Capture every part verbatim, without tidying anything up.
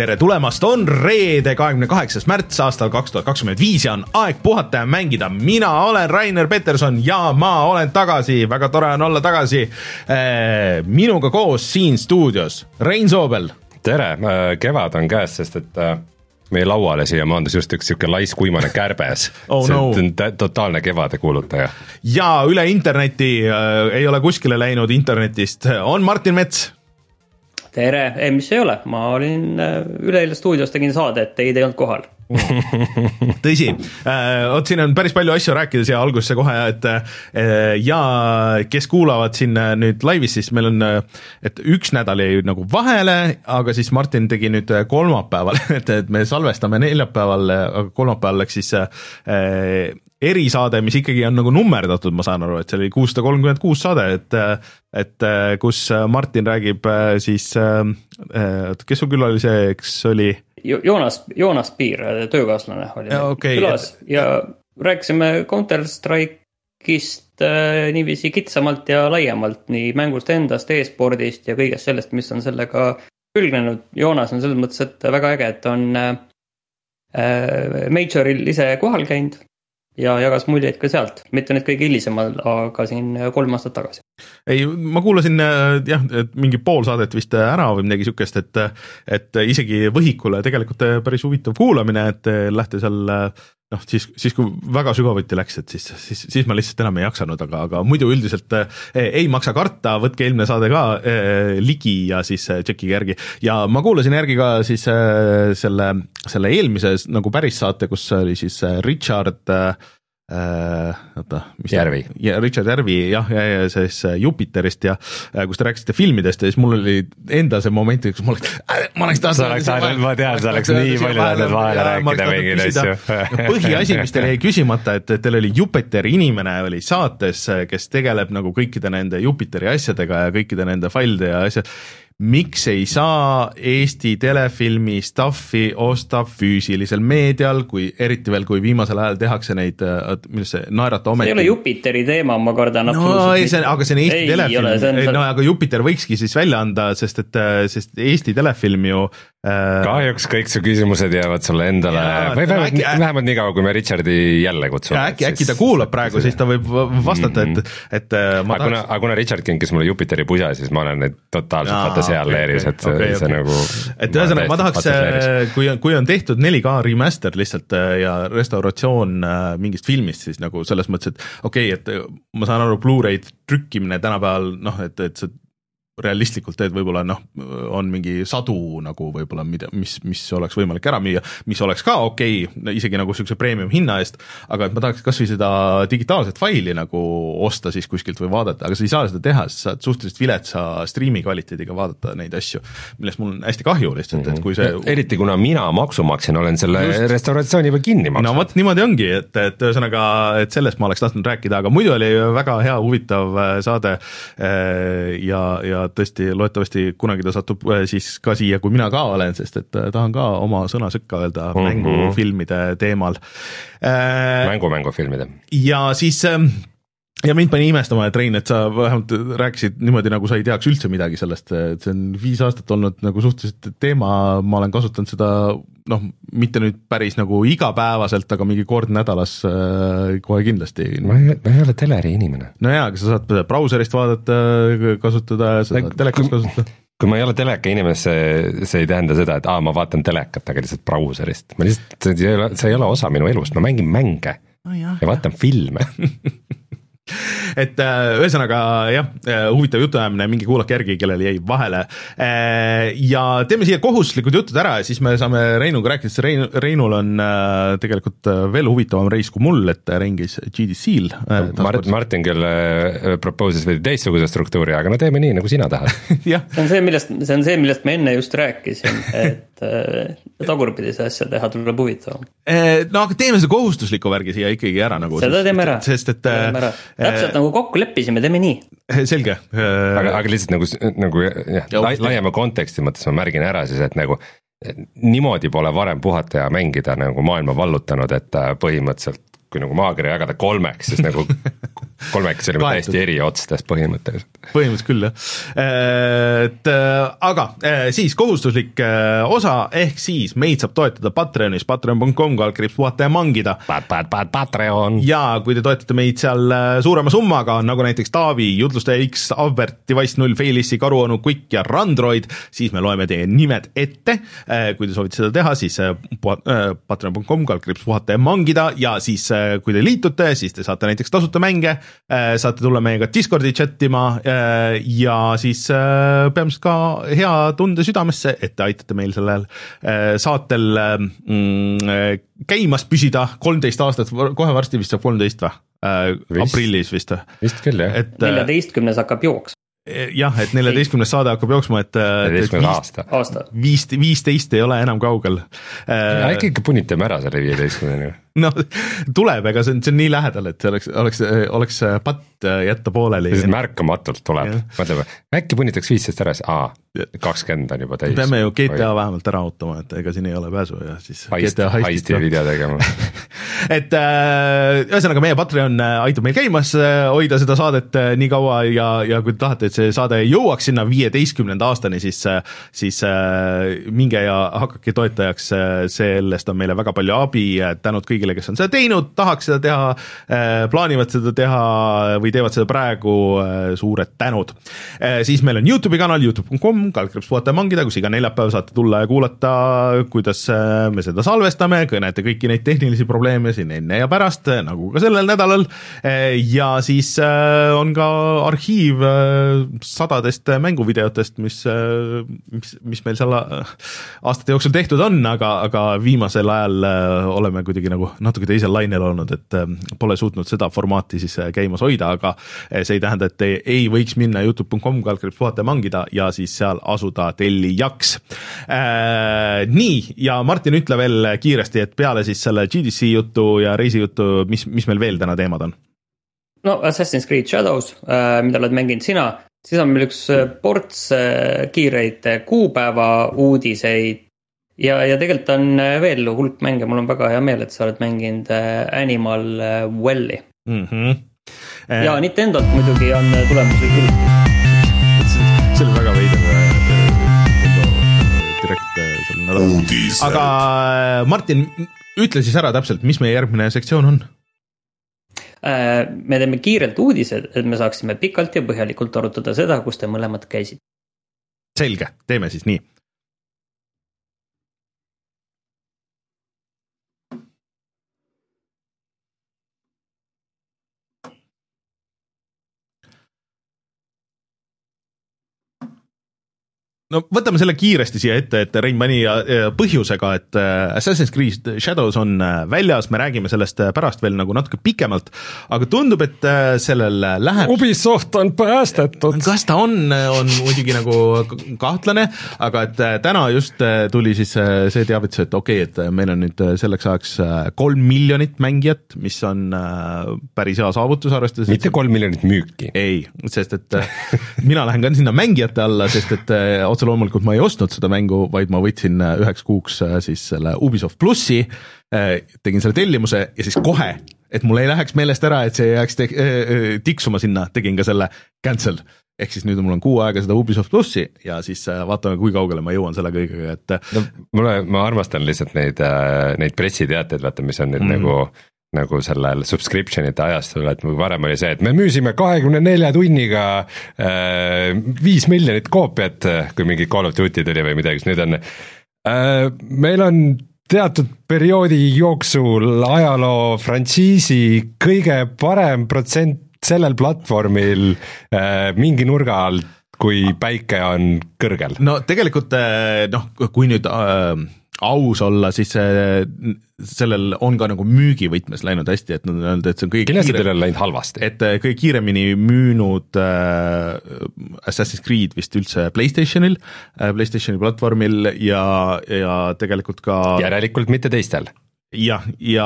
tere tulemast, on reede kahekümne kaheksas märts aastal kaks tuhat kakskümmend viis ja on aeg puhata ja mängida. Mina olen Rainer Peterson ja ma olen tagasi, väga tore on olla tagasi. Minuga koos siin stuudios Rein Soobel. Tere, kevad on käes, sest et meie lauale siia maandus just üks siuke laiskuimane kärbes. Oh, see no. on totaalne kevade kuulutaja. Ja üle interneti, äh, ei ole kuskile läinud internetist, on Martin Mets. Tere, ei, mis ei ole, ma olin üleeile stuudios, tegin saade, et teid ei olnud kohal. Tõsi, oot siin on päris palju asju rääkida siia algusesse kohe, et ja kes kuulavad siin nüüd laivis, siis meil on, et üks nädal jäi nagu vahele, aga siis Martin tegi nüüd kolmapäeval, et, et me salvestame neljapäeval, aga kolmapäeval läks siis äh, erisaade, mis ikkagi on nagu nummerdatud, ma saan aru, et see oli kuussada kolmkümmend kuus saade, et, et kus Martin räägib siis, kes sul küll oli see, eks oli Joonas, Joonas Piir, töökaaslane oli ja, okay, külas et... ja rääkisime Counter-Strike'ist äh, niiviisi kitsamalt ja laiemalt, nii mängust endast, e-spordist ja kõigest sellest, mis on sellega külgnenud. Joonas on selles mõttes, et väga äge, et on äh, Majoril ise kohal käinud ja jagas muljeid ka sealt, mitte nüüd kõige hilisemal, aga siin kolm aastat tagasi. Ei, ma kuulasin jah, et mingi pool saadet vist ära või midagi siukest, et, et isegi võhikule tegelikult päris huvitav kuulamine, et lähte seal, noh, siis, siis kui väga sügavuti läks, et siis, siis, siis ma lihtsalt enam ei jaksanud, aga, aga muidu üldiselt ei maksa karta, võtke eelmine saade ka ligi ja siis tšekkige järgi. Ja ma kuulasin järgi ka siis selle, selle eelmise nagu päris saate, kus oli siis Richard äh, oota, mis Järvi. Ja, Richard Järvi, jah, ja, ja siis Jupiterist ja kus te rääkisite filmidest ja siis mul oli enda see moment, kus ma oleks, äh, ma oleks tahtnud, ma tean, sa oleks nii palju tahtnud vahele rääkida mingid asju. Põhiasi, mis teil jäi küsimata, et teil oli Jupiteri inimene oli saates, kes tegeleb nagu kõikide nende Jupiteri asjadega ja kõikide nende failide ja asjad. Miks ei saa Eesti telefilmi staffi osta füüsilisel meedial, kui eriti veel, kui viimasel ajal tehakse neid, milles see naerata ometi? See ei ole Jupiteri teema, ma kardan. No, ei, see, aga see on Eesti ei, telefilm. Ole, on... No, aga Jupiter võikski siis välja anda, sest et sest Eesti telefilm ju kahjuks kõik su küsimused jäävad sulle endale ja, või vähemalt, äkki, vähemalt nii kaua, kui me Richardi jälle kutsume. Äkki, äkki ta kuulab praegu, siis ta võib vastata, et, et ma aga kuna, kuna Richard kinkis mulle Jupiteri pusa, siis ma olen neid totaalselt ja, vaata seal leeris, et okay, see okay. Nagu et ühesõnaga, ma tahaks, kui on, kui on tehtud neli K remaster lihtsalt ja restauratsioon mingist filmist, siis nagu selles mõttes, et okei, okay, et ma saan aru, Blu-ray trükkimine tänapäeval, noh, et, et see realistlikult teed võib-olla noh, on mingi sadu nagu võib-olla, mida, mis, mis oleks võimalik ära müüa, mis oleks ka okei, okay, isegi nagu sellise premium hinna eest, aga et ma tahaks kas või seda digitaalset faili nagu osta siis kuskilt või vaadata, aga sa ei saa seda teha, sa saad suhteliselt viletsa striimi kvaliteediga vaadata neid asju, millest mul on hästi kahju lihtsalt, et kui see eriti kuna mina maksumaksjana olen selle just... restauratsiooni või kinni maksnud. No vot, niimoodi ongi, et, et ühesõnaga, et sellest ma oleks tahtnud rääkida, aga muidu oli väga hea, huvitav saade ja, ja tõesti loetavasti kunagi ta satub siis ka siia, kui mina ka olen, sest et tahan ka oma sõna sõkka öelda mm-hmm. mängufilmide teemal. Mängu-mängufilmide. Ja siis, ja mind pani imestama, et Rein, et sa vähemalt rääkisid niimoodi, nagu sa ei teaks üldse midagi sellest, et see on viis aastat olnud nagu suhteliselt teema, ma olen kasutanud seda noh, mitte nüüd päris nagu igapäevaselt, aga mingi kord nädalas äh, kohe kindlasti. Ma ei, ma ei ole teleri inimene. No jaa, aga sa saad brauserist vaadata, kasutada, sa saad telekas kasutada. Kui ma ei ole teleka inimene, see, see ei tähenda seda, et aa, ma vaatan telekat, aga lihtsalt brauserist. Ma lihtsalt, see ei ole, see ei ole osa minu elust, ma mängin mänge oh, jah, ja vaatan filme. et ühesõnaga jah, huvitav jutuajamine, mingi kuulake järgi, kellel jäi vahele ja teeme siia kohustuslikud jutud ära ja siis me saame Reinuga rääkida, sest Rein, Reinul on tegelikult veel huvitavam reis kui mul, et Rein käis G D C-l Mart, Martin küll propose'is veidi teistsuguse struktuuri, aga no teeme nii, nagu sina tahad. see on see, millest, see on see, millest ma enne just rääkisin, et tagurpidi see asja teha tuleb huvitavam. No aga teeme seda kohustusliku värgi siia ikkagi ära nagu. Seda teeme ära. Sest et täpselt nagu kokku leppisime, teeme nii. Selge. Aga, aga lihtsalt nagu, nagu jah, ja, lai, laiema konteksti mõttes ma märgin ära siis, et nagu niimoodi pole varem puhata ja mängida nagu maailma vallutanud, et põhimõtteliselt kui nagu maakera jagada kolmeks, siis nagu kolmekesi olime täiesti eri otstes põhimõtteliselt. Põhimõtteliselt küll, jah. Et aga siis kohustuslik osa, ehk siis meid saab toetada Patreonis, patreon punkt com, kaldkriips puhata ja mangida. Pat, pat, pat, Patreon. Ja kui te toetate meid seal suurema summaga, nagu näiteks Taavi, Jutlustaja X, Avbert, Device null, Failissi, Karuonu, Quick ja Randroid, siis me loeme teie nimed ette. Kui te soovite seda teha, siis patreon punkt com, kaldkriips puhata ja mangida ja siis kui te liitute, siis te saate näiteks tasuta mänge, saate tulla meiega Discordi chattima ja siis peamiselt ka hea tunde südamesse, et te aitate meil sellel saatel mm, käimas püsida kolmteist aastat, kohe varsti vist saab kolmteist või? Aprillis vist. Vist küll, jah. neljateistkümnes hakkab jooks. Jah, et neljateistkümnes saade hakkab jooksma, et aasta. aasta. viisteist ei ole enam kaugel. Äkki ikka punitame ära selle viieteistkümneni. No tuleb, ega see on, see on nii lähedal, et see oleks, oleks, oleks patt jätta pooleli. See märkamatult tuleb. Mõtleme, äkki punitaks viisteist ära, aa, kakskümmend on juba täis. Peame ju G T A vähemalt ära ootama, et ega siin ei ole pääsu ja siis Heist, G T A heisti video tegema. et ühesõnaga meie Patreon aitab meil käimas hoida seda saadet nii kaua ja, ja kui te tahate, et see saade jõuaks sinna viieteistkümnenda aastani, siis, siis minge ja hakake toetajaks, sellest on meile väga palju abi, tänud kõigile, kes on seda teinud, tahaks seda teha, plaanivad seda teha või teevad seda praegu, suured tänud. Siis meil on YouTube'i kanal, youtube punkt com, kaldkriips puhata ja mangida, kus iga neljapäev saate tulla ja kuulata, kuidas me seda salvestame, näete kõiki neid tehnilisi probleeme siin enne ja pärast, nagu ka sellel nädalal, ja siis on ka arhiiv sadadest mänguvideotest, mis, mis, mis meil seal aastate jooksul tehtud on, aga, aga viimasel ajal oleme kuidagi nagu natuke teisel lainel olnud, et pole suutnud seda formaati siis käimas hoida, aga see ei tähenda, et te ei võiks minna youtube punkt com, kaldkriips puhata ja mangida ja siis seal asuda tellijaks. Äh, nii, ja Martin, ütle veel kiiresti, et peale siis selle G D C jutu ja reisi jutu, mis, mis meil veel täna teemad on? No Assassin's Creed Shadows, äh, mida oled mänginud sina, siis on meil üks ports äh, kiireid kuupäeva uudiseid ja, ja tegelikult on veel hulk mänge, mul on väga hea meel, et sa oled mänginud Animal Welli. Mm-hmm. Ja Nintendolt muidugi on tulemusi küll. See oli väga veider direkt selle nädal. Aga Martin, ütle siis ära täpselt, mis meie järgmine sektsioon on? Me teeme kiirelt uudised, et me saaksime pikalt ja põhjalikult arutada seda, kus te mõlemad käisid. Selge, teeme siis nii. No võtame selle kiiresti siia ette, et Rein pani põhjusega, et Assassin's Creed Shadows on väljas, me räägime sellest pärast veel nagu natuke pikemalt, aga tundub, et sellel läheb... Ubisoft on päästetud. Kas ta on, on muidugi nagu kahtlane, aga et täna just tuli siis see teavitus, et okei, okay, et meil on nüüd selleks ajaks kolm miljonit mängijat, mis on päris hea saavutus arvestas. Mitte kolm miljonit müüki. Ei, sest et mina lähen ka sinna mängijate alla, sest et loomulikult ma ei ostnud seda mängu, vaid ma võtsin üheks kuuks siis selle Ubisoft Plussi, tegin selle tellimuse ja siis kohe, et mul ei läheks meelest ära, et see jääks te- tiksuma sinna, tegin ka selle cancel. Ehk siis nüüd mul on kuu aega seda Ubisoft Plussi ja siis vaatame, kui kaugele ma jõuan selle kõigega, et no, mulle, ma armastan lihtsalt neid, neid pressiteateid, vaata, mis on nüüd mm. nagu nagu sellel subscriptionite ajastul, et varem oli see, et me müüsime kahekümne nelja tunniga äh, viis miljonit koopiat, kui mingi Call of Duty tuli või midagi, nüüd on äh, meil on teatud perioodi jooksul ajaloo frantsiisi kõige parem protsent sellel platvormil äh, mingi nurga all, kui päike on kõrgel. No tegelikult noh, kui nüüd äh, aus olla, siis äh, sellel on ka nagu müügivõtmes läinud hästi, et nad on öelnud, et see on kõige kindlasti teil on läinud halvasti. Et kõige kiiremini müünud äh, Assassin's Creed vist üldse PlayStationil, äh, PlayStationi platvormil ja, ja tegelikult ka järelikult mitte teistel. Jah, ja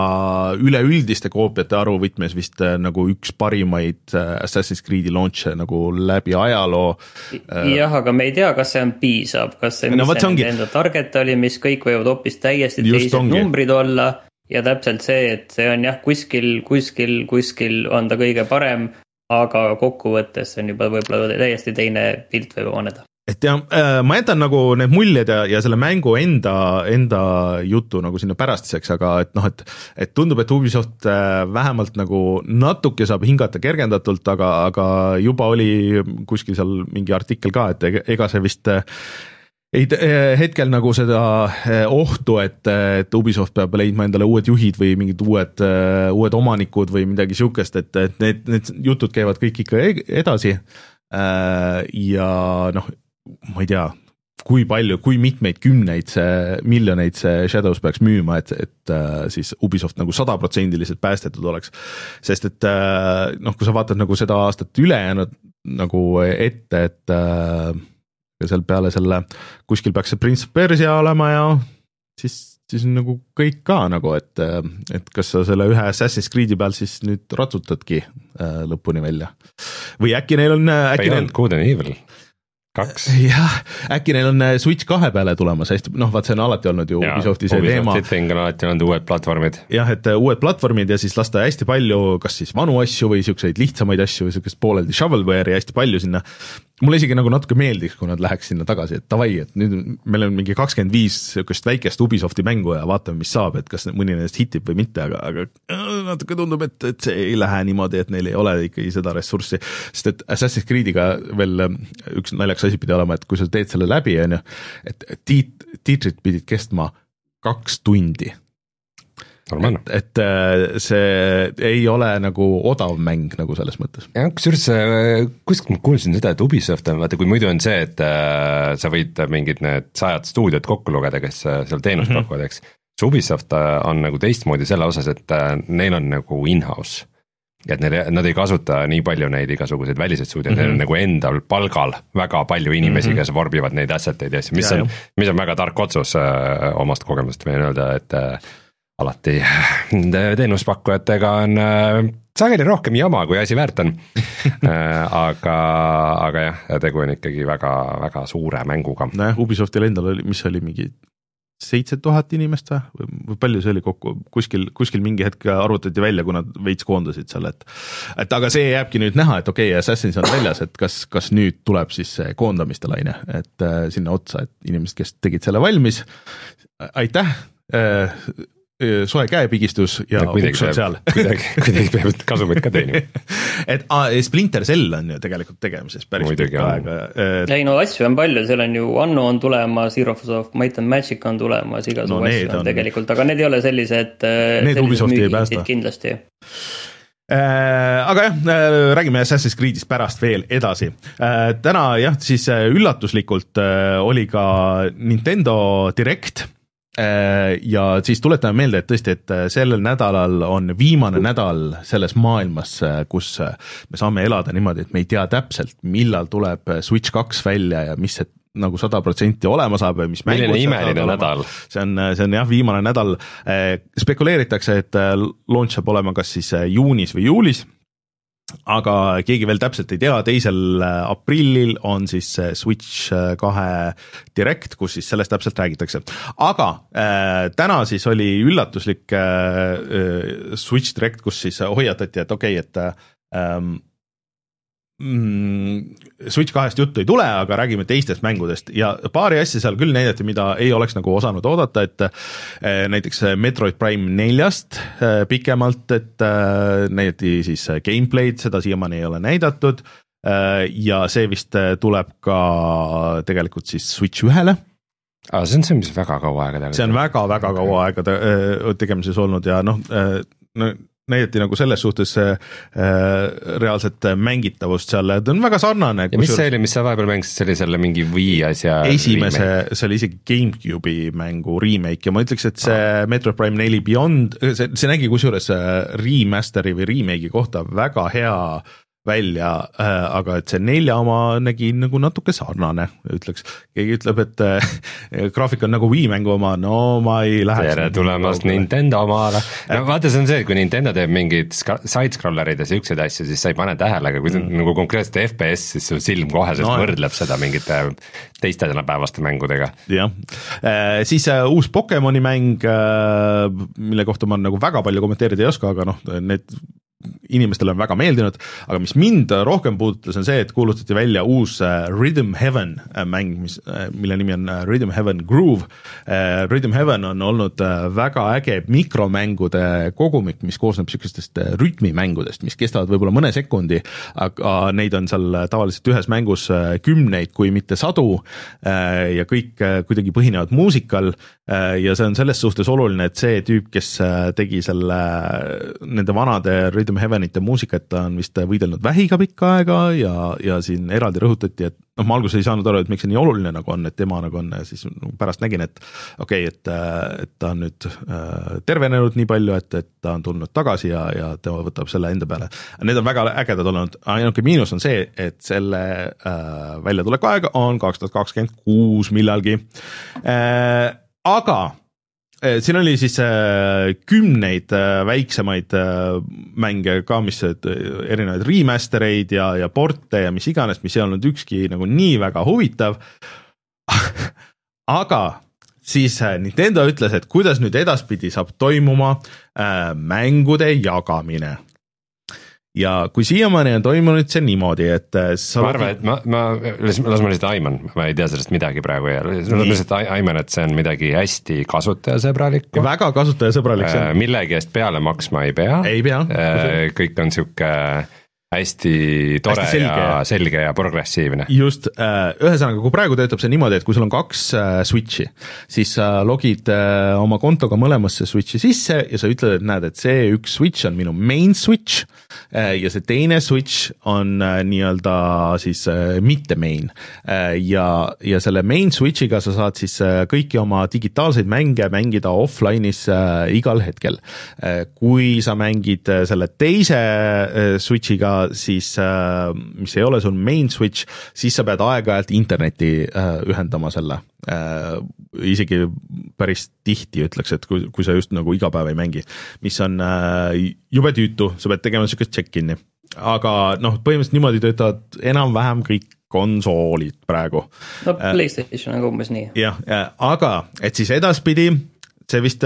üleüldiste koopiate arvu võtmes vist nagu üks parimaid Assassin's Creed'i launch'e nagu läbi ajaloo. Jah, aga me ei tea, kas see on piisav, kas see, mis no, see enda target oli, mis kõik võivad hoopis täiesti teised numbrid olla ja täpselt see, et see on jah, kuskil, kuskil, kuskil on ta kõige parem, aga kokkuvõttes on juba võib-olla täiesti teine pilt võib avaneda. Et jah, ma jätan nagu need muljed ja, ja selle mängu enda, enda jutu nagu sinna pärastiseks, aga et noh, et, et tundub, et Ubisoft vähemalt nagu natuke saab hingata kergendatult, aga, aga juba oli kuskil seal mingi artikkel ka, et ega see vist ei hetkel nagu seda ohtu, et, et Ubisoft peab leidma endale uued juhid või mingid uued, uued omanikud või midagi siukest, et, et need, need jutud käivad kõik ikka edasi ja noh, ma ei tea, kui palju, kui mitmeid kümneid see, miljoneid see Shadows peaks müüma, et, et siis Ubisoft nagu sada protsendiliselt päästetud oleks. Sest et noh, kui sa vaatad nagu seda aastat ülejäänud nagu ette, et ja seal peale selle kuskil peaks see Prince of Persia olema ja siis, siis on nagu kõik ka nagu, et, et kas sa selle ühe Assassin's Creed'i peal siis nüüd ratsutadki lõpuni välja. Või äkki neil on... Äkki Beyond neil... Good and Evil kaks. Jah, äkki neil on Switch kahe peale tulemas, hästi, noh, vaat see on alati olnud ju Ubisofti see teema. Ubisofti thing on alati olnud uued platvormid. Jah, et uued platvormid ja siis lasta hästi palju, kas siis vanu asju või siukseid lihtsamaid asju või siukest pooleldi shovelware'i hästi palju sinna. Mulle isegi nagu natuke meeldiks, kui nad läheks sinna tagasi, et tavai, et nüüd meil on mingi kakskümmend viis siukest väikest Ubisofti mängu ja vaatame, mis saab, et kas mõni nendest hitib või mitte, aga, aga natuke tundub, et, et see ei lähe niimoodi, et neil ei ole ikkagi seda ressurssi, sest et Assassin's Creed'iga veel üks naljaks asi pidi olema, et kui sa teed selle läbi, on ju, et tiit, tiitrid pidid kestma kaks tundi. Et, et see ei ole nagu odav mäng nagu selles mõttes. Ja kusjuures kuskilt ma kuulsin seda, et Ubisoft on, vaata kui muidu on see, et äh, sa võid mingid need sajad stuudiot kokku lugeda, kes seal teenust mm -hmm. pakuvad, eks. See Ubisoft on nagu teistmoodi selle osas, et äh, neil on nagu in-house. Et need, nad ei kasuta nii palju neid igasuguseid väliseid stuudioid, mm -hmm. neil on nagu endal palgal väga palju inimesi, mm -hmm. kes vorbivad neid asseteid ja asju, mis, ja, on, mis on väga tark otsus äh, omast kogemust võin öelda, et äh, alati teenuspakkujatega on äh, sageli rohkem jama, kui asi väärt on äh, aga, aga jah, tegu on ikkagi väga, väga suure mänguga. Näe, Ubisoftil endal oli, mis oli mingi seitse tuhat inimest või, või palju see oli kokku, kuskil, kuskil mingi hetk arvutati välja, kui nad veits koondasid seal, et et aga see jääbki nüüd näha, et okei okay,, Assassin's on väljas, et kas, kas nüüd tuleb siis see koondamiste laine, et äh, sinna otsa, et inimesed, kes tegid selle valmis, aitäh äh, soe käepigistus ja no, uks on seal. Kuidagi, kuidagi peavad kasumit ka teenima. et a, Splinter Cell on ju tegelikult tegemises päris pikka aega. Et... ei no asju on palju, seal on ju Anno on tulemas, Heroes of Might and Magic on tulemas, igasugu no, asju on, on tegelikult, aga need ei ole sellised, sellised müügid kindlasti. Äh, aga jah, räägime Assassin's Creed'ist pärast veel edasi. Äh, täna jah, siis üllatuslikult äh, oli ka Nintendo Direct. Ja siis tuletame meelde, et tõesti, et sellel nädalal on viimane nädal selles maailmas, kus me saame elada niimoodi, et me ei tea täpselt, millal tuleb Switch kaks välja ja mis see nagu sada protsenti olema saab või mis milline imeline nädal. See on, see on jah, viimane nädal. Spekuleeritakse, et launch saab olema kas siis juunis või juulis. Aga keegi veel täpselt ei tea, teisel aprillil on siis Switch kahe Direct, kus siis sellest täpselt räägitakse. Aga äh, täna siis oli üllatuslik äh, Switch Direct, kus siis hoiatati, et okei, okay, et äh, Switch kahest juttu ei tule, aga räägime teistest mängudest ja paari asja seal küll näidati, mida ei oleks nagu osanud oodata, et näiteks Metroid Prime neljast pikemalt, et näidati siis gameplay'd, seda siiamaani ei ole näidatud ja see vist tuleb ka tegelikult siis Switch ühele. Ah, see on see, mis väga kaua aega see on väga-väga kaua aega tegemises olnud ja noh, no näidati nagu selles suhtes äh, reaalset mängitavust seal, et on väga sarnane. Ja mis see oli, mis sa vahepeal mängisid, see oli selle mingi Wii asja esimese, see oli isegi GameCube'i mängu remake ja ma ütleks, et see ah. Metroid Prime neli Beyond, see, see nägi kusjuures remasteri või remake'i kohta väga hea, välja, aga et see nelja oma nägi nagu natuke sarnane, ütleks. Keegi ütleb, et graafik on nagu Wii mängu oma, no ma ei lähe. Tere tulemast Nintendo omaale. No vaata, see on see, et kui Nintendo teeb mingid side-scrollerid ja siukseid asju, siis sa ei pane tähele, aga kui see on mm. nagu konkreetselt F P S, siis su silm koheselt no, võrdleb seda mingite teiste tänapäevaste mängudega. Jah, siis uus Pokemoni mäng, mille kohta ma nagu väga palju kommenteerida ei oska, aga noh, need inimestele on väga meeldinud, aga mis mind rohkem puudutas on see, et kuulutati välja uus Rhythm Heaven mäng, mis, mille nimi on Rhythm Heaven Groove. Rhythm Heaven on olnud väga äge mikromängude kogumik, mis koosneb sükestest rütmimängudest, mis kestavad võib-olla mõne sekundi, aga neid on seal tavaliselt ühes mängus kümneid, kui mitte sadu ja kõik kuidagi põhinevad muusikal ja see on selles suhtes oluline, et see tüüp, kes tegi selle nende vanade Rhythm Heavenite muusikat on vist võidelnud vähiga pikka aega ja, ja siin eraldi rõhutati, et noh, ma alguses ei saanud aru, et miks see nii oluline nagu on, et tema nagu on, siis pärast nägin, et okei, okay, et, et ta on nüüd tervenenud nii palju, et, et ta on tulnud tagasi ja, ja tema võtab selle enda peale. Need on väga ägedad olnud, ainuke miinus on see, et selle äh, väljatuleku aega on kaks tuhat kakskümmend kuus millalgi äh,, aga siin oli siis kümneid väiksemaid mänge ka, mis erinevaid remastereid ja, ja porte ja mis iganes, mis ei olnud ükski nagu nii väga huvitav. Aga siis Nintendo ütles, et kuidas nüüd edaspidi saab toimuma mängude jagamine. Ja kui siiamaani on toimunud see niimoodi, et ma arvan, et ma, ma las ma lihtsalt aiman, ma ei tea sellest midagi praegu ja lihtsalt aiman, et see on midagi hästi kasutajasõbralikku. Väga kasutajasõbralik. Millegi eest peale maksma ei pea. Ei pea. Kõik on siuke hästi tore hästi selge. ja selge ja progressiivne. Just, ühesõnaga, kui praegu töötab see niimoodi, et kui sul on kaks switchi, siis sa logid oma kontoga mõlemasse switchi sisse ja sa ütled, et näed, et see üks switch on minu main switch ja see teine switch on nii-öelda siis mitte main ja, ja selle main switchiga sa saad siis kõiki oma digitaalseid mänge mängida offline'is igal hetkel. Kui sa mängid selle teise switchiga, siis mis ei ole sul main switch, siis sa pead aeg-ajalt interneti ühendama selle. Isegi päris tihti ütleks, et kui, kui sa just nagu iga päev ei mängi, mis on jube tüütu, sa pead tegema sükest check-in'i. Aga noh, põhimõtteliselt niimoodi töötavad enam-vähem kõik konsoolid praegu. No PlayStation on umbes nii. Jah, aga et siis edaspidi see vist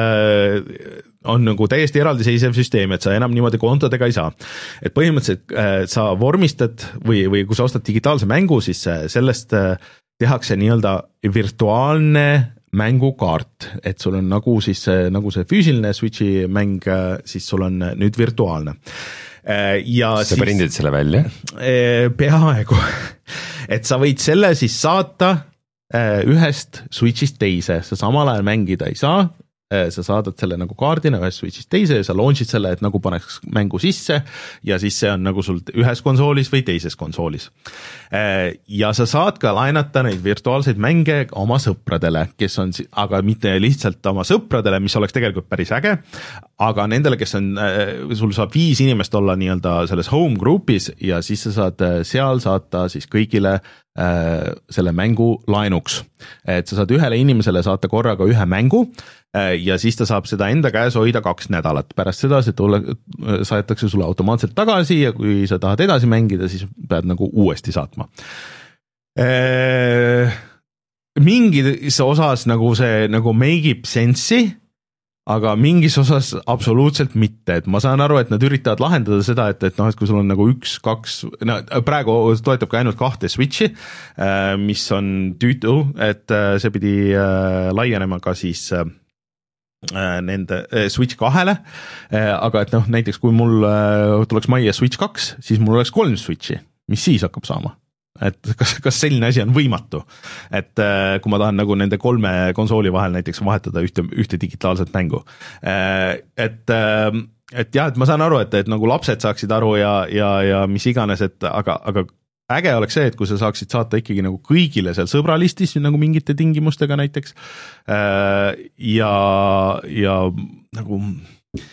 on nagu täiesti eraldiseisev süsteem, et sa enam niimoodi kontodega ei saa. Et põhimõtteliselt sa vormistad või, või kui sa ostad digitaalse mängu, siis sellest tehakse nii-öelda virtuaalne mängukaart, et sul on nagu siis nagu see füüsiline Switchi mäng, siis sul on nüüd virtuaalne. Ja sa siis, prindid selle välja? Peaaegu. Et sa võid selle siis saata ühest Switchist teise, sa samal ajal mängida ei saa, sa saadad selle nagu kaardina ühest Switchist teise ja sa launchid selle, et nagu paneks mängu sisse ja siis see on nagu sul ühes konsoolis või teises konsoolis. Ja sa saad ka laenata neid virtuaalseid mänge oma sõpradele, kes on, aga mitte lihtsalt oma sõpradele, mis oleks tegelikult päris äge, aga nendele, kes on, sul saab viis inimest olla nii-öelda selles home groupis ja siis sa saad seal saata siis kõigile selle mängu laenuks. Et sa saad ühele inimesele saata korraga ühe mängu ja siis ta saab seda enda käes hoida kaks nädalat. Pärast seda see tule, saadetakse sulle automaatselt tagasi ja kui sa tahad edasi mängida, siis pead nagu uuesti saatma. Mingis osas nagu see nagu make ib sense'i, aga mingis osas absoluutselt mitte, et ma saan aru, et nad üritavad lahendada seda, et, et noh, et kui sul on nagu üks, kaks, no praegu toetab ka ainult kahte Switchi, mis on tüütu, et see pidi laienema ka siis nende Switch kahele, aga et noh, näiteks kui mul tuleks majja Switch kaks, siis mul oleks kolm Switchi, mis siis hakkab saama? Et kas, kas selline asi on võimatu, et kui ma tahan nagu nende kolme konsooli vahel näiteks vahetada ühte, ühte digitaalset mängu, et, et jah, et ma saan aru, et, et nagu lapsed saaksid aru ja, ja, ja mis iganes, et aga, aga äge oleks see, et kui sa saaksid saata ikkagi nagu kõigile seal sõbralistis nagu mingite tingimustega näiteks ja, ja nagu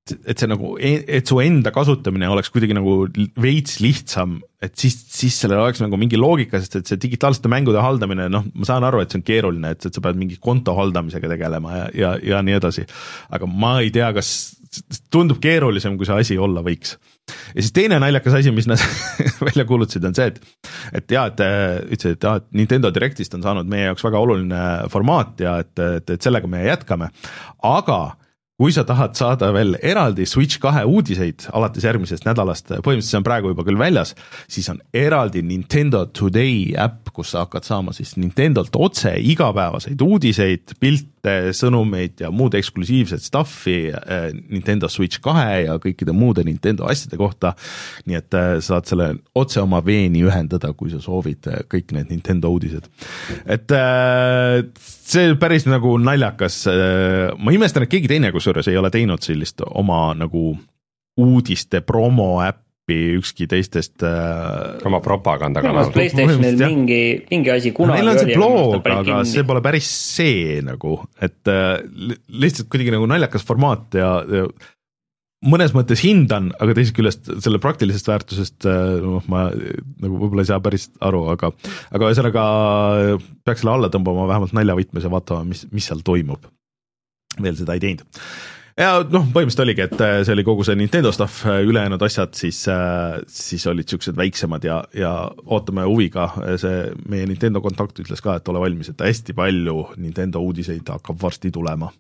et see nagu, et su enda kasutamine oleks kuidagi nagu veits lihtsam, et siis, siis sellel oleks nagu mingi loogika, sest et see digitaalsete mängude haldamine, noh, ma saan aru, et see on keeruline, et, et sa pead mingi konto haldamisega tegelema ja, ja, ja nii edasi. Aga ma ei tea, kas tundub keerulisem, kui see asi olla võiks. Ja siis teine naljakas asi, mis nad välja kuulutasid, on see, et, et jah, et ütlesid, et, jah, et Nintendo Directist on saanud meie jaoks väga oluline formaat ja et, et, et sellega me jätkame, aga kui sa tahad saada veel eraldi Switch kahe uudiseid alates järgmisest nädalast, põhimõtteliselt see on praegu juba küll väljas, siis on eraldi Nintendo Today äpp, kus sa hakkad saama siis Nintendolt otse igapäevaseid uudiseid, pilte, sõnumeid ja muud eksklusiivset stuffi Nintendo Switch kahe ja kõikide muude Nintendo asjade kohta, nii et saad selle otse oma veeni ühendada, kui sa soovid kõik need Nintendo uudised. Et see päris nagu naljakas, ma imestan, et keegi teine, kus ei ole teinud sellist oma nagu uudiste promo äppi ükski teistest oma propagandakanal. PlayStationil mingi, mingi asi kunagi meil on see blog, aga see pole päris see nagu, et lihtsalt kuidagi nagu naljakas formaat ja, ja mõnes mõttes hindan, aga teisest küljest selle praktilisest väärtusest no, ma nagu võib-olla ei saa päris aru, aga aga ühesõnaga peaks selle alla tõmbama vähemalt naljavõtmes ja vaatama, mis, mis seal toimub. Veel seda ei teinud. Ja noh, põhimõtteliselt oligi, et see oli kogu see Nintendo stuff, ülejäänud asjad siis, siis olid siuksed väiksemad ja, ja ootame huviga, see meie Nintendo kontakt ütles ka, et ole valmis, et hästi palju Nintendo uudiseid hakkab varsti tulema.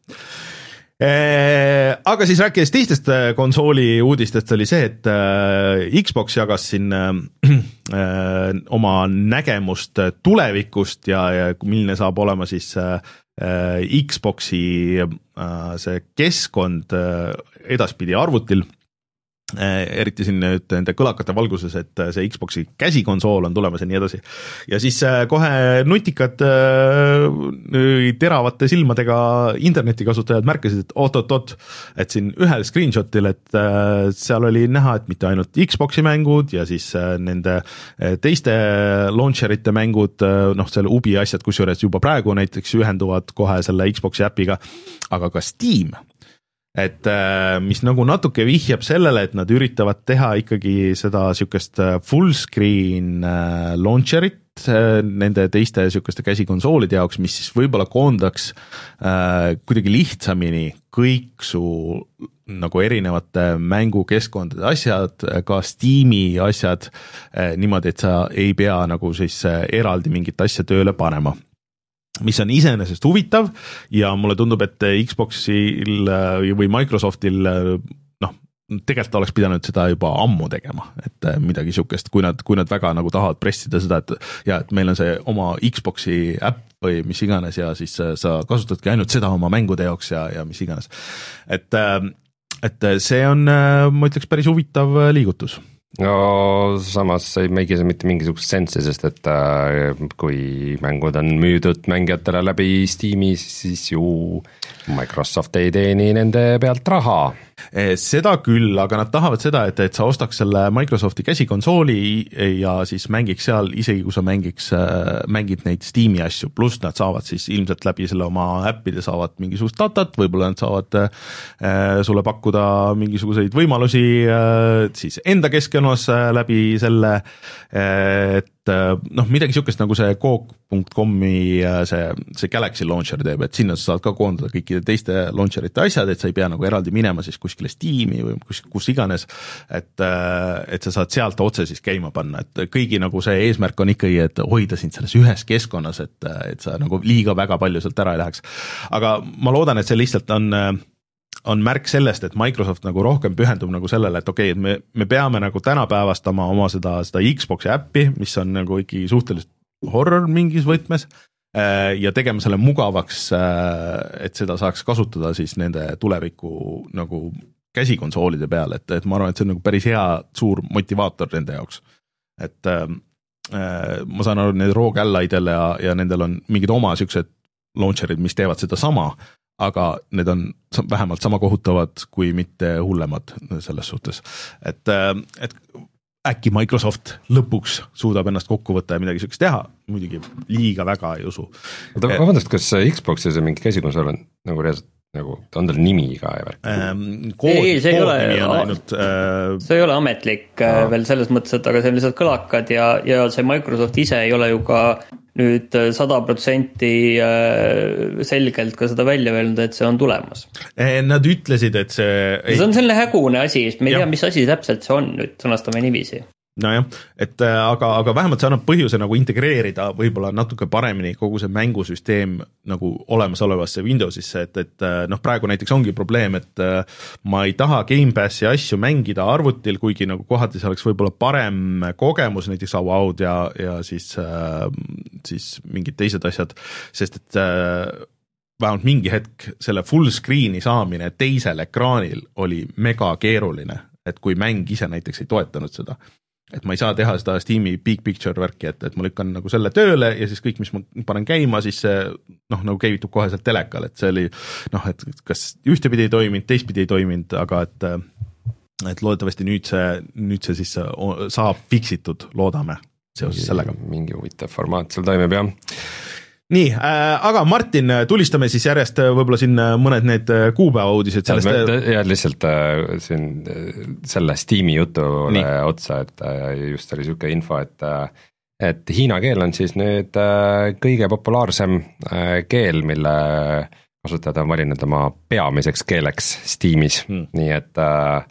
Aga siis rääkides teistest konsooli uudistest oli see, et Xbox jagas siin oma nägemust tulevikust ja, ja milline saab olema siis Xboxi see keskkond edaspidi arvutil, eriti siin nüüd nende kõlakate valguses, et see Xboxi käsikonsool on tulemas ja nii edasi. Ja siis kohe nutikad teravate silmadega internetikasutajad märkasid, et oot-oot-oot, et siin ühel screenshotil, et seal oli näha, et mitte ainult Xboxi mängud ja siis nende teiste launcherite mängud, noh selle Ubi asjad, kusjuures juba praegu näiteks ühenduvad kohe selle Xboxi äpiga, aga ka Steam. Et mis nagu natuke vihjab sellele, et nad üritavad teha ikkagi seda sükest full screen launcherit nende teiste sükeste käsikonsoolide jaoks, mis siis võib-olla koondaks kuidagi lihtsamini kõik su nagu erinevate mängukeskkondade asjad, ka Steam'i asjad, niimoodi, et sa ei pea nagu siis eraldi mingit asja tööle panema. Mis on iseenesest huvitav ja mulle tundub, et Xboxil või Microsoftil noh, tegelikult oleks pidanud seda juba ammu tegema, et midagi sükest, kui nad, kui nad väga nagu tahavad pressida seda, et ja, et meil on see oma Xboxi äpp või mis iganes ja siis sa kasutadki ainult seda oma mängude jaoks ja, ja mis iganes. Et, et see on, ma ütleks, päris huvitav liigutus. No samas ei meigi see mitte mingisugust sensi, sest et äh, kui mängud on müüdud mängijatele läbi Steam'i, siis ju Microsoft ei teeni nende pealt raha. Seda küll, aga nad tahavad seda, et, et sa ostaks selle Microsofti käsikonsooli ja siis mängiks seal, isegi kui sa mängiks, mängid neid Steam'i asju, pluss nad saavad siis ilmselt läbi selle oma äppide saavad mingisugust datat, võib-olla nad saavad äh, sulle pakkuda mingisuguseid võimalusi äh, siis enda keskkonnas äh, läbi selle, äh, et noh, midagi sükest nagu see Coke punkt com-i see, see Galaxy Launcher teeb, et sinna sa saad ka koondada kõikide teiste launcherite asjad, et sa ei pea nagu eraldi minema siis kuskile Steam'i või kus, kus iganes, et, et sa saad sealt otse siis käima panna, et kõigi nagu see eesmärk on ikkagi, et hoida sind selles ühes keskkonnas, et, et sa nagu liiga väga palju sealt ära ei läheks. Aga ma loodan, et see lihtsalt on on märk sellest, et Microsoft nagu rohkem pühendub nagu sellele, et okei, et me, me peame nagu tänapäevastama oma seda, seda Xboxi äppi, mis on nagu ikkagi suhteliselt horror mingis võtmes ja tegema selle mugavaks, et seda saaks kasutada siis nende tuleviku nagu käsikonsoolide peal, et, et ma arvan, et see on nagu päris hea suur motivaator nende jaoks. Et äh, ma saan aru, need Rogue Ally'del ja, ja nendel on mingid oma siuksed launcherid, mis teevad seda sama, aga need on vähemalt sama kohutavad kui mitte hullemad selles suhtes. Et, et äkki Microsoft lõpuks suudab ennast kokku võtta ja midagi sellist teha, muidugi liiga väga ei usu. Vabandust, kas Xboxis ja mingi käsikonsool on nagu reaalselt nagu, on tal nimi ka ja värk ähm,? kood, ei, see ei ole, ainult, äh... see ei ole ametlik äh, veel selles mõttes, et aga see on lihtsalt kõlakad ja, ja see Microsoft ise ei ole ju ka nüüd sada protsenti selgelt ka seda välja öelnud, et see on tulemas. Nad ütlesid, et see see on selline hägune asi, sest me ei tea, mis asi täpselt see on, nüüd sõnastame nivisi. Nojah, et aga, aga vähemalt see annab põhjuse nagu integreerida võib-olla natuke paremini kogu see mängusüsteem nagu olemasolevasse Windowsisse, et, et noh, praegu näiteks ongi probleem, et ma ei taha Gamepassi asju mängida arvutil, kuigi nagu kohati see oleks võib-olla parem kogemus, näiteks Avowed ja, ja siis, siis mingid teised asjad, sest et vähemalt mingi hetk selle full screen'i saamine teisel ekraanil oli mega keeruline, et kui mäng ise näiteks ei toetanud seda. Et ma ei saa teha seda Steam'i big picture värki, et, et ma lükkan nagu selle tööle ja siis kõik, mis ma panen käima, siis see noh, nagu käivitub kohe sealt telekal, et see oli noh, et kas ühtepidi ei toiminud, teistpidi ei toiminud, aga et, et loodetavasti nüüd see, nüüd see siis saab fiksitud, loodame seoses sellega. Mingi huvitav formaat seal toimib, jah. Nii, äh, aga Martin, tulistame siis järjest võib-olla siin mõned need kuupäeva uudised sellest... Ja lihtsalt äh, siin selle Steam'i jutule otsa, et äh, just oli siuke info, et äh, et hiina keel on siis nüüd äh, kõige populaarsem äh, keel, mille kasutajad on valinud oma peamiseks keeleks Steam'is, hmm. nii et äh,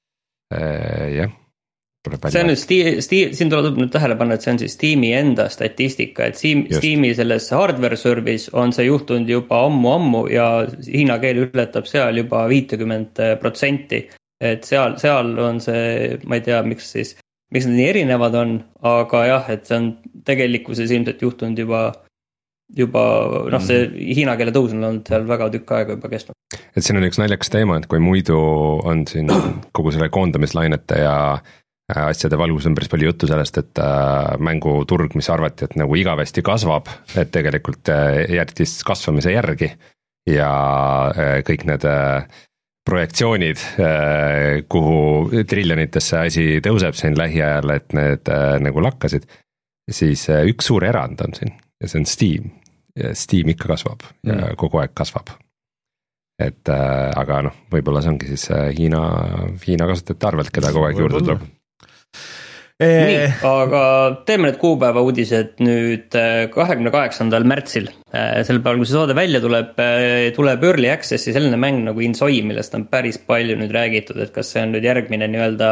äh, jah. See on nüüd Steam, Steam, siin tuleb nüüd tähele panna, et see on siis Steam'i enda statistika, et Steam, Steam'i selles hardware service on see juhtunud juba ammu-ammu ja hiina keel ületab seal juba viitekümmet protsenti, et seal, seal on see, ma ei tea, miks siis, miks need nii erinevad on, aga jah, et see on tegelikkuses ilmselt juhtunud juba, juba noh, see hiina keele tõus on olnud seal väga tükk aega juba kestnud. Et siin on üks naljakas teema, et kui muidu on siin kogu selle koondamislainete ja asjade valgus on päris palju juttu sellest, et äh, mänguturg, mis arvati, et nagu igavesti kasvab, et tegelikult äh, jättis kasvamise järgi ja äh, kõik need äh, projektsioonid, äh, kuhu triljonitesse asi tõuseb siin lähiajal, et need äh, nagu lakkasid, siis äh, üks suur erand on siin ja see on Steam. Steam ikka kasvab ja mm. kogu aeg kasvab. Et äh, aga noh, võib-olla see ongi siis äh, Hiina, Hiina kasutajate arvelt, keda kogu aeg juurde tuleb. Nii, aga teeme need kuupäeva uudised nüüd kahekümne kaheksandal märtsil. Sel päeval, kui see saade välja tuleb, tuleb Early Access'i selline mäng nagu Insoi, millest on päris palju nüüd räägitud, et kas see on nüüd järgmine nii-öelda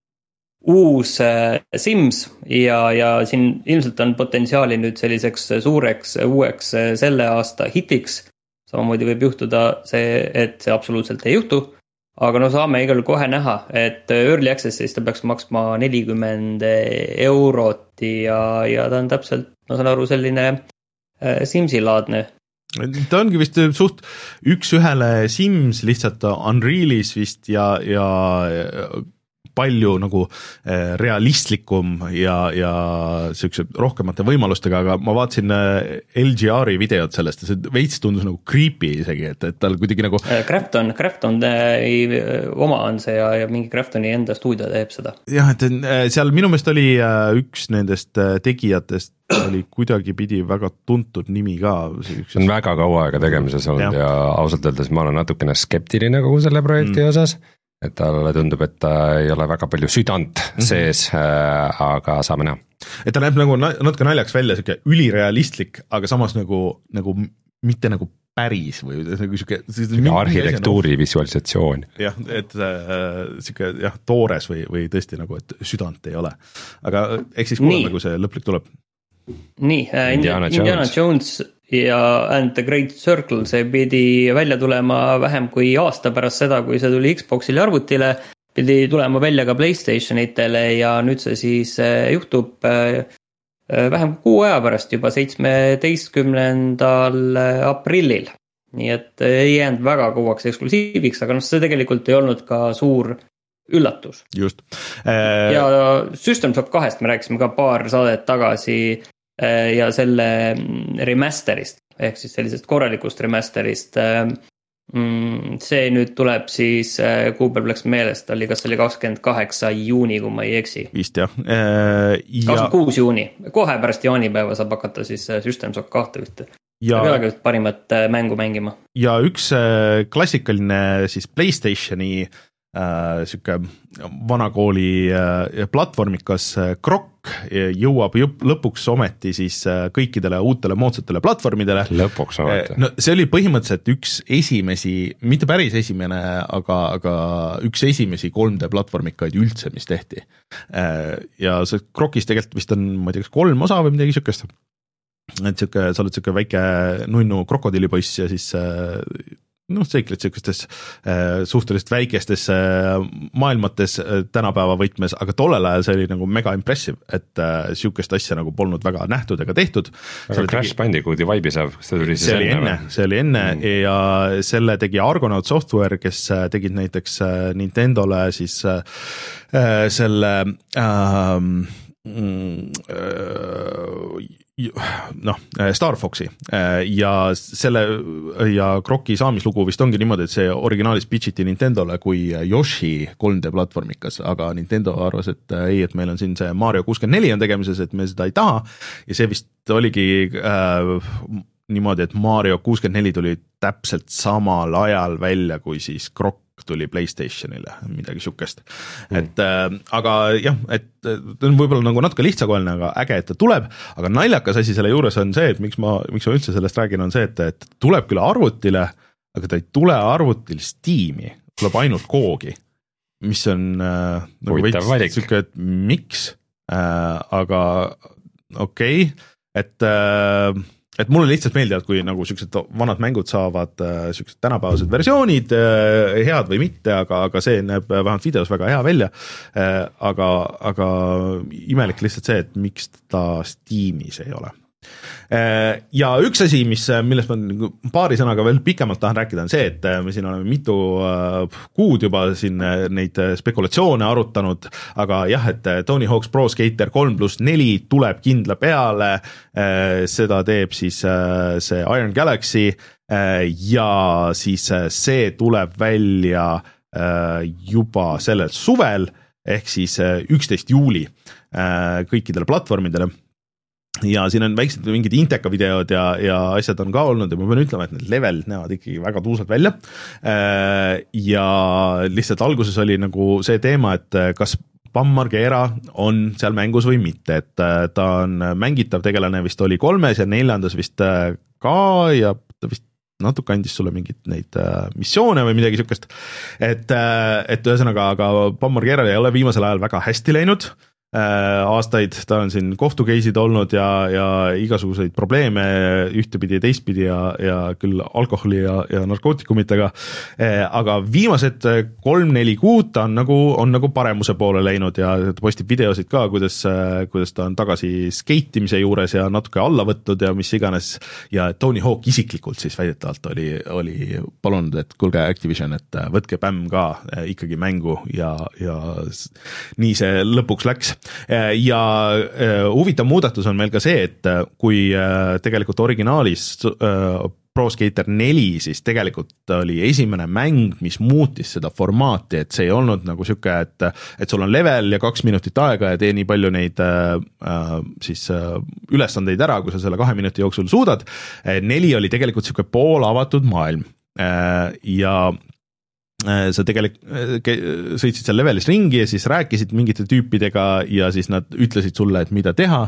uus Sims ja, ja siin ilmselt on potentsiaali nüüd selliseks suureks uueks selle aasta hitiks. Samamoodi võib juhtuda see, et see absoluutselt ei juhtu. Aga no saame igal kohe näha, et Early Access'is ta peaks maksma nelikümmend eurot ja, ja ta on täpselt, ma saan aru, selline Simsi-laadne. Ta ongi vist suht üks ühele Sims lihtsalt Unrealis vist ja, ja palju nagu realistlikum ja, ja siukse rohkemate võimalustega, aga ma vaatasin L G R-i videot sellest ja see veits tundus nagu creepy isegi, et, et tal kuidagi nagu Crafton, Crafton ei, oma on see ja, ja mingi Craftoni enda stuudio teeb seda. Jah, et seal minu meelest oli üks nendest tegijatest oli kuidagi pidi väga tuntud nimi ka. See on väga kaua aega tegemises olnud ja, ja ausalt öeldes ma olen natukene skeptiline kogu selle projekti mm. osas. Et talle tundub, et ta ei ole väga palju südant mm-hmm. sees, äh, aga saame näha. Et ta näeb nagu natuke naljaks välja, siuke ülirealistlik, aga samas nagu, nagu mitte nagu päris või nagu siuke arhitektuuri nagu, visualisatsioon. Jah, et äh, siuke jah, toores või, või tõesti nagu, et südant ei ole. Aga eks siis kuuleme, kui see lõplik tuleb. Nii, äh, Indiana, Indiana Jones, Jones ja And the Great Circle, see pidi välja tulema vähem kui aasta pärast seda, kui see tuli Xboxile arvutile, pidi tulema välja ka PlayStationitele ja nüüd see siis juhtub vähem kui kuu aja pärast, juba seitsmeteistkümnendal aprillil. Nii et ei jäänud väga kauaks eksklusiiviks, aga noh, see tegelikult ei olnud ka suur üllatus. Just. Äh... Ja System Shock kahest me rääkisime ka paar saadet tagasi ja selle remasterist, ehk siis sellisest korralikust remasterist. See nüüd tuleb siis, kuupäev läks meelest, oli kas oli kakskümmend kaheksa juuni, kui ma ei eksi. Vist jah. kakskümmend kuus juuni, kohe pärast jaanipäeva saab hakata siis System Shock kahte ühte ja peaaegu parimat mängu mängima. Ja üks klassikaline siis PlayStationi äh, siuke vanakooli äh, platvormikas Krokk jõuab jõp, lõpuks ometi siis äh, kõikidele uutele moodsatele platvormidele. Lõpuks ometi. No see oli põhimõtteliselt üks esimesi, mitte päris esimene, aga, aga üks esimesi kolm D platvormikaid üldse, mis tehti. Äh, ja see Krokkis tegelikult vist on, ma ei tea, kas kolm osa või midagi siukest. Et siuke, sa oled siuke väike nunnu krokodillipoiss ja siis noh, seikled siukestes äh, suhteliselt väikestes äh, maailmates äh, tänapäeva võtmes, aga tollel ajal see oli nagu mega impressive, et äh, siukest asja nagu polnud väga nähtud ega tehtud. Aga Crash tegi... Bandicooti vibe'i saab, see tuli siis see enne, enne, see oli enne mm. ja selle tegi Argonaut Software, kes tegid näiteks äh, Nintendole siis äh, selle äh, mm, äh, noh, Star Foxi ja selle ja Krokki saamislugu vist ongi niimoodi, et see originaalis pitchiti Nintendole kui Yoshi kolm D platvormikas, aga Nintendo arvas, et ei, et meil on siin see Mario kuuskümmend neli on tegemises, et me seda ei taha ja see vist oligi äh, niimoodi, et Mario kuuskümmend neli tuli täpselt samal ajal välja, kui siis Krokk tuli PlayStationile, midagi siukest mm.. et äh, aga jah, et ta on võib-olla nagu natuke lihtsakoeline, aga äge, et ta tuleb, aga naljakas asi selle juures on see, et miks ma, miks ma üldse sellest räägin, on see, et, et tuleb küll arvutile, aga ta ei tule arvutil Steam'i, tuleb ainult koogi, mis on äh, nagu veits siuke, et miks äh, aga okei okay,, et äh, et mulle lihtsalt meeldivad, kui nagu siuksed vanad mängud saavad äh, siuksed tänapäevased versioonid äh,, head või mitte, aga, aga see näeb vähemalt videos väga hea välja äh,, aga, aga imelik lihtsalt see, et miks ta Steamis ei ole. Ja üks asi, mis, millest ma paari sõnaga veel pikemalt tahan rääkida, on see, et me siin oleme mitu kuud juba siin neid spekulatsioone arutanud, aga jah, et Tony Hawk's Pro Skater kolm pluss neli tuleb kindla peale, seda teeb siis see Iron Galaxy ja siis see tuleb välja juba sellel suvel, ehk siis üksteist juuli kõikidele platvormidele. Ja siin on väiksed mingid Inteka videod ja, ja asjad on ka olnud ja ma pean ütlema, et need level näevad ikkagi väga tuusad välja. Ja lihtsalt alguses oli nagu see teema, et kas Bam Margera on seal mängus või mitte, et ta on mängitav tegelane, vist oli kolmes ja neljandas vist ka ja ta vist natuke andis sulle mingit neid missioone või midagi siukest. Et, et ühesõnaga, aga Bam Margera ei ole viimasel ajal väga hästi läinud. Aastaid ta on siin kohtukeisid olnud ja, ja igasuguseid probleeme ühtepidi ja teistpidi ja, ja küll alkoholi ja, ja narkootikumitega, aga viimased kolm-neli kuud ta on nagu, on nagu paremuse poole läinud ja ta postib videosid ka, kuidas, kuidas ta on tagasi skeitimise juures ja natuke alla võtnud ja mis iganes ja Tony Hawk isiklikult siis väidetavalt oli, oli palunud, et kuulge Activision, et võtke Bam ka ikkagi mängu ja, ja nii see lõpuks läks. Ja huvitav muudatus on meil ka see, et kui tegelikult originaalis Pro Skater neli, siis tegelikult oli esimene mäng, mis muutis seda formaati, et see ei olnud nagu siuke, et, et sul on level ja kaks minutit aega ja tee nii palju neid äh, siis äh, ülesandeid ära, kui sa selle kahe minuti jooksul suudad. Neli oli tegelikult siuke pool avatud maailm äh, ja sa tegelikult sõitsid seal levelis ringi ja siis rääkisid mingite tüüpidega ja siis nad ütlesid sulle, et mida teha.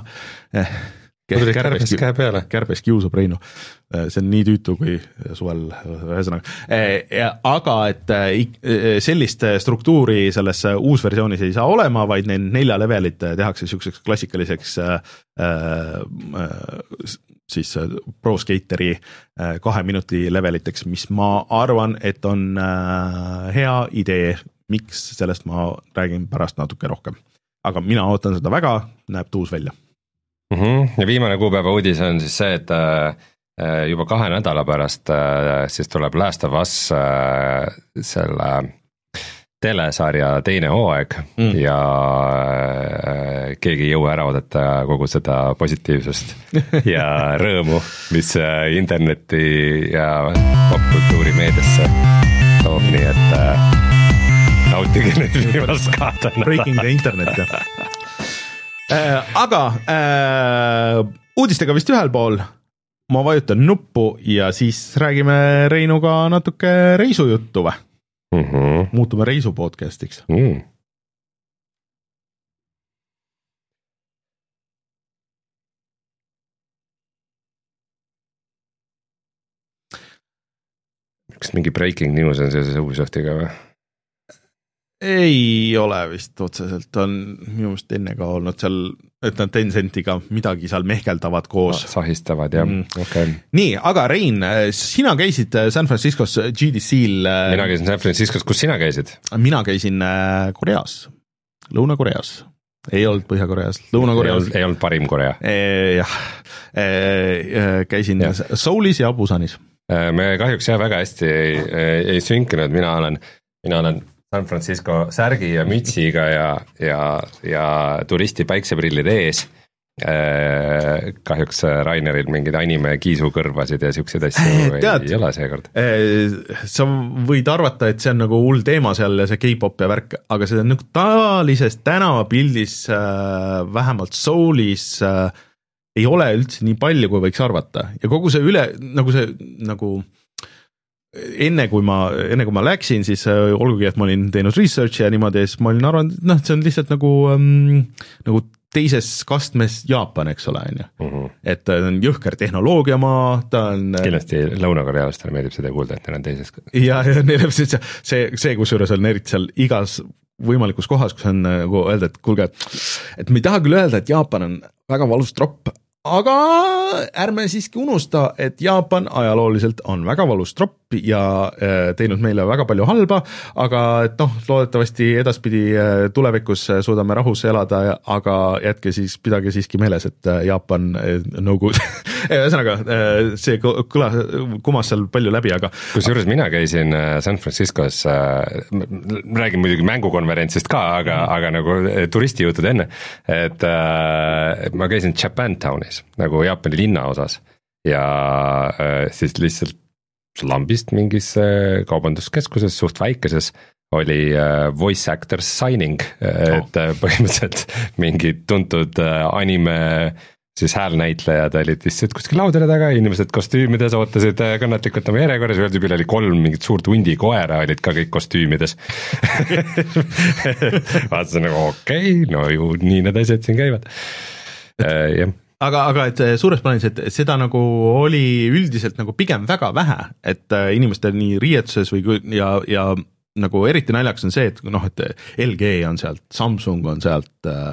Kärbes käe peale. Kärbes kiusab Reinu. See on nii tüütu kui suvel ühesõnaga. Aga et sellist struktuuri selles uusversioonis ei saa olema, vaid need nelja levelit tehakse siukseks klassikaliseks siis Pro Skateri kahe minuti leveliteks, mis ma arvan, et on hea idee, miks sellest ma räägin pärast natuke rohkem. Aga mina ootan seda väga, näeb tuus välja. Mm-hmm. Ja viimane kuupäeva uudis on siis see, et juba kahe nädala pärast siis tuleb Last of Us selle telesarja teine hooaeg mm. ja keegi ei jõua ära oodata kogu seda positiivsust ja rõõmu, mis interneti ja popkultuuri meediasse toob, nii et nautige nüüd viimast kahte nädala. Breaking the internet, jah. Äh, aga äh, uudistega vist ühel pool ma vajutan nuppu ja siis räägime Reinuga natuke reisujuttu või? Mm-hmm. Muutume reisu podcastiks. Mm. Kas mingi breaking news on seoses Ubisoftiga või? Ei ole vist otseselt, on minu meelest enne ka olnud seal, et nad Tencentiga midagi seal mehkeldavad koos. Sahistavad, jah, mm. okei okay.. Nii, aga Rein, sina käisid San Franciscos G D C-l. Mina käisin San Franciscos, kus sina käisid? Mina käisin Koreas, Lõuna-Koreas. Ei olnud Põhja-Koreas, Lõuna-Koreas. Ei, ei olnud parim Korea. E, jah, e, käisin ja. Soulis ja Busanis. Me kahjuks jah väga hästi ei, ei sünkinud, mina olen, mina olen San Francisco särgi ja mütsiga ja, ja, ja turisti päikseprillide ees. Kahjuks Raineril mingid anime kiisukõrvasid ja siukseid asju Tead, ei ole seekord. Sa võid arvata, et see on nagu hull teema seal ja see K-pop ja värk, aga see on nagu tavalises tänavapildis vähemalt Soulis ei ole üldse nii palju, kui võiks arvata ja kogu see üle, nagu see nagu enne kui ma, enne kui ma läksin, siis olgugi, et ma olin teinud research'i ja niimoodi, siis ma olin arvanud, et noh, see on lihtsalt nagu, um, nagu teises kastmes Jaapan, eks ole, on ju. Uh-huh. Et ta on jõhker tehnoloogiamaa, ta on... Kindlasti lõunakorealastele meeldib seda kuulda, et neil on teises... Ja, ja neil on see, see, see kusjuures on eriti seal igas võimalikus kohas, kus on nagu öelda, et kuulge, et me ei taha küll öelda, et Jaapan on väga valus tropp, aga ärme siiski unusta, et Jaapan ajalooliselt on väga valus tropp ja teinud meile väga palju halba, aga et noh, loodetavasti edaspidi tulevikus suudame rahus elada, aga jätke siis, pidage siiski meeles, et Jaapan no good. Ühesõnaga, see kõla, kumas seal palju läbi, aga... Kusjuures mina käisin San Franciscos, räägin muidugi mängukonverentsist ka, aga, mm. aga nagu turistijutud enne, et äh, ma käisin Japantownis, nagu Jaapani linna osas ja äh, siis lihtsalt lambist mingis kaubanduskeskuses, suht väikeses, oli voice actors signing, et oh. põhimõtteliselt mingid tuntud anime siis häälnäitlejad olid lihtsalt kuskil laudele taga, inimesed kostüümides ootasid kannatlikult oma järjekorras, ühel tüübil oli kolm mingit suurt hundi koera, olid ka kõik kostüümides. Vaatasin nagu okei, okay, no ju nii need asjad siin käivad. Jah. Aga, aga et suures plaanis, et seda nagu oli üldiselt nagu pigem väga vähe, et inimestel nii riietuses või ja, ja nagu eriti naljaks on see, et noh, et L G on sealt, Samsung on sealt,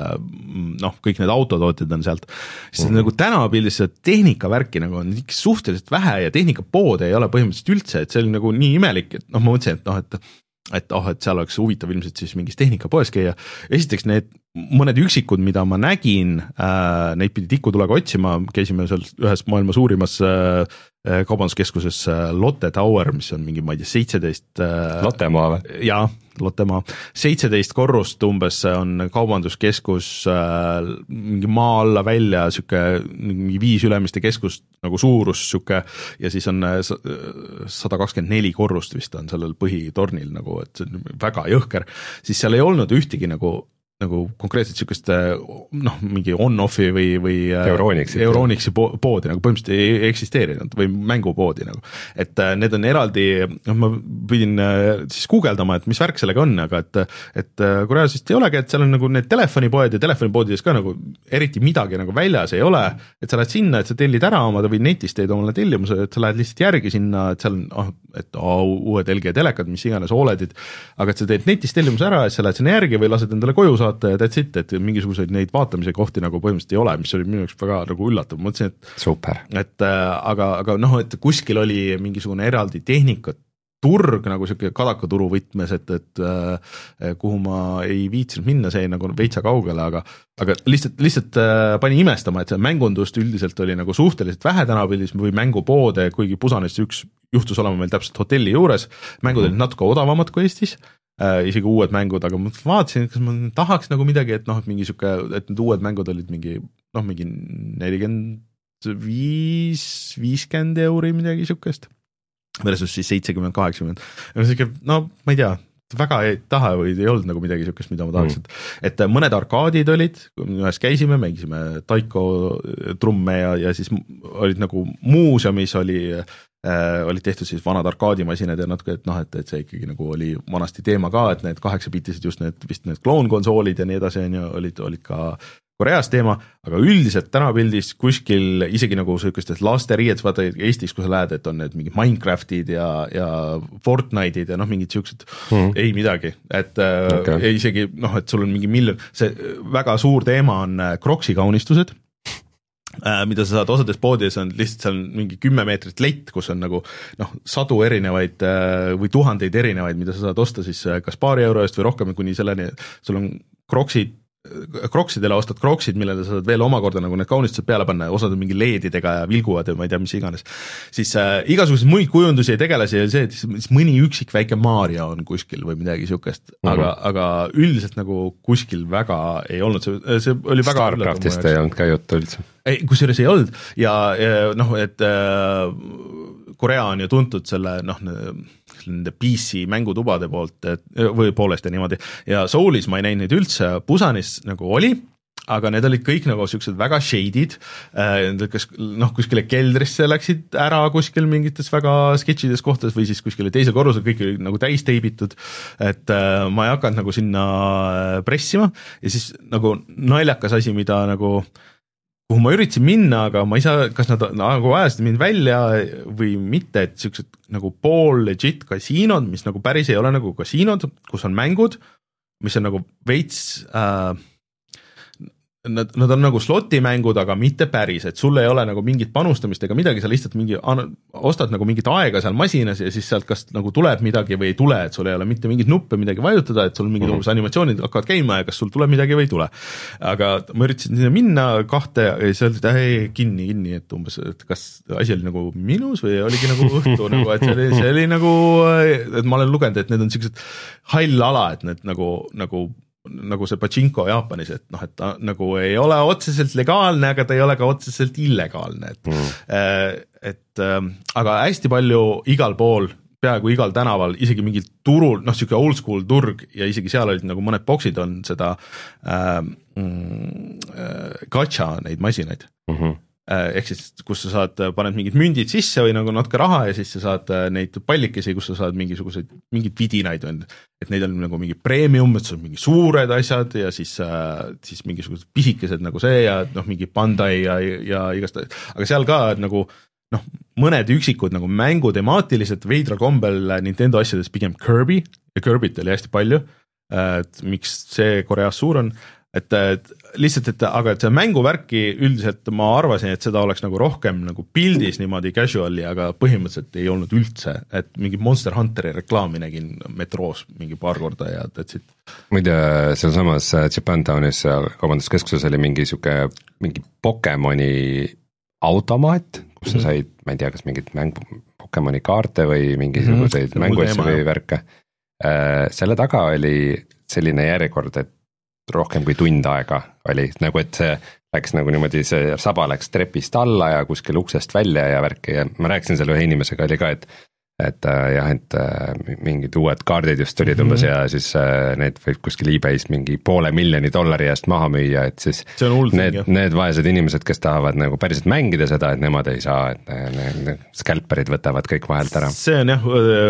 noh, kõik need autotootjad on sealt, siis mm-hmm. nagu tänavapildis seda tehnikavärki nagu on suhteliselt vähe ja tehnikapoode ei ole põhimõtteliselt üldse, et see oli nagu nii imelik, et noh, ma mõtlesin, et noh, et et oh, et seal oleks huvitav ilmselt siis mingis tehnikapoes käia. Esiteks need mõned üksikud, mida ma nägin, äh, neid pidi tikutulega otsima, käisime seal ühes maailma suurimas äh, kaubanduskeskuses äh, Lotte Tower, mis on mingi, ma ei tea, seitseteist äh, Lottemaa või? Jaa, Lottemaa. seitseteist korrust umbes on kaubanduskeskus äh, mingi maa alla välja, süke, mingi viis ülemiste keskust nagu suurus süke, ja siis on sada kakskümmend neli korrust vist on sellel põhitornil nagu, et see on väga jõhker, siis seal ei olnud ühtegi nagu nagu konkreetselt sükest noh, mingi on-off'i või, või Euronixi, Euronixi poodi nagu põhimõtteliselt ei eksisteerinud või mängupoodi nagu, et need on eraldi, noh ma pidin siis guugeldama, et mis värk sellega on, aga et, et Koreas vist ei olegi, et seal on nagu need telefonipoed ja telefonipoodides ka nagu eriti midagi nagu väljas ei ole, et sa lähed sinna, et sa tellid ära oma või netist teed omale tellimuse, et sa lähed lihtsalt järgi sinna, et seal on oh, et oh, uued L G telekad, mis iganes ooledid, aga et sa teed netist tellimuse ära ja sa lähed sinna järgi või lased endale koju saada ja that's it, et mingisuguseid neid vaatamise kohti nagu põhimõtteliselt ei ole, mis oli minu jaoks väga nagu üllatav, ma mõtlesin, et super, et aga, aga noh, et kuskil oli mingisugune eraldi tehnikat turg nagu siuke kadakaturu võtmes, et, et äh, kuhu ma ei viitsinud minna, see nagu veitsa kaugele, aga, aga lihtsalt, lihtsalt äh, pani imestama, et see mängundust üldiselt oli nagu suhteliselt vähe tänavapildis või mängupoode, kuigi Pusanist üks juhtus olema meil täpselt hotelli juures, mängud olid natuke odavamad kui Eestis, äh, isegi uued mängud, aga ma vaatasin, kas ma tahaks nagu midagi, et noh, et mingi siuke, et need uued mängud olid mingi, noh, mingi nelikümmend viis, viiskümmend euri midagi siukest. Versus siis seitsekümmend, kaheksakümmend. No ma ei tea, väga ei taha või ei olnud nagu midagi niisugust, mida ma tahaks mm., et, et mõned arkaadid olid, kui me ühes käisime, mängisime taiko trumme ja, ja siis olid nagu muuseumis oli äh, olid tehtud siis vanad arkaadimasinad ja natuke, et noh, et, et see ikkagi nagu oli vanasti teema ka, et need kaheksabitised just need vist need kloonkonsoolid ja nii edasi on ju, olid, olid ka Koreas teema, aga üldiselt tänapildis kuskil isegi nagu sellistes lasteriiets, vaata Eestis, kui sa lähed, et on need mingid Minecraftid ja, ja Fortnite'id ja noh, mingid siuksed mm. ei midagi, et okay. äh, isegi noh, et sul on mingi miljon, see väga suur teema on Crocs'i kaunistused, äh, mida sa saad osades poodides on lihtsalt seal mingi kümme meetrit lett, kus on nagu noh, sadu erinevaid äh, või tuhandeid erinevaid, mida sa saad osta siis kas paari euro eest või rohkem kuni selleni, sul on Crocs'id Crocsidele ostad Crocsid, millele sa saad veel omakorda nagu need kaunistused peale panna ja osad on mingi leedidega ja vilguvad ja ma ei tea, mis iganes. Siis äh, igasuguseid muid kujundusi ja tegelasi ja see, et mõni üksik väike Mario on kuskil või midagi niisugust, mm-hmm. aga, aga üldiselt nagu kuskil väga ei olnud, see, see oli väga Starcraftist ei olnud ka juttu üldse. Ei, kusjuures ei olnud ja, ja noh, et äh, Korea on ju tuntud selle noh, nende P C mängutubade poolt et, või poolest ja niimoodi ja Soulis ma ei näinud neid üldse, Busanis nagu oli, aga need olid kõik nagu siuksed väga shaded, kas noh, kuskile keldrisse läksid ära kuskil mingites väga sketšides kohtades või siis kuskile teisel korrusel kõik oli nagu täis teibitud, et äh, ma ei hakanud nagu sinna pressima ja siis nagu naljakas asi, mida nagu kuhu ma üritasin minna, aga ma ei saa, kas nad nagu ajasid mind välja või mitte, et siuksed nagu pool legit kasiinod, mis nagu päris ei ole nagu kasiinod, kus on mängud, mis on nagu veits äh, Nad, nad on nagu slotimängud, aga mitte päris, et sul ei ole nagu mingit panustamist ega midagi, sa lihtsalt mingi, ostad nagu mingit aega seal masinas ja siis sealt kas nagu tuleb midagi või ei tule, et sul ei ole mitte mingit nuppe midagi vajutada, et sul mingid umbes animatsioonid hakkavad käima ja kas sul tuleb midagi või ei tule. Aga ma üritasin sinna minna kahte ja siis öeldi, et ei, kinni, kinni, et umbes, et kas asi oli nagu minus või oligi nagu õhtu, nagu, et see oli, see oli nagu, et ma olen lugenud, et need on sellised hall ala, et need nagu, nagu nagu see pachinko Jaapanis, et noh, et ta nagu ei ole otseselt legaalne, aga ta ei ole ka otseselt illegaalne, et mm. et aga hästi palju igal pool, peaaegu igal tänaval, isegi mingil turul, noh, siuke old school turg ja isegi seal olid nagu mõned boksid on seda äh, äh, gacha neid masinaid mm-hmm. ehk siis, kus sa saad, paned mingid mündid sisse või nagu natuke raha ja siis sa saad neid pallikesi, kus sa saad mingisuguseid, mingid vidinaid on, et neid on nagu mingi premium, et see on mingi suured asjad ja siis, siis mingisugused pisikesed nagu see ja noh, mingi Bandai ja, ja igast, aga seal ka nagu noh, mõned üksikud nagu mängutemaatilised veidral kombel Nintendo asjades pigem Kirby ja Kirbyt oli hästi palju, et miks see Koreas suur on, et, et lihtsalt, et aga et see mänguvärki üldiselt ma arvasin, et seda oleks nagu rohkem nagu pildis niimoodi casual'i, aga põhimõtteliselt ei olnud üldse, et mingi Monster Hunteri reklaami nägin metroos mingi paar korda ja that's it. Muide, seal samas Japantownis kaubanduskeskuses oli mingi siuke, mingi Pokemoni automaat, kus sa said, ma ei tea, kas mingit mängu, Pokemoni kaarte või mingisuguseid mm-hmm. mänguasju või värke. Selle taga oli selline järjekord, et rohkem kui tund aega oli, nagu et see läks nagu niimoodi, see saba läks trepist alla ja kuskil uksest välja ja värki ja ma rääkisin selle ühe inimesega oli ka, et et jah, et mingid uued kaardid just tulid mm-hmm. umbes ja siis need võib kuskil eBay's mingi poole miljoni dollari eest maha müüa, et siis need, need vaesed inimesed, kes tahavad nagu päriselt mängida seda, et nemad ei saa, et need, need skalperid võtavad kõik vahelt ära. See on jah,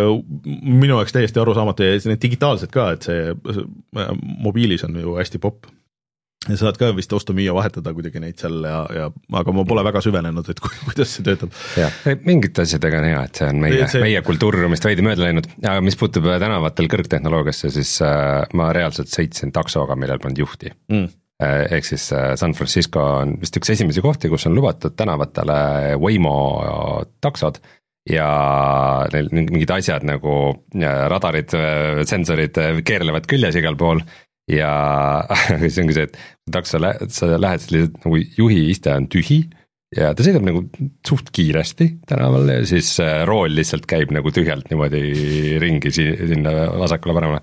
minu jaoks täiesti arusaamatu ja need digitaalsed ka, et see mobiilis on ju hästi popp. Ja saad ka vist osta müüa vahetada kuidagi neid seal ja, ja aga ma pole väga süvenenud, et kuidas see töötab. Jah, mingit asjadega on hea, et see on meie, see... meie kultuurruumist veidi mööda läinud, aga mis puutub tänavatel kõrgtehnoloogiasse, siis äh, ma reaalselt sõitsin taksoga, millel polnud juhti mm. äh, ehk siis äh, San Francisco on vist üks esimesi kohti, kus on lubatud tänavatele Waymo taksod ja neil mingid asjad nagu radarid, sensorid keerlevad küljes igal pool ja see ongi see, et takso lä- sa lähed lihtsalt nagu juhi iste on tühi ja ta sõidab nagu suht kiiresti tänaval ja siis rool lihtsalt käib nagu tühjalt niimoodi ringi sinna vasakule paremale.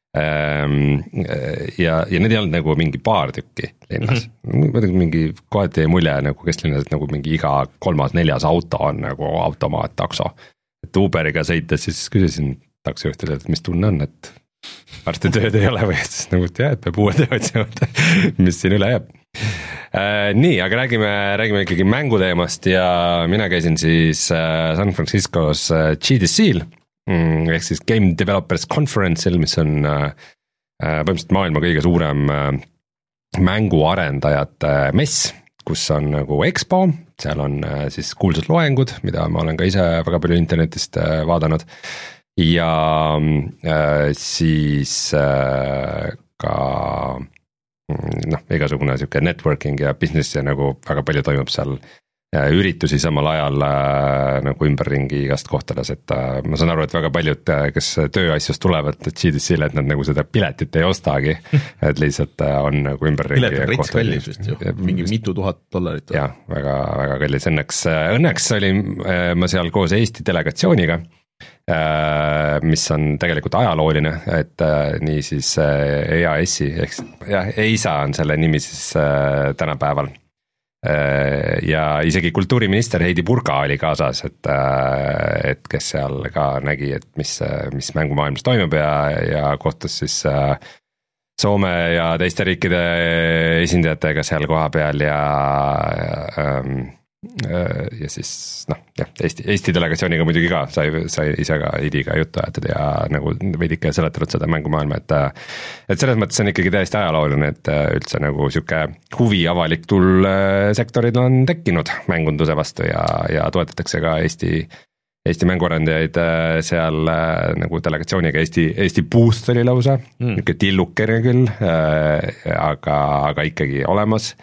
Ja, ja need ei olnud nagu mingi paar tükki linnas, mm-hmm. mingi kohati mulje nagu kesklinnas, et nagu mingi iga kolmas, neljas auto on nagu automaat takso. Et Uberiga sõites siis küsisin taksojuhtile, et mis tunne on, et varsti tööd ei ole või siis nagu tead, peab uue töö otsima, mis siin üle jääb. Nii, aga räägime, räägime ikkagi mänguteemast ja mina käisin siis San Franciscos G D C-l, ehk siis Game Developers Conference'il, mis on põhimõtteliselt maailma kõige suurem mänguarendajate mess, kus on nagu EXPO, seal on siis kuulsad loengud, mida ma olen ka ise väga palju internetist vaadanud ja siis ka noh, igasugune sihuke networking ja business ja nagu väga palju toimub seal üritusi samal ajal nagu ümberringi igast kohtades, et ma saan aru, et väga paljud, kes tööasjust tulevad G D C-le, et nad nagu seda piletit ei ostagi, et lihtsalt on nagu ümberringi. Pilet on reits kallis vist ju, mingi mitu tuhat dollarit. jah, väga, väga kallis, õnneks, õnneks oli ma seal koos Eesti delegatsiooniga, mis on tegelikult ajalooline, et nii siis E A S-i, ehk jah, E I S A on selle nimi siis tänapäeval. Ja isegi kultuuriminister Heidi Purga oli kaasas, et, et kes seal ka nägi, et mis, mis mängumaailmas toimub ja, ja kohtus siis Soome ja teiste riikide esindajatega seal koha peal ja, ja, ja siis noh, jah, Eesti, Eesti delegatsiooniga muidugi ka sai, sai ise ka Heidiga juttu ajatud ja nagu veidike seletanud seda mängumaailma, et et selles mõttes on ikkagi täiesti ajalooline, et üldse nagu sihuke huvi avalikul sektoril on tekkinud mängunduse vastu ja, ja toetatakse ka Eesti, Eesti mänguarendajaid seal nagu delegatsiooniga, Eesti, Eesti boost oli lausa, mm. nihuke tillukene küll, aga, aga ikkagi olemas.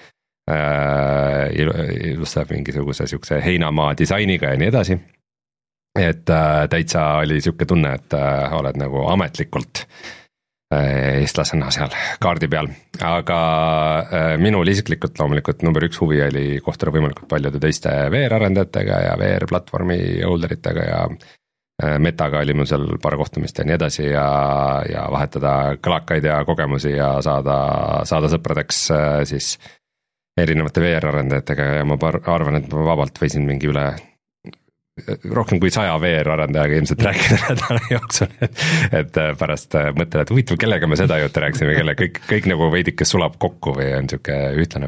Ilustab mingisuguse siukse heinamaa disainiga ja nii edasi, et täitsa oli siuke tunne, et oled nagu ametlikult eestlasena seal kaardi peal, aga minul isiklikult loomulikult number üks huvi oli kohtuda võimalikult paljude teiste V R-arendajatega ja V R-platvormi holderitega ja Metaga oli mul seal paar kohtumist ja nii edasi ja, ja vahetada kõlakaid ja kogemusi ja saada, saada sõpradeks siis erinevate V R-arendajatega ja ma arvan, et ma vabalt võisin mingi üle rohkem kui saja V R-arendajaga ilmselt rääkida nädala jooksul, et, et pärast mõtlen, et huvitav, kellega me seda juttu rääkisime, kelle kõik, kõik nagu veidike sulab kokku või on sihuke ühtlane.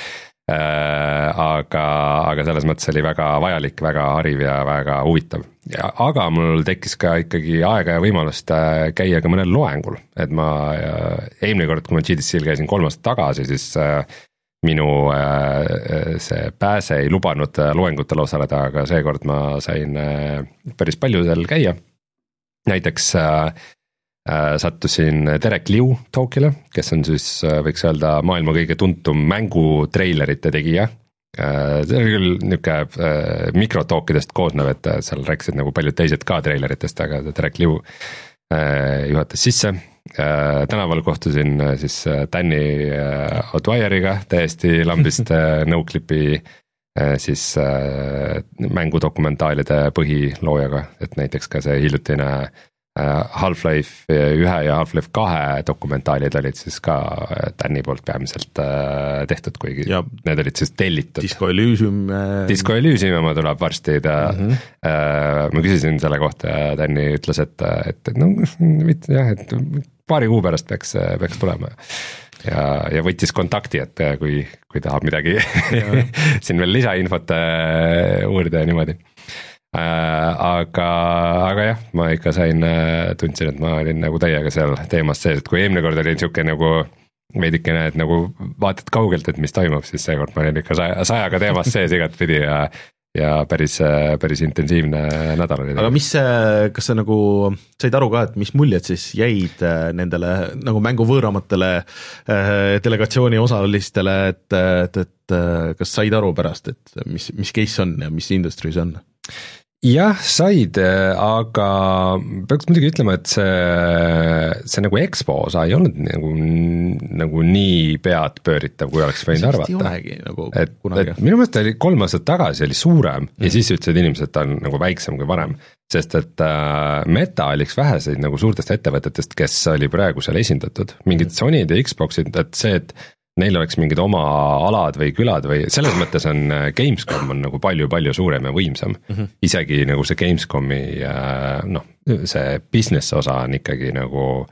Aga, aga selles mõttes oli väga vajalik, väga hariv ja väga huvitav. Ja, aga mul tekkis ka ikkagi aega ja võimalust käia ka mõnel loengul, et ma eelmine kord, kui ma G D C-l käisin kolm aastat tagasi, siis minu see pääse ei lubanud loengutel osaleda, aga seekord ma sain päris paljudel käia. Näiteks sattusin Derek Liu talkile, kes on siis, võiks öelda, maailma kõige tuntum mängutreilerite tegija. See oli küll niisugune mikrotalkidest koosnev, et seal rääkisid nagu paljud teised ka treileritest, aga Derek Liu juhatas sisse. Tänaval kohtusin siis Danny O'Dwyeriga, täiesti lambist no-clipi siis mängudokumentaalide põhiloojaga, et näiteks ka see hiljutine Half-Life ühe ja Half-Life kahe dokumentaalid olid siis ka Danny poolt peamiselt tehtud, kuigi ja need olid siis tellitud. Disco Elysium. Disco Elysium oma tuleb varsti, ta mm-hmm. ma küsisin selle kohta ja Danny ütles, et, et no jah, et paari kuu pärast peaks, peaks tulema ja, ja võttis kontakti, et kui, kui tahab midagi siin veel lisainfot uurida ja niimoodi. Aga, aga jah, ma ikka sain, tundsin, et ma olin nagu täiega seal teemas sees, et kui eelmine kord oli niisugune nagu veidikene, et nagu vaatad kaugelt, et mis toimub, siis seekord ma olin ikka saja, sajaga teemas sees igat pidi ja, ja päris, päris intensiivne nädal oli. Aga mis, kas sa nagu said aru ka, et mis muljed siis jäid nendele nagu mängu võõramatele delegatsiooni osalistele, et, et, et kas said aru pärast, et mis, mis case on ja mis industry see on? Jah, said, aga peaks muidugi ütlema, et see, see nagu EXPO osa ei olnud nagu, nagu nii pead pööritav, kui oleks võinud arvata. Nagu et, et minu mõttes oli kolm aastat tagasi oli suurem mm. ja siis ütlesid inimesed, et ta on nagu väiksem kui varem, sest et äh, Meta oli üks väheseid nagu suurtest ettevõtetest, kes oli praegu seal esindatud, mingid mm. Sony'd ja Xbox'id, et see, et neil oleks mingid oma alad või külad või selles mõttes on Gamescom on nagu palju-palju suurem ja võimsam. Mm-hmm. Isegi nagu see Gamescomi noh, see business osa on ikkagi nagu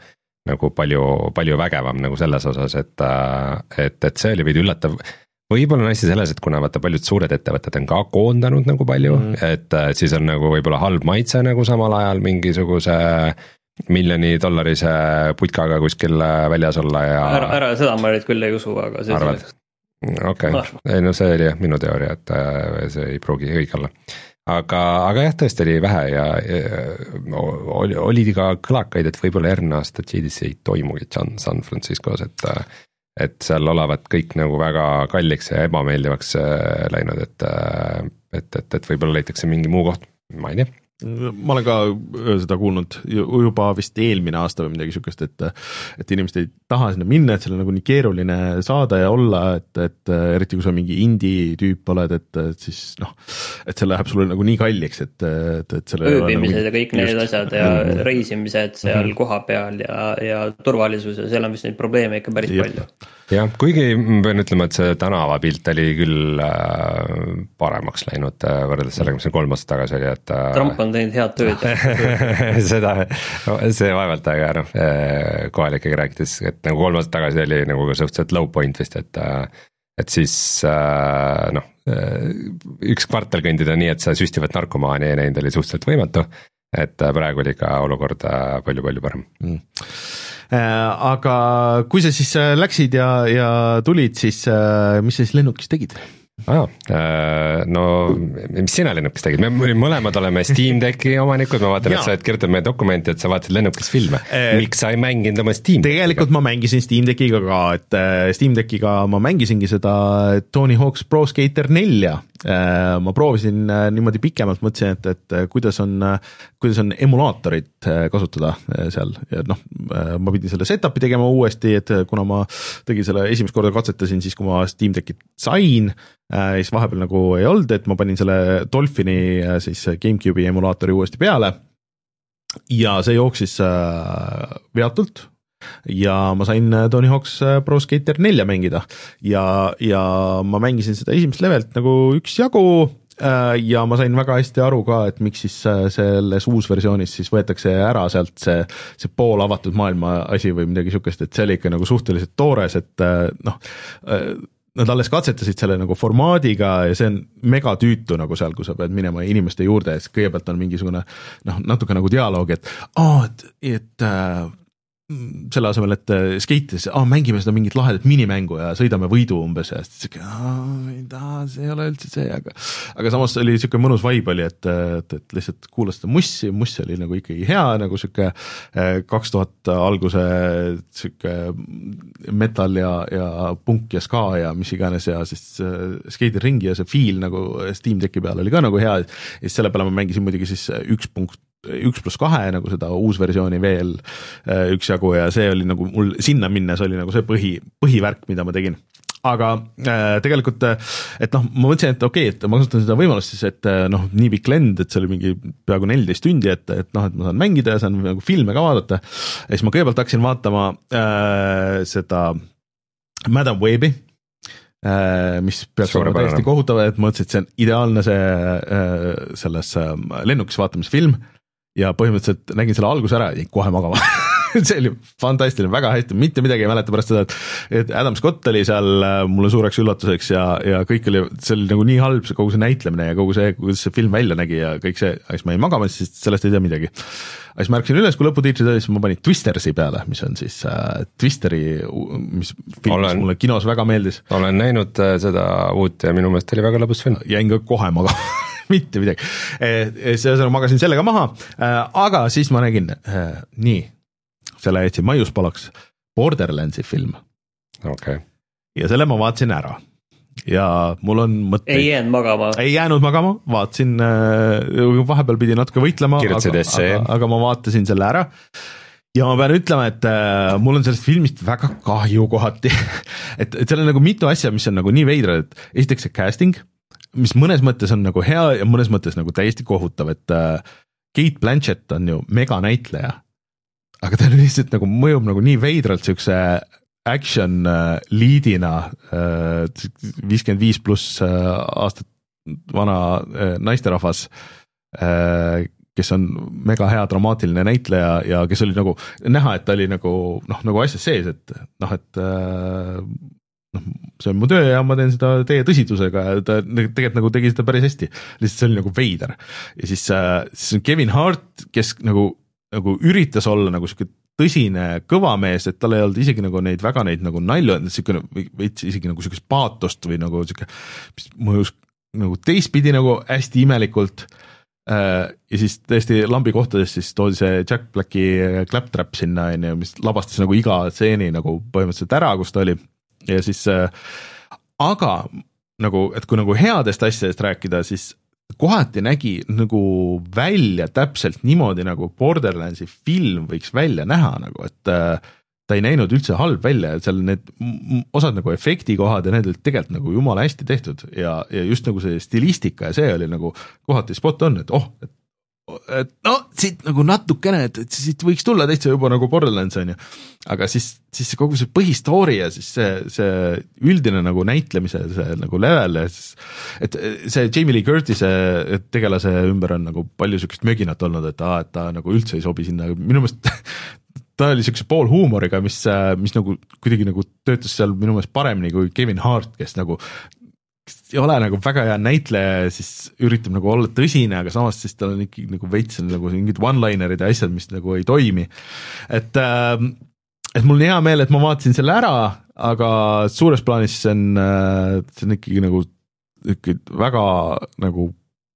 nagu palju, palju vägevam nagu selles osas, et, et, et see oli veidi üllatav. Võib-olla on asi selles, et kuna vaata paljud suured ettevõtted on ka koondanud nagu palju mm., et siis on nagu võib-olla halb maitse nagu samal ajal mingisuguse miljoni dollarise putkaga kuskil väljas olla ja ära, ära seda ma nüüd küll ei usu, aga see arvad? Okei, ei no see oli jah minu teooria, et see ei pruugi õige olla. Aga, aga jah, tõesti oli vähe ja, ja oli, oli ka kõlakaid, et võib-olla järgmine aasta G D C ei toimugi San Franciscos, et et seal olevat kõik nagu väga kalliks ja ebameeldivaks läinud, et, et, et, et võib-olla leitakse mingi muu koht, ma ei tea. Ma olen ka seda kuulnud juba vist eelmine aasta või midagi sükest, et, et inimesed ei taha sinna minna, et seal on nagu nii keeruline saada ja olla, et, et eriti kui sa mingi indie tüüp oled, et, et siis noh, et see läheb sulle nagu nii kalliks, et, et, et selle ööbimised nagu, ja kõik just, need asjad ja mm. reisimised seal mm. koha peal ja, ja turvalisus ja seal on vist neid probleeme ikka päris Jep. palju. jah, kuigi ma pean ütlema, et see tänavapilt oli küll äh, paremaks läinud äh, võrreldes sellega, mis on kolm aastat tagasi oli, et äh, Trump on teinud head tööd. seda, see vaevalt, aga noh, kohalikega rääkides, et nagu kolm aastat tagasi oli nagu ka suhteliselt low point vist, et et siis noh, üks kvartal kõndida nii, et sa süstivat narkomaani ei näinud, oli suhteliselt võimatu, et praegu oli ka olukord palju-palju parem mm. Aga kui sa siis läksid ja, ja tulid, siis mis sa siis lennukis tegid? Ah, no mis sina lennukis tegid, me mõlemad oleme Steam Decki omanikud, ma vaatan, et sa oled kirjutanud meie dokumenti, et sa vaatasid lennukis filme, miks sa ei mänginud oma Steam Deckiga? Tegelikult ma mängisin Steam Deckiga ka, et Steam Deckiga ma mängisingi seda Tony Hawk's Pro Skater nelja, ma proovisin niimoodi pikemalt, mõtlesin, et, et kuidas on, kuidas on emulaatorit kasutada seal, ja noh, ma pidin selle setupi tegema uuesti, et kuna ma tegin selle esimest korda katsetasin, siis kui ma Steam Deckit sain, siis vahepeal nagu ei olnud, et ma panin selle Dolphini siis GameCube'i emulaatori uuesti peale ja see jooksis veatult ja ma sain Tony Hawk's Pro Skater nelja mängida ja, ja ma mängisin seda esimest levelt nagu üks jagu ja ma sain väga hästi aru ka, et miks siis selles uusversioonis siis võetakse ära sealt see, see pool avatud maailma asi või midagi sükest, et see oli ikka nagu suhteliselt toores, et noh, nad alles katsetasid selle nagu formaadiga ja see on mega tüütu nagu seal, kui sa pead minema inimeste juurde, et kõigepealt on mingisugune noh, natuke nagu dialoog, et aa, et, et äh, selle asemel, et skeitides, aa, mängime seda mingit lahedat minimängu ja sõidame võidu umbes ja siis siuke, ei taha, see ei ole üldse see, aga aga samas oli siuke mõnus vibe oli, et, et, et lihtsalt kuulas seda mussi, muss oli nagu ikkagi hea, nagu siuke kaks tuhat alguse siuke metal ja, ja punk ja ska ja mis iganes ja siis skeidiringi ja see feel nagu Steam Decki peal oli ka nagu hea ja siis selle peale ma mängisin muidugi siis üks punkt üks pluss kahe nagu seda uusversiooni veel üksjagu ja see oli nagu mul sinna minnes oli nagu see põhi, põhivärk, mida ma tegin. Aga äh, tegelikult, et noh, ma mõtlesin, et okei, okay, et ma kasutan seda võimalust siis, et noh, nii pikk lend, et see oli mingi peaaegu neliteist tundi, et, et noh, et ma saan mängida ja saan nagu filme ka vaadata. Ja siis ma kõigepealt hakkasin vaatama äh, seda Madam Webi, äh, mis peaks olema täiesti kohutav, et ma mõtlesin, et see on ideaalne see äh, selles äh, lennukis vaatamise film ja põhimõtteliselt nägin selle alguse ära ja jäin kohe magama. see oli fantastiline, väga hästi, mitte midagi ei mäleta pärast seda, et, et Adam Scott oli seal mulle suureks üllatuseks ja, ja kõik oli, see oli nagu nii halb, see kogu see näitlemine ja kogu see, kuidas see film välja nägi ja kõik see, siis ma jäin magama, siis sellest ei tea midagi. Siis ma märkasin üles, kui lõputiitrid oli, siis ma panin Twistersi peale, mis on siis äh, Twisteri, mis film, olen, mulle kinos väga meeldis. Olen näinud äh, seda uut ja minu meelest oli väga lõbus film. Jäin ka kohe magama. mitte midagi. Seesõna magasin sellega maha, aga siis ma nägin, nii, selle jätsin maiuspalaks, Borderlandsi film. Okay. Ja selle ma vaatasin ära. Ja mul on mõtteid. Ei jäänud magama. Ei jäänud magama, vaatasin, vahepeal pidi natuke võitlema, aga, aga, aga ma vaatasin selle ära. Ja ma pean ütlema, et äh, mul on sellest filmist väga kahju kohati. et, et seal on nagu mitu asja, mis on nagu nii veidrad, et esiteks see casting, mis mõnes mõttes on nagu hea ja mõnes mõttes nagu täiesti kohutav, et äh, Kate Blanchett on ju mega näitleja, aga ta lihtsalt nagu mõjub nagu nii veidralt siukse action äh, liidina äh, viiskümmend viis pluss äh, aastat vana äh, naisterahvas äh, kes on mega hea dramaatiline näitleja ja kes oli nagu näha, et ta oli nagu noh, nagu asjas sees, et noh, et noh, see on mu töö ja ma teen seda teie tõsidusega ja ta tegelikult nagu tegi seda päris hästi, lihtsalt see oli nagu veider. Ja siis, siis on Kevin Hart, kes nagu, nagu üritas olla nagu siuke tõsine kõva mees, et tal ei olnud isegi nagu neid väga neid nagu nalju, siuke veits isegi nagu siukest paatost või nagu siuke mõjus nagu teistpidi nagu hästi imelikult. Ja siis tõesti lambi kohtades siis toodi see Jack Blacki claptrap sinna, mis labastas nagu iga stseeni nagu põhimõtteliselt ära, kus ta oli. Ja siis, aga nagu, et kui nagu headest asjadest rääkida, siis kohati nägi nagu välja täpselt niimoodi, nagu Borderlandsi film võiks välja näha, nagu, et ta ei näinud üldse halb välja, et seal need osad nagu efektikohad ja need olid tegelikult nagu jumala hästi tehtud ja, ja just nagu see stilistika ja see oli nagu kohati spot on, et oh, et, et no siit nagu natukene, et, et siit võiks tulla täitsa juba nagu Borderlands on ju, aga siis, siis kogu see põhistoori ja siis see, see üldine nagu näitlemise see nagu level ja siis, et see Jamie Lee Curtise tegelase ümber on nagu palju sükest möginat olnud, et, aa, et ta nagu üldse ei sobi sinna, minu meelest ta oli sükse pool huumoriga, mis, mis nagu kuidagi nagu töötas seal minu meelest paremini kui Kevin Hart, kes nagu ei ole nagu väga hea näitleja, siis üritab nagu olla tõsine, aga samas siis tal on ikkagi nagu veits nagu mingid one-linerid ja asjad, mis nagu ei toimi. Et, et mul on hea meel, et ma vaatasin selle ära, aga suures plaanis see on, see on ikkagi nagu ikkagi väga nagu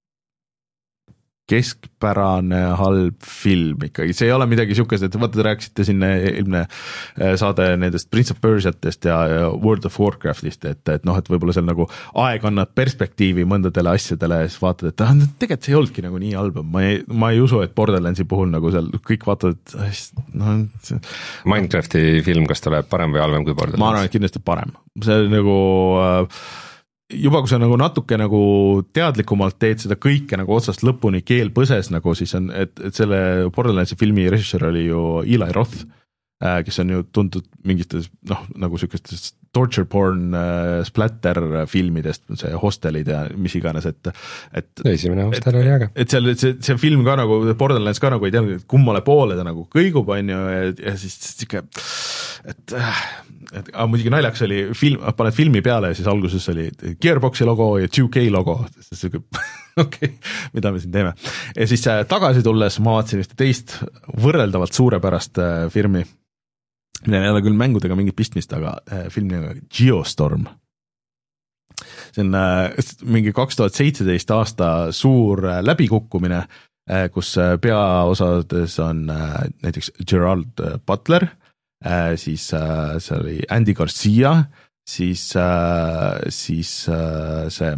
keskpärane halb film ikkagi, see ei ole midagi siukest, et vaata, te rääkisite siin ilmne saade nendest Prince of Persiatest ja World of Warcraftist, et, et noh, et võib-olla seal nagu aeg annab perspektiivi mõndadele asjadele ja siis vaatad, et ah, tegelikult see ei olnudki nagu nii halb, ma ei, ma ei usu, et Borderlandsi puhul nagu seal kõik vaatavad, et no, see... Minecrafti film, kas tuleb parem või halvem kui Borderlands? Ma arvan, et kindlasti parem, see on nagu juba kui sa nagu natuke nagu teadlikumalt teed seda kõike nagu otsast lõpuni keel põses nagu siis on, et, et selle Borderlandsi filmi režissöör oli ju Eli Roth, kes on ju tuntud mingites noh, nagu sükestes torture porn splatter filmidest, see Hostelid ja mis iganes, et, et esimene Hostel oli äge. Et seal see, see film ka nagu, Borderlands ka nagu ei teadnud, kummale poole ta nagu kõigub on ju ja, ja siis siuke, et, et aga muidugi naljaks oli film, paned filmi peale ja siis alguses oli Gearboxi logo ja two K logo, okei, okay, mida me siin teeme. Ja siis tagasi tulles ma vaatasin ühte teist võrreldavalt suurepärast firmi, mida ei ole küll mängudega mingit pistmist, aga film nimega Geostorm. See on mingi kaks tuhat seitseteist aasta suur läbikukkumine, kus peaosades on näiteks Gerald Butler, siis see oli Andy Garcia, siis, siis see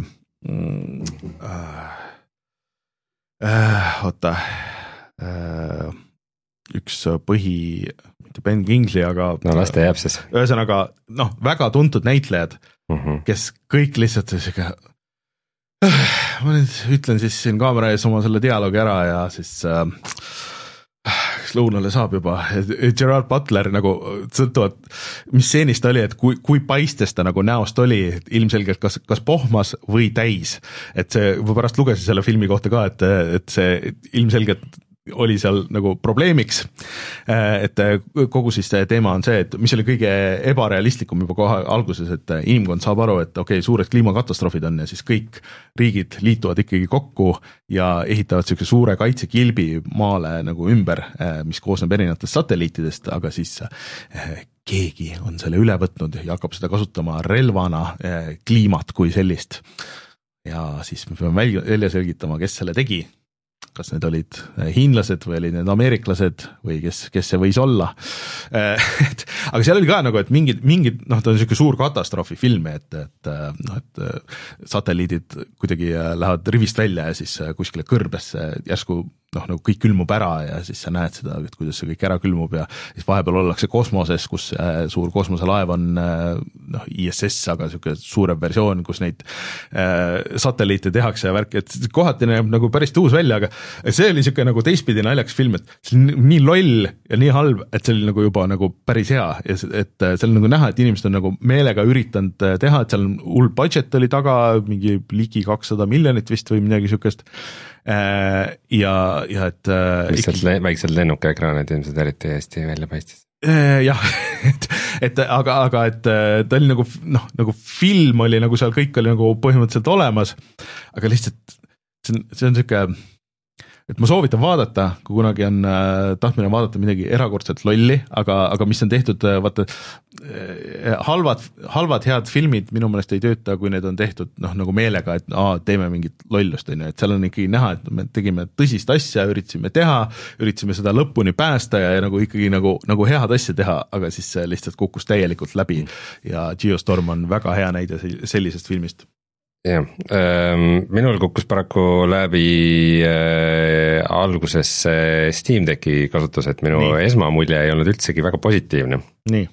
äh, oota äh, üks põhi mitte Ben Kingsley, aga no las ta jääb siis. Ühesõnaga, noh, väga tuntud näitlejad, uh-huh. kes kõik lihtsalt siuke, ma nüüd ütlen siis siin kaamera ees oma selle dialoogi ära ja siis äh, lõunale saab juba. Gerard Butler nagu sõltuvad, mis seenist oli, et kui, kui paistes ta nagu näost oli, ilmselgelt kas, kas pohmas või täis. Et see, ma pärast lugesin selle filmi kohta ka, et, et see ilmselgelt oli seal nagu probleemiks, et kogu siis teema on see, et mis oli kõige ebarealistlikum juba kohe alguses, et inimkond saab aru, et okei, okay, suured kliimakatastroofid on ja siis kõik riigid liituvad ikkagi kokku ja ehitavad sellise suure kaitsekilbi maale nagu ümber, mis koosneb erinevatest satelliitidest, aga siis keegi on selle üle võtnud ja hakkab seda kasutama relvana kliimat kui sellist. Ja siis me peame välja selgitama, kes selle tegi. Kas need olid hiinlased või olid need ameeriklased või kes, kes see võis olla. Et, aga seal oli ka nagu, et mingid, mingid, noh, ta on selline suur katastroofi film, et, et, noh, et satelliidid kuidagi lähevad rivist välja ja siis kuskile kõrbesse järsku, noh, nagu kõik külmub ära ja siis sa näed seda, et kuidas see kõik ära külmub ja siis vahepeal ollakse kosmoses, kus suur kosmoselaev on, noh, I S S, aga selline suurem versioon, kus neid satelliite tehakse ja värk, et kohati näeb nagu päris tuus välja, aga see oli siuke nagu teistpidi naljaks film, et see on nii loll ja nii halb, et see oli nagu juba nagu päris hea ja et seal on nagu näha, et inimesed on nagu meelega üritanud teha, et seal on hull budget oli taga, mingi ligi kakssada miljonit vist või midagi siukest, ja, ja et mis sealt le- väiksed lennukeekraanid ilmselt eriti hästi välja paistis. Jah, et, et aga, aga et ta oli nagu noh, nagu film oli nagu seal kõik oli nagu põhimõtteliselt olemas, aga lihtsalt see on, see on siuke, et ma soovitan vaadata, kui kunagi on äh, tahtmine vaadata midagi erakordselt lolli, aga, aga mis on tehtud, vaata äh, halvad, halvad head filmid minu meelest ei tööta, kui need on tehtud noh, nagu meelega, et aa, teeme mingit lollust, on ju, et seal on ikkagi näha, et me tegime tõsist asja, üritasime teha, üritasime seda lõpuni päästa ja, ja nagu ikkagi nagu, nagu head asja teha, aga siis see lihtsalt kukkus täielikult läbi ja Geostorm on väga hea näide sellisest filmist. jah, minul kukkus paraku läbi äh, alguses Steam Decki kasutus, et minu Nii. esmamulje ei olnud üldsegi väga positiivne. Nii.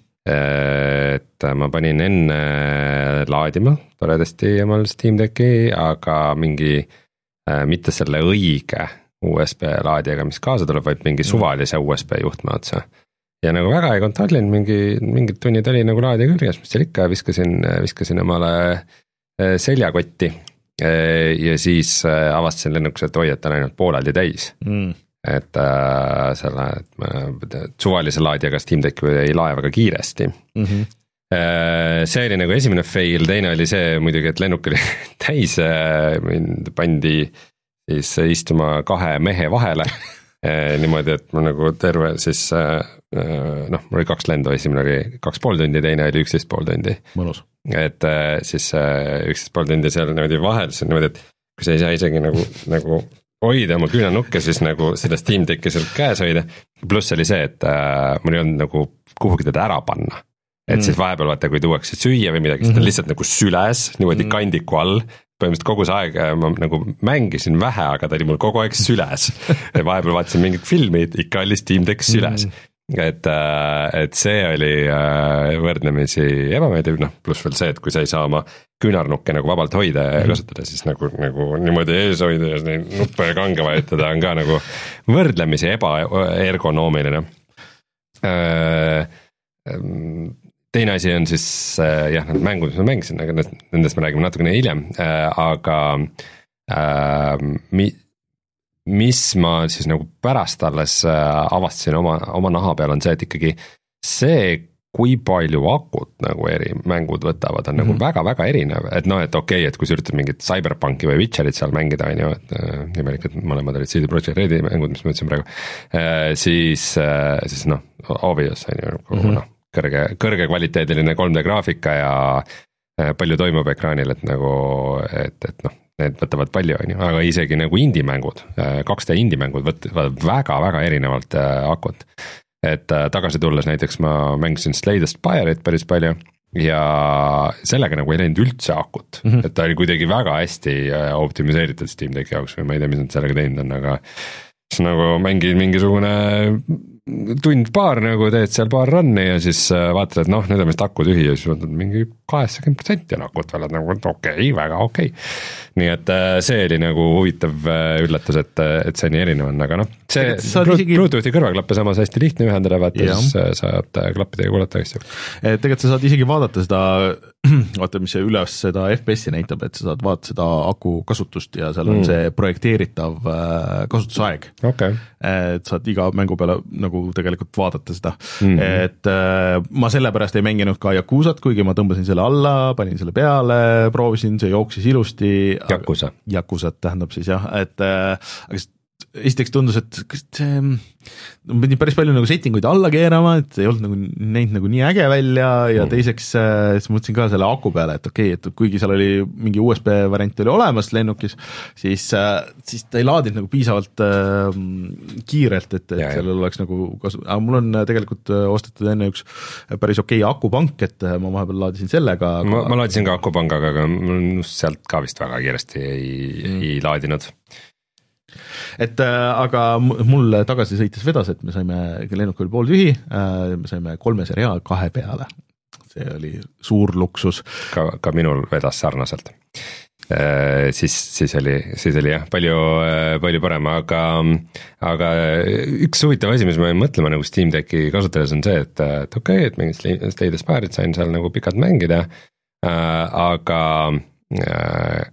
Et ma panin enne laadima toredasti omal Steam Decki, aga mingi äh, mitte selle õige U S B laadijaga, mis kaasa tuleb, vaid mingi suvalise U S B juhtme otsa. Ja nagu väga ei kontrollinud, mingi, mingid tunnid oli nagu laadija külges, mis seal ikka, viskasin, viskasin omale seljakotti ja siis avastasin lennuks, et oi, et on ainult pooleldi täis mm. et äh, selle et suvalise laadijaga Steam Deck ei lae väga kiiresti mm-hmm. äh, see oli nagu esimene fail, teine oli see muidugi, et lennuk oli täis, mind pandi siis istuma kahe mehe vahele äh, niimoodi, et ma nagu terve siis äh, noh, mul oli kaks lendu, esimene oli kaks pool tundi, teine oli üksteist pool tundi mõnus. Et siis üksteist pool tundi seal niimoodi vahel, siis on niimoodi, et kui sa ei saa isegi nagu, nagu hoida oma küünanukke, siis nagu seda Steam Decki seal käes hoida. Pluss oli see, et äh, mul ei olnud nagu kuhugi teda ära panna. Et mm. siis vahepeal vaata, kui tuuakse süüa või midagi, siis ta mm-hmm. lihtsalt nagu süles, niimoodi mm. kandiku all. Põhimõtteliselt kogu see aeg ma nagu mängisin vähe, aga ta oli mul kogu aeg süles. Ja vahepeal vaatasin mingit filmi, ikka oli Steam Deck süles. Mm. Et, et see oli võrdlemisi ebameeldiv, noh, pluss veel see, et kui sa ei saa oma küünarnukke nagu vabalt hoida ja mm-hmm. kasutada, siis nagu, nagu niimoodi ees hoida ja neid nuppe ja kange vajutada on ka nagu võrdlemisi ebaergonoomiline. Teine asi on siis jah, need mängud, mis ma mängisin, aga nendest me räägime natukene hiljem, aga mi mis ma siis nagu pärast alles avastasin oma, oma naha peal on see, et ikkagi see, kui palju akut nagu eri mängud võtavad, on mm-hmm. nagu väga-väga erinev, et noh, et okei okay,, et kui sa üritad mingit Cyberpunki või Witcherit seal mängida, on ju, et nimelikult mõlemad olid C D Projekt Redi mängud, mis ma ütlesin praegu, siis, siis noh, obvious on ju, mm-hmm. noh, kõrge, kõrge kvaliteediline kolm D graafika ja palju toimub ekraanil, et nagu, et, et noh, need võtavad palju, on ju, aga isegi nagu indie-mängud, kaks D indie-mängud võtavad väga-väga erinevalt akut. Et tagasi tulles näiteks ma mängisin Slay the Spire'it päris palju ja sellega nagu ei läinud üldse akut, mm-hmm. et ta oli kuidagi väga hästi optimiseeritud Steam Decki jaoks või ma ei tea, mis nad sellega teinud on, aga siis nagu mängin mingisugune tund-paar nagu teed seal paar run'i ja siis vaatad, et noh, nüüd on vist aku tühi ja siis vaatad mingi kaheksakümmend protsenti on akut veel, et nagu okei okay,, väga okei okay. Nii et see oli nagu huvitav üllatus, et, et see nii erinev on, aga noh, see Bluetoothi kõrvaklappe samas hästi lihtne ühendada, vaata siis saad klappida ja kuulata asju. Tegelikult sa saad isegi vaadata seda, vaata mis see üles seda F P S-i näitab, et sa saad vaadata seda aku kasutust ja seal on mm. see projekteeritav kasutusaeg. Okay. Et saad iga mängu peale nagu tegelikult vaadata seda, mm-hmm. et äh, ma sellepärast ei mänginud ka Yakuzat, kuigi ma tõmbasin selle alla, panin selle peale, proovisin, see jooksis ilusti. Yakuza. Yakuzat tähendab siis jah, et äh, aga esiteks tundus, et see, ma pidin päris palju nagu settinguid alla keerama, et ei olnud nagu näinud nagu nii äge välja ja mm. teiseks äh, siis mõtlesin ka selle aku peale, et okei okay,, et kuigi seal oli mingi U S B variant oli olemas lennukis, siis, äh, siis ta ei laadinud nagu piisavalt äh, kiirelt, et, et ja, sellel oleks nagu kasu, aga mul on tegelikult ostetud enne üks päris okei okay akupank, et ma vahepeal laadisin sellega aga... ma, ma laadisin ka akupangaga, aga mul sealt ka vist väga kiiresti ei, mm. ei laadinud. Et äh, aga mul tagasi sõites vedas, et me saime, lennuk oli pool tühi, äh, me saime kolme seriaal kahe peale. See oli suur luksus. Ka, ka minul vedas sarnaselt. Äh, siis, siis oli, siis oli jah, palju, palju parem, aga, aga üks huvitav asi, mis ma jäin mõtlema nagu Steam Decki kasutades on see, et, et okei okay,, et mingit Slay the Spire'it sain seal nagu pikalt mängida, äh, aga äh,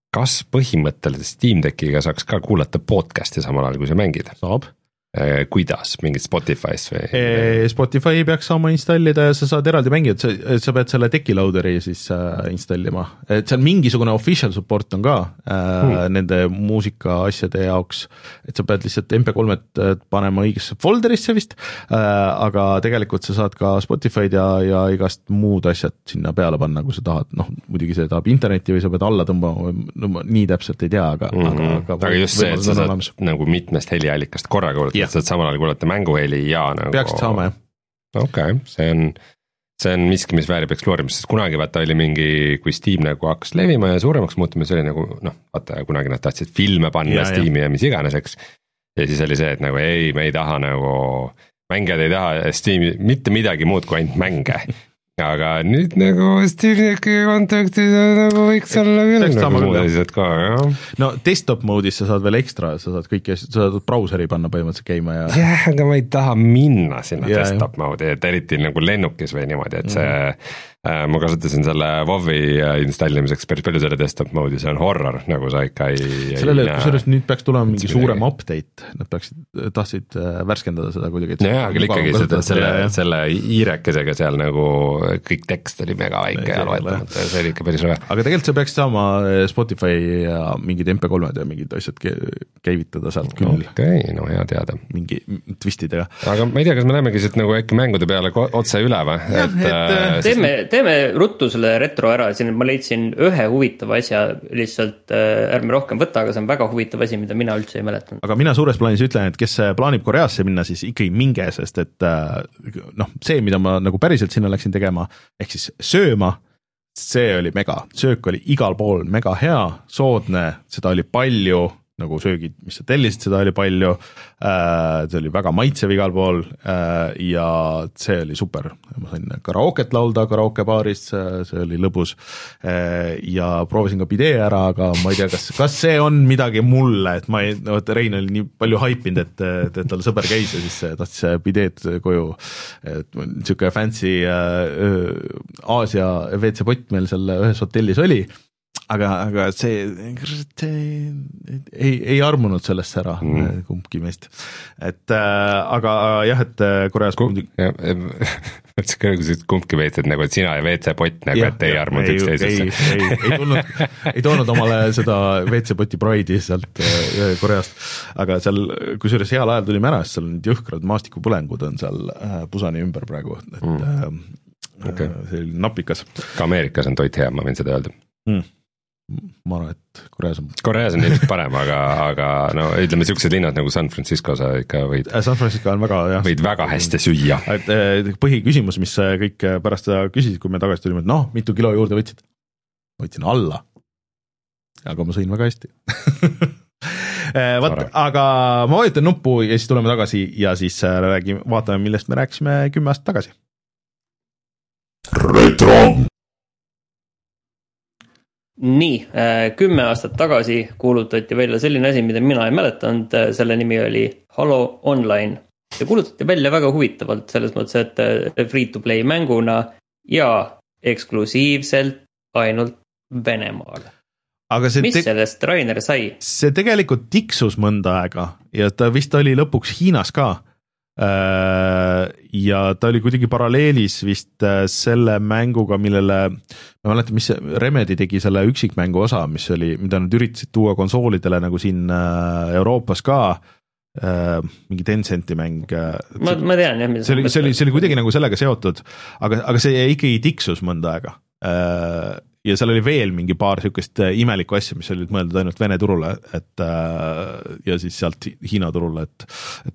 kas põhimõtteliselt Steam Deckiga saaks ka kuulata podcast'i samal ajal, kui sa mängid? Saab. Kuidas, mingid Spotify's või? Spotify peaks saama installida ja sa saad eraldi mängida, sa, sa pead selle Decki loaderi siis äh, installima, et seal mingisugune official support on ka äh, hmm. nende muusika asjade jaoks, et sa pead lihtsalt M P kolmed panema õigesse folderisse vist äh,, aga tegelikult sa saad ka Spotify'd ja, ja igast muud asjad sinna peale panna, kui sa tahad, noh muidugi see tahab internetti või sa pead alla tõmbama, no, nii täpselt ei tea, aga mm -hmm. aga, aga, aga just see, et sa saad olemas. Nagu mitmest heliallikast korraga kuulata, et saad samal ajal kuulata mänguheli ja nagu peaksid saama, jah. Okei, okay, see on see on miski, mis väärib eksplorimist, sest kunagi vaata oli mingi, kui Steam nagu hakkas levima ja suuremaks muutuma, see oli nagu noh, vaata kunagi nad tahtsid filme panna ja, Steam'i ja. ja mis iganes, eks. Ja siis oli see, et nagu ei, me ei taha nagu, mängijad ei taha Steam'i mitte midagi muud kui ainult mänge. Aga nüüd nagu Steam Decki kontaktis nagu võiks olla küll nagu muud asjad ka, jah. No desktop mode'is sa saad veel ekstra, sa saad kõiki asjad, sa saad brauseri panna põhimõtteliselt käima ja jah, aga ma ei taha minna sinna ja, desktop mode'i, et eriti nagu lennukis või niimoodi, et see mm-hmm. äh, ma kasutasin selle WoW-i installimiseks päris palju selle desktop mode'i, see on horror, nagu sa ikka ei sellele, kusjuures nüüd peaks tulema mingi suurem update, nad peaksid, tahtsid värskendada seda kuidagi. Jaa, aga ikkagi seda, selle, selle iirekesega seal nagu kõik tekst oli mega väike ja loetamata ja see oli ikka päris rõve. Aga tegelikult see peaks saama Spotify ja mingid M P kolmed ja mingid asjad käivitada sealt küll. Okei, okay, no hea teada. Mingi twistidega. Aga ma ei tea, kas me lähemegi siit nagu äkki mängude peale otse üle või? Ja, et, et, teeme, teeme ruttu selle retro ära, siin ma leidsin ühe huvitava asja, lihtsalt ärme rohkem võtta, aga see on väga huvitav asi, mida mina üldse ei mäletanud. Aga mina suures plaanis ütlen, et kes plaanib Koreasse minna, siis ikkagi minge, sest et noh, see, mida ma nagu päriselt sinna läksin tegema, ehk siis sööma, see oli mega, söök oli igal pool mega hea, soodne, seda oli palju, nagu söögid, mis sa tellisid, seda oli palju, see oli väga maitsev igal pool ja see oli super, ma sain karaoket laulda karaokebaaris, see oli lõbus ja proovisin ka bidee ära, aga ma ei tea, kas, kas see on midagi mulle, et ma ei, no et Rein oli nii palju haipinud, et, et, et tal sõber käis ja siis tahtis bideed koju, et niisugune fancy Aasia W C pott meil seal ühes hotellis oli, aga, aga see, see ei, ei armunud sellest ära mm. kumbki meist, et äh, aga jah, et Koreas Kum, jah, mõtlesin ka nagu see kumbki meist, et nagu et sina ja W C pott nagu, et ei armunud üksteisesse. Ei, ei, ei, tulnud, ei toonud omale seda W C poti pride'i sealt äh, Koreast, aga seal, kusjuures heal ajal tulime ära, sest seal on jõhkrad maastikupõlengud on seal äh, Pusani ümber praegu, et mm. äh, okay. see oli napikas. Ka Ameerikas on toit hea, ma võin seda öelda mm. ma arvan, et Koreas on Koreas on ilmselt parem, aga, aga no ütleme, sellised linnad nagu San Francisco sa ikka võid San Francisco on väga, jah, võid väga hästi süüa. Et põhiküsimus, mis kõik pärast seda küsisid, kui me tagasi tulime, et noh, mitu kilo juurde võtsid? Võtsin alla, aga ma sõin väga hästi. Vaat, aga ma vajutan nuppu ja siis tuleme tagasi ja siis räägime, vaatame, millest me rääkisime kümme aastat tagasi. Retro! Nii, kümme aastat tagasi kuulutati välja selline asi, mida mina ei mäletanud, selle nimi oli Halo Online. See kuulutati välja väga huvitavalt, selles mõttes, et free-to-play mänguna ja eksklusiivselt ainult Venemaal. Aga see mis te- sellest Rainer sai? See tegelikult tiksus mõnda aega ja ta vist oli lõpuks Hiinas ka. Ja ta oli kuidagi paralleelis vist selle mänguga, millele, ma mäletan, mis Remedy tegi selle üksikmängu osa, mis oli, mida nad üritasid tuua konsoolidele nagu siin Euroopas ka, mingi Tencenti mäng. Ma, ma tean, jah. See oli, see oli, see oli kuidagi nagu sellega seotud, aga, aga see ikkagi tiksus mõnda aega. Ja seal oli veel mingi paar sükest imelikku asja, mis olid mõeldud ainult Vene turule, et, ja siis sealt Hiina turule, et, et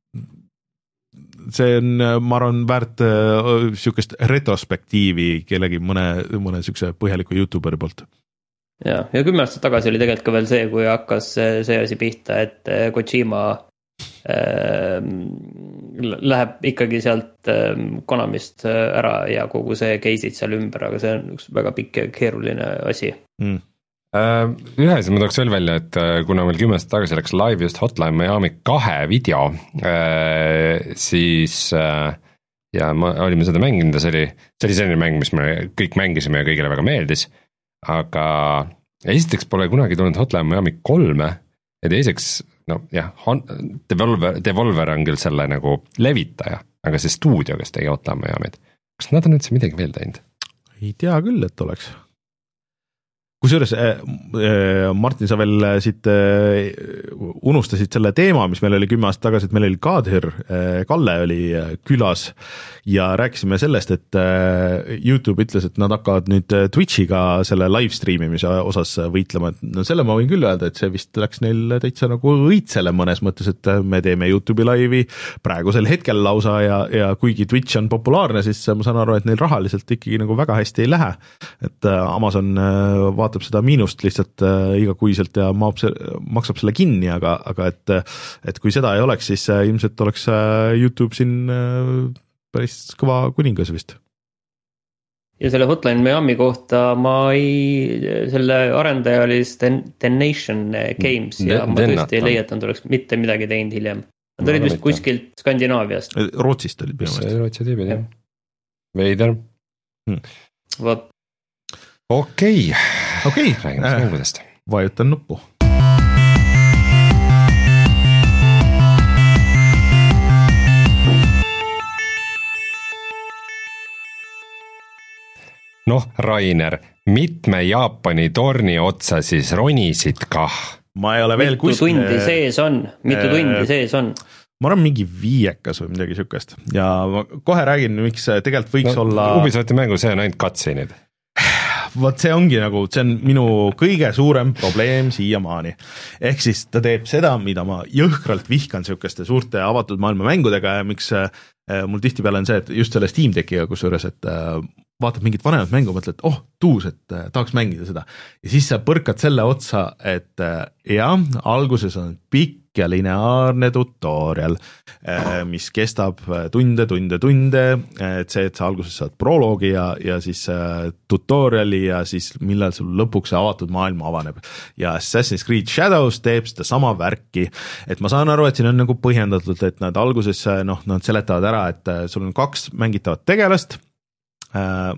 see on, ma arvan, väärt sükest retrospektiivi kellegi mõne, mõne sükse põhjaliku YouTuberi poolt. Ja, ja kümme aastat tagasi oli tegelikult ka veel see, kui hakkas see asi pihta, et Kojima äh, läheb ikkagi sealt äh, Konamist ära ja kogu see case'id seal ümber, aga see on üks väga pikk ja keeruline asi. Mm. Ühe asja ma tooks veel välja, et kuna meil kümme aastat tagasi läks live just Hotline Miami kahe video, siis ja ma olime seda mänginud ja see oli, see oli selline mäng, mis me kõik mängisime ja kõigile väga meeldis, aga esiteks pole kunagi tulnud Hotline Miami kolme ja teiseks, no jah, Devolver, Devolver on küll selle nagu levitaja, aga see stuudio, kes tegi Hotline Miami'd, kas nad on üldse midagi veel teinud? Ei tea küll, et oleks. Kusjuures äh, Martin, sa veel siit äh, unustasid selle teema, mis meil oli kümme aastat tagasi, et meil oli Kadhir, äh, Kalle oli äh, külas ja rääkisime sellest, et äh, YouTube ütles, et nad hakkavad nüüd Twitchiga selle live streamimise osas võitlema, et no selle ma võin küll öelda, et see vist läks neil täitsa nagu õitsele mõnes mõttes, et me teeme YouTube'i laivi praegusel hetkel lausa ja, ja kuigi Twitch on populaarne, siis ma saan aru, et neil rahaliselt ikkagi nagu väga hästi ei lähe, et äh, Amazon äh, vaatab seda miinust lihtsalt äh, igakuiselt ja maab see, maksab selle kinni, aga, aga et, et kui seda ei oleks, siis äh, ilmselt oleks äh, YouTube siin äh, päris kõva kuningas vist. Ja selle Hotline Miami kohta ma ei, selle arendaja oli The Nation Games ja ma tõesti ei leia, et nad oleks mitte midagi teinud hiljem. Nad olid vist kuskilt Skandinaaviast. Rootsist olid põhimõtteliselt. Rootsi tüübid, jah. Veider. Hmm. Vot. Okei, okay. Räägime äh, mängudest. Vajutan nuppu. Noh, Rainer, mitme Jaapani torni otsa siis ronisid kah? Ma ei ole veel mitu kuskil... tundi sees on, mitu äh, tundi sees on? Ma arvan mingi viiekas või midagi sükest ja ma kohe räägin, miks tegelikult võiks no, olla Ubisofti mängu, see on ainult cutscene'id. Vot see ongi nagu, see on minu kõige suurem probleem siiamaani. Ehk siis ta teeb seda, mida ma jõhkralt vihkan sükeste suurte avatud maailma mängudega ja miks äh, mul tihti peale on see, et just selle Steam Deckiga kusjuures, et äh, vaatad mingit vanemat mängu, mõtled, oh, tuus, et äh, tahaks mängida seda. Ja siis sa põrkad selle otsa, et äh, jah, alguses on pikk ja lineaarne tutorial, äh, mis kestab tunde, tunde, tunde, et see, et sa alguses saad proloogi ja, ja siis äh, tutoriali ja siis millal sul lõpuks see avatud maailm avaneb. Ja Assassin's Creed Shadows teeb seda sama värki, et ma saan aru, et siin on nagu põhjendatud, et nad alguses, noh, nad seletavad ära, et äh, sul on kaks mängitavat tegelast, äh,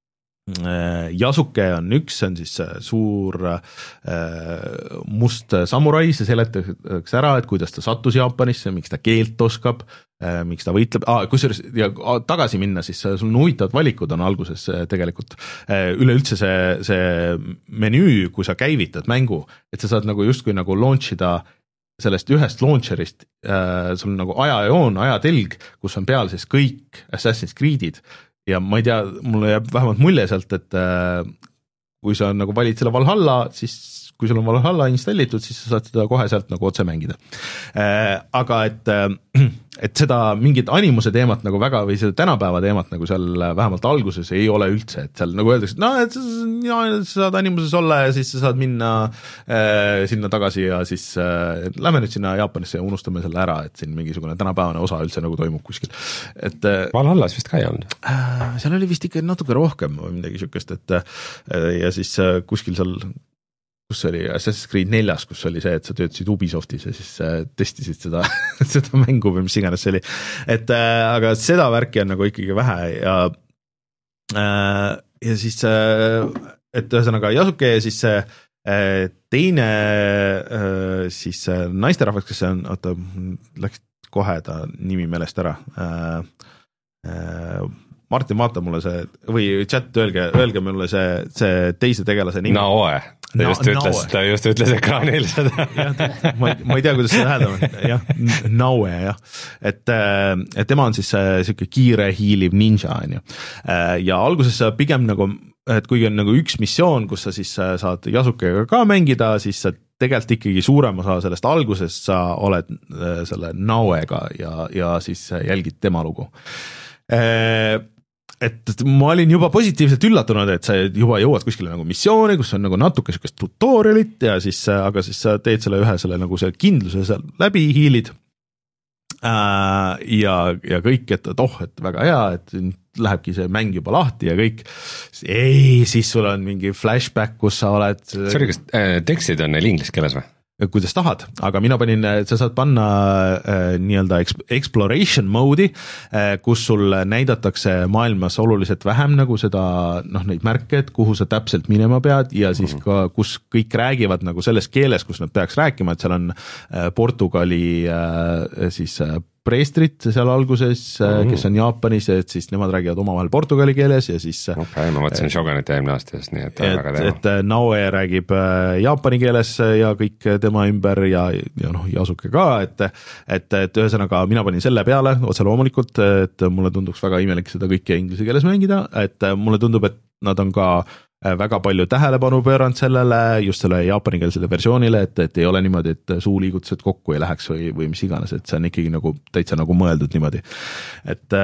Yasuke on üks, see on siis suur äh, must samurai, see seletatakse ära, et kuidas ta sattus Jaapanisse, miks ta keelt oskab, äh, miks ta võitleb, ah, kusjuures ja tagasi minna, siis sul on huvitavad valikud on alguses tegelikult, äh, üleüldse see, see menüü, kui sa käivitad mängu, et sa saad nagu justkui nagu launchida sellest ühest launcherist, äh, sul on nagu ajajoon, ajatelg, kus on peal siis kõik Assassin's Creed'id, ja ma ei tea, mulle jääb vähemalt mulje sealt, et äh, kui sa nagu valid selle Valhalla, siis kui sul on Valhalla installitud, siis sa saad seda kohe sealt nagu otse mängida. Äh, aga et, äh, et seda mingit animuse teemat nagu väga või seda tänapäeva teemat nagu seal vähemalt alguses ei ole üldse, et seal nagu öeldakse, et no, et ja, sa saad animuses olla ja siis sa saad minna äh, sinna tagasi ja siis äh, lähme nüüd sinna Jaapanisse ja unustame selle ära, et siin mingisugune tänapäevane osa üldse nagu toimub kuskil. Et, äh, Valhallas vist ka ei olnud? Äh, seal oli vist ikka natuke rohkem või midagi sükest, et äh, ja siis äh, kuskil seal kus oli Assassin's Creed neljas, kus oli see, et sa töötasid Ubisoftis ja siis äh, testisid seda, seda mängu või mis iganes see oli. Et äh, aga seda värki on nagu ikkagi vähe ja äh, ja siis äh, et ühesõnaga Yasuke ja siis äh, teine äh, siis äh, naisterahvas, kes on, oota, läks kohe ta nimi meelest ära äh, äh, Martin, vaata mulle see, või chat, öelge, öelge mulle see, see teise tegelase nimi. Naoe. Ta just, no, ütles, ta just ütles ekraanil seda. ma, ma ei tea, kuidas seda hääldama. Jah, Naoe, jah. Et, et tema on siis selline kiire hiiliv ninja, on ju. Ja alguses pigem nagu, et kuigi on nagu üks missioon, kus sa siis saad Yasukega ka mängida, siis sa tegelikult ikkagi suurem osa sellest algusest sa oled selle Naoega ja, ja siis jälgid tema lugu. Et ma olin juba positiivselt üllatunud, et sa juba jõuad kuskile nagu missiooni, kus on nagu natuke sellist tutorialit ja siis, aga siis sa teed selle ühe selle nagu selle kindluse seal läbi hiilid äh, ja, ja kõik, et, et oh, et väga hea, et lähebki see mäng juba lahti ja kõik. Ei, siis sul on mingi flashback, kus sa oled. Sorry, kas äh, tekstid on neil inglise keeles või? kuidas tahad, aga mina panin, sa saad panna äh, nii-öelda exploration mode'i äh,, kus sul näidatakse maailmas oluliselt vähem nagu seda, noh, neid märke, et kuhu sa täpselt minema pead ja siis ka, kus kõik räägivad nagu selles keeles, kus nad peaks rääkima, et seal on äh, Portugali äh, siis äh, preestrit seal alguses mm., kes on Jaapanis, et siis nemad räägivad omavahel portugali keeles ja siis okei okay,, ma mõtlesin Shogunit eelmine aasta just, nii et et, et Naoe räägib jaapani keeles ja kõik tema ümber ja, ja noh, Yasuke ka, et et, et ühesõnaga mina panin selle peale otse loomulikult, et mulle tunduks väga imelik seda kõike inglise keeles mängida, et mulle tundub, et nad on ka väga palju tähelepanu pööranud sellele, just selle jaapanikeelsele versioonile, et, et ei ole niimoodi, et suuliigutused kokku ei läheks või, või mis iganes, et see on ikkagi nagu täitsa nagu mõeldud niimoodi. Et,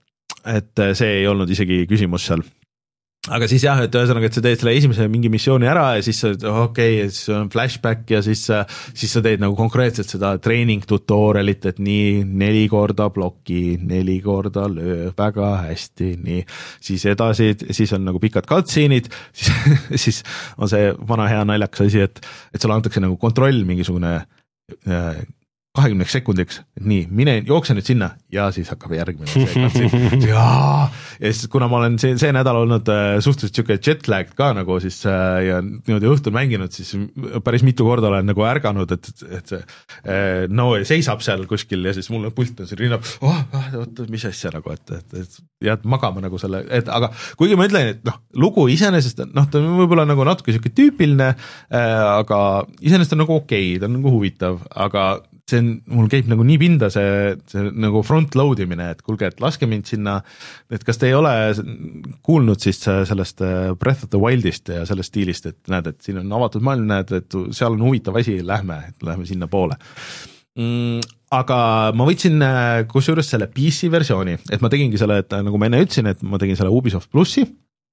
et see ei olnud isegi küsimus seal. Aga siis jah, et ühesõnaga, et sa teed selle esimese mingi missiooni ära ja siis sa okei okay,, siis on flashback ja siis, siis sa teed nagu konkreetselt seda training tutorialit, et nii neli korda ploki, neli korda löö, väga hästi, nii. Siis edasi, siis on nagu pikad cutscene'id, siis, siis on see vana hea naljakas asi, et, et sulle antakse nagu kontroll mingisugune äh, kahekümneks sekundiks, et nii, mine, jookse nüüd sinna ja siis hakkab järgmine see ja, ja siis kuna ma olen see, see nädal olnud äh, suhteliselt siuke jetlag ka nagu siis äh, ja niimoodi õhtul mänginud, siis päris mitu korda olen nagu ärganud, et, et see äh, no seisab seal kuskil ja siis mul pult on siin rinnab, oh, oot, mis asja nagu, et, et, et jääd magama nagu selle, et aga kuigi ma ütlen, et noh, lugu iseenesest, noh, ta on võib-olla nagu natuke siuke tüüpiline äh,, aga iseenesest on nagu okei okay,, ta on nagu huvitav, aga see on, mul käib nagu nii pinda see, see nagu front load imine, et kuulge, et laske mind sinna, et kas te ei ole kuulnud siis sellest Breath of the Wildist ja sellest stiilist, et näed, et siin on avatud maailm, näed, et seal on huvitav asi, lähme, lähme sinna poole. Mm, aga ma võtsin kusjuures selle P C versiooni, et ma tegingi selle, et nagu ma enne ütlesin, et ma tegin selle Ubisoft Plussi,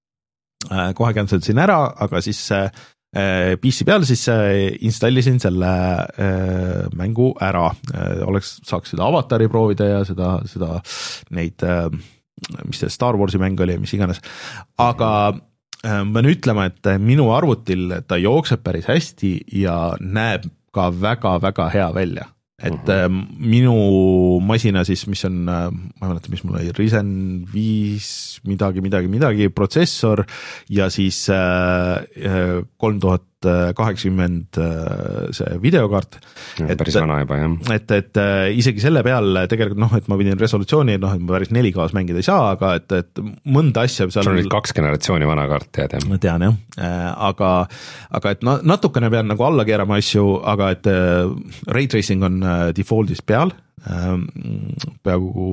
kohe canceldasin ära, aga siis P C peal siis installisin selle äh, mängu ära, oleks, saaks seda avatari proovida ja seda, seda neid, äh, mis see Star Warsi mäng oli, mis iganes, aga äh, ma pean ütlema, et minu arvutil ta jookseb päris hästi ja näeb ka väga-väga hea välja. Et uh-huh. minu masina siis, mis on, ma ei mäleta, mis mul oli, Ryzen viis midagi, midagi, midagi, protsessor ja siis kolm tuhat kaheksakümmend see videokaart. Et, päris vana juba, jah. Et, et isegi selle peal tegelikult, noh, et ma pidin resolutsiooni, noh, et ma päris neli K-s mängida ei saa, aga et, et mõnda asja seal... Sul on nüüd kaks generatsiooni vana kaart, tead, jah? Ma tean, jah. Aga, aga et natukene pean nagu alla keerama asju, aga et ray tracing on defaultis peal, peaaegu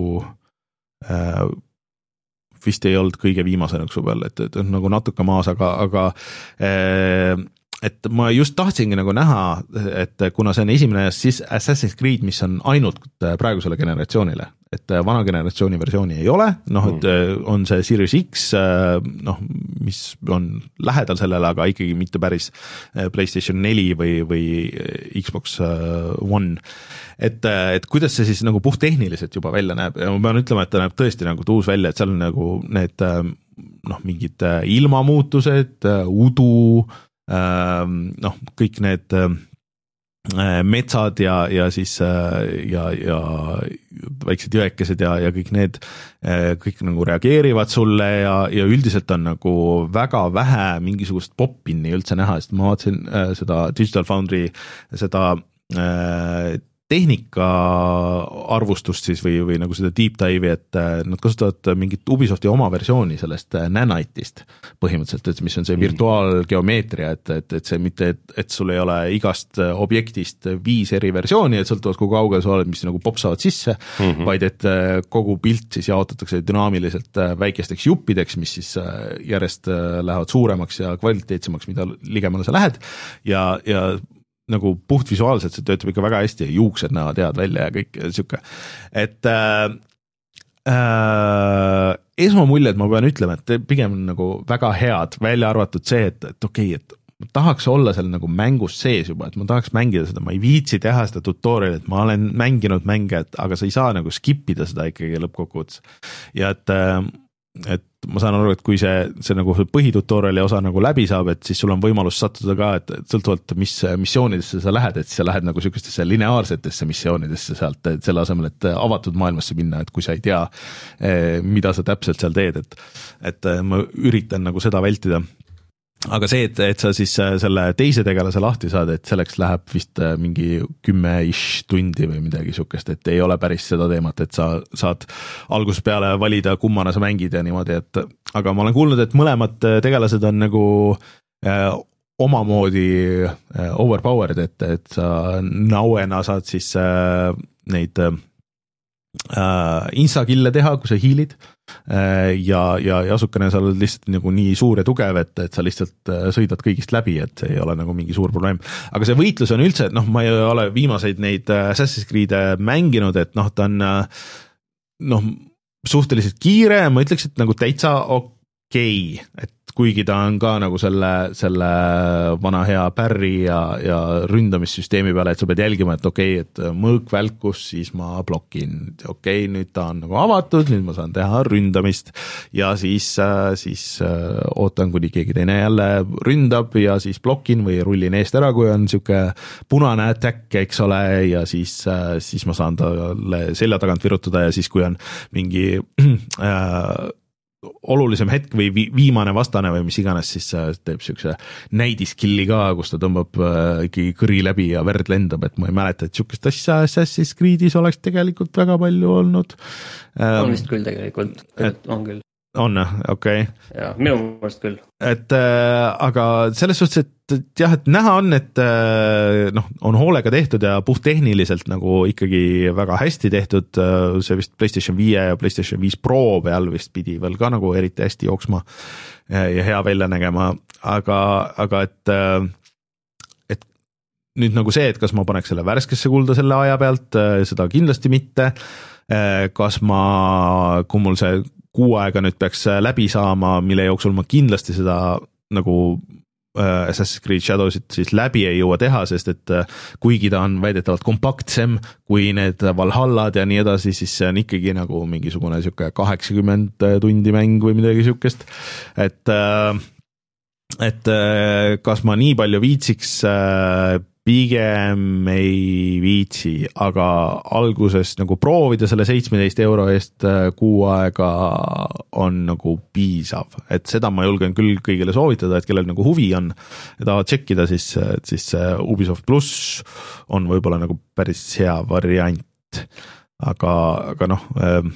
vist ei olnud kõige viimase nõksu peal, et, et nagu natuke maas, aga, aga et ma just tahtsingi nagu näha, et kuna see on esimene Assassin's Creed, mis on ainult praegusele generatsioonile, et vana generatsiooni versiooni ei ole, noh, et on see Series X, noh, mis on lähedal sellele, aga ikkagi mitte päris PlayStation neli või, või Xbox One. Et, et kuidas see siis nagu puhttehniliselt juba välja näeb ja ma pean ütlema, et ta näeb tõesti nagu tuus välja, et seal on nagu need noh, mingid ilmamuutused, udu, noh, kõik need metsad ja, ja siis ja, ja väiksed jõekesed ja, ja kõik need kõik nagu reageerivad sulle ja, ja üldiselt on nagu väga vähe mingisugust pop-inni üldse näha, sest ma vaatasin seda Digital Foundry seda tehnika arvustust siis või, või nagu seda deep dive'i, et nad kasutavad mingit Ubisofti oma versiooni sellest Nanite'ist põhimõtteliselt, et mis on see virtuaalgeomeetria, et, et, et see mitte, et, et sul ei ole igast objektist viis eri versiooni, et sõltuvalt kui kaugel sa oled, mis nagu popsavad sisse, mm-hmm. vaid et kogu pilt siis jaotatakse dünaamiliselt väikesteks juppideks, mis siis järjest lähevad suuremaks ja kvaliteetsemaks, mida ligemale sa lähed ja, ja nagu puhtvisuaalselt see töötab ikka väga hästi ja juuksed näevad head välja ja kõik siuke. Et äh, äh, esmamuljed ma pean ütlema, et pigem on nagu väga head, välja arvatud see, et, et okei, et ma tahaks olla seal nagu mängus sees juba, et ma tahaks mängida seda, ma ei viitsi teha seda tutoriali, et ma olen mänginud mänge, et aga sa ei saa nagu skip ida seda ikkagi lõppkokkuvõttes. Ja et äh, et ma saan aru, et kui see, see nagu põhitutoriali osa nagu läbi saab, et siis sul on võimalus sattuda ka, et sõltuvalt mis missioonidesse sa lähed, et sa lähed nagu sihukestesse lineaarsetesse missioonidesse sealt, et selle asemel, et avatud maailmasse minna, et kui sa ei tea, mida sa täpselt seal teed, et, et ma üritan nagu seda vältida. Aga see, et, et sa siis selle teise tegelase lahti saad, et selleks läheb vist mingi kümme-ish tundi või midagi sihukest, et ei ole päris seda teemat, et sa saad algusest peale valida, kummana sa mängid ja niimoodi, et aga ma olen kuulnud, et mõlemad tegelased on nagu äh, omamoodi äh, overpowered, et, et sa nauena saad siis äh, neid äh, insta-kille teha, kui sa hiilid ja, ja, ja asukene sa oled lihtsalt nagu nii suur ja tugev, et, et sa lihtsalt sõidad kõigist läbi, et see ei ole nagu mingi suur probleem. Aga see võitlus on üldse, et noh, ma ei ole viimaseid neid Assassin's Creed'e mänginud, et noh, ta on noh, suhteliselt kiire, ma ütleks, et nagu täitsa okei, et kuigi ta on ka nagu selle, selle vana hea pärri ja, ja ründamissüsteemi peale, et sa pead jälgima, et okei, et mõõk välkus, siis ma blokin, okei, nüüd ta on nagu avatud, nüüd ma saan teha ründamist ja siis, siis ootan, kuni keegi teine jälle ründab ja siis blokin või rullin eest ära, kui on siuke punane attack, eks ole, ja siis, siis ma saan talle selja tagant virutada ja siis, kui on mingi äh, olulisem hetk või viimane vastane või mis iganes, siis teeb siukse näidiskilli ka, kus ta tõmbab ikkagi kõri läbi ja verd lendab, et ma ei mäleta, et siukest asja Assassin's Creed'is oleks tegelikult väga palju olnud. On vist küll tegelikult, et on küll. On, okei. Okay. Ja, minu mõist küll. Et äh, aga selles suhtes, et, et jah, et näha on, et äh, noh, on hoolega tehtud ja puhttehniliselt nagu ikkagi väga hästi tehtud, see vist PlayStation viie ja PlayStation viis Pro peal vist pidi veel ka nagu eriti hästi jooksma ja hea välja nägema, aga, aga et, et nüüd nagu see, et kas ma paneks selle värskesse kulda selle aja pealt, seda kindlasti mitte, kas ma, kui mul see kuu aega nüüd peaks läbi saama, mille jooksul ma kindlasti seda nagu Assassin's Creed Shadowsit siis läbi ei jõua teha, sest et kuigi ta on väidetavalt kompaktsem kui need Valhallad ja nii edasi, siis see on ikkagi nagu mingisugune siuke kaheksakümmend tundi mäng või midagi siukest, et et kas ma nii palju viitsiks, pigem ei viitsi, aga alguses nagu proovida selle seitsmeteist euro eest kuu aega on nagu piisav, et seda ma julgen küll kõigile soovitada, et kellel nagu huvi on ja tahavad tšekkida, siis, siis Ubisoft Plus on võib-olla nagu päris hea variant, aga, aga noh ähm,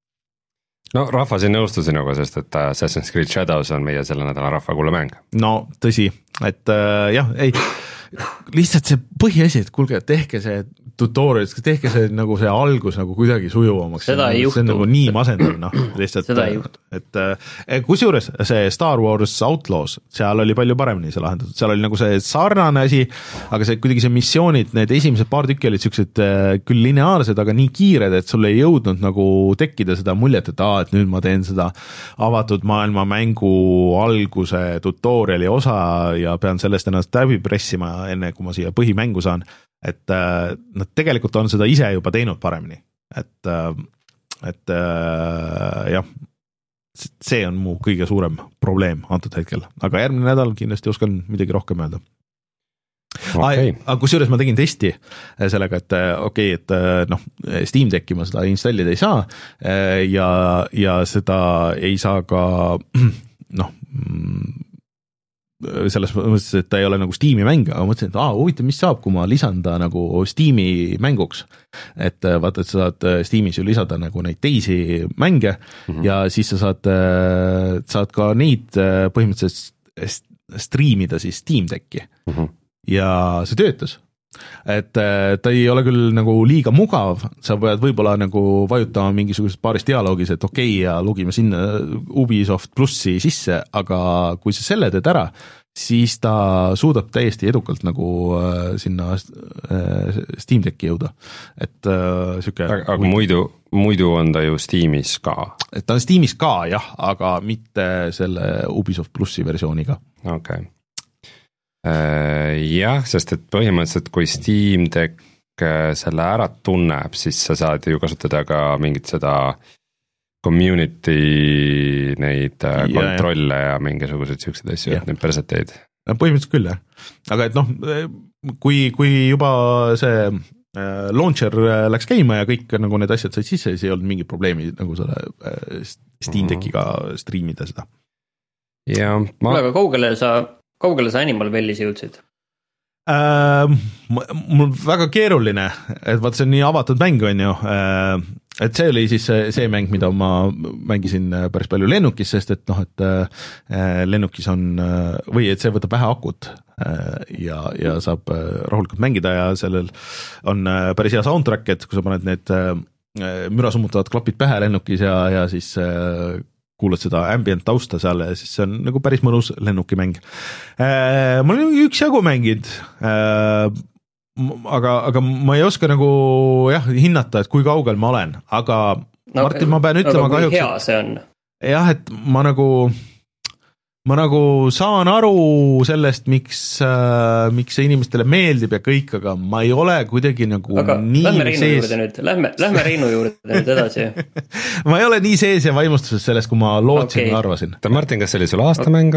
no rahvas ei nõustu sinuga, sest et Assassin's Creed Shadows on meie selle nädala rahvakuulamäng. No tõsi, et äh, jah, ei lihtsalt see põhiasi, et kuulge, tehke see tutorial, tehke see nagu see algus nagu kuidagi sujuvamaks. Seda ei juhtu. See on nagu nii masendav, noh, lihtsalt. Seda ei juhtu. Et, et kusjuures see Star Wars Outlaws, seal oli palju paremini see lahendatud, seal oli nagu see sarnane asi, aga see kuidagi see missioonid, need esimesed paar tükki olid siuksed küll lineaarsed, aga nii kiired, et sul ei jõudnud nagu tekkida seda muljet, et aa, et nüüd ma teen seda avatud maailma mängu alguse tutoriali osa ja pean sellest ennast läbi pressima enne, kui ma siia põhimängu saan, et nad tegelikult on seda ise juba teinud paremini, et, et jah, see on mu kõige suurem probleem antud hetkel, aga järgmine nädal kindlasti oskan midagi rohkem öelda. Okay. Aga kusjuures ma tegin testi sellega, et okei, okay, et noh, Steam Decki ma seda installida ei saa ja, ja seda ei saa ka noh, selles mõttes, et ta ei ole nagu Steam'i mäng, aga mõtlesin, et aa, huvitav, mis saab, kui ma lisan ta nagu Steam'i mänguks, et vaata, et sa saad Steam'is ju lisada nagu neid teisi mänge mm-hmm. ja siis sa saad, saad ka neid põhimõtteliselt striimida siis Steam Decki mm-hmm. ja see töötas. Et ta ei ole küll nagu liiga mugav, sa pead võib-olla nagu vajutama mingisugused paaris dialoogis, et okei okay, ja lugime sinna Ubisoft Plussi sisse, aga kui sa selle teed ära, siis ta suudab täiesti edukalt nagu äh, sinna äh, Steam Decki jõuda. Et äh, siuke aga, aga muidu, muidu on ta ju Steamis ka. Et ta on Steamis ka, jah, aga mitte selle Ubisoft Plussi versiooniga. Okei okay. Jah, sest et põhimõtteliselt kui Steam Deck selle ära tunneb, siis sa saad ju kasutada ka mingit seda community neid ja, kontrolle ja, ja mingisuguseid siukseid asju, et neid preseteid. Põhimõtteliselt küll jah, aga et noh, kui, kui juba see launcher läks käima ja kõik nagu need asjad said sisse, siis ei olnud mingit probleemi nagu selle Steam Deckiga striimida seda. Ja ma... Aga kaugele sa, kaugele sa Animal Wellis jõudsid? Äh, mul väga keeruline, et vaat see on nii avatud mäng on ju, äh, et see oli siis see, see mäng, mida ma mängisin päris palju lennukis, sest et noh, et äh, lennukis on või et see võtab vähe akut äh, ja, ja saab rahulikult mängida ja sellel on päris hea soundtrack, et kui sa paned need äh, müra summutavad klapid pähe lennukis ja, ja siis äh, kuulad seda ambient tausta seal ja siis see on nagu päris mõnus lennukimäng. Äh, ma olen üks jagu mängid, äh, aga, aga ma ei oska nagu jah, hinnata, et kui kaugel ma olen, aga no, Martin, ma pean ütlema aga kahjuks. Kui hea see on? Jah, et ma nagu, ma nagu saan aru sellest, miks, äh, miks see inimestele meeldib ja kõik, aga ma ei ole kuidagi nagu aga nii lähme Reinu sees. Juurde nüüd, lähme, lähme Reinu juurde nüüd edasi. ma ei ole nii sees ja vaimustuses sellest, kui ma lootsin okay. ja arvasin. Martin, kas see oli sul aastamäng?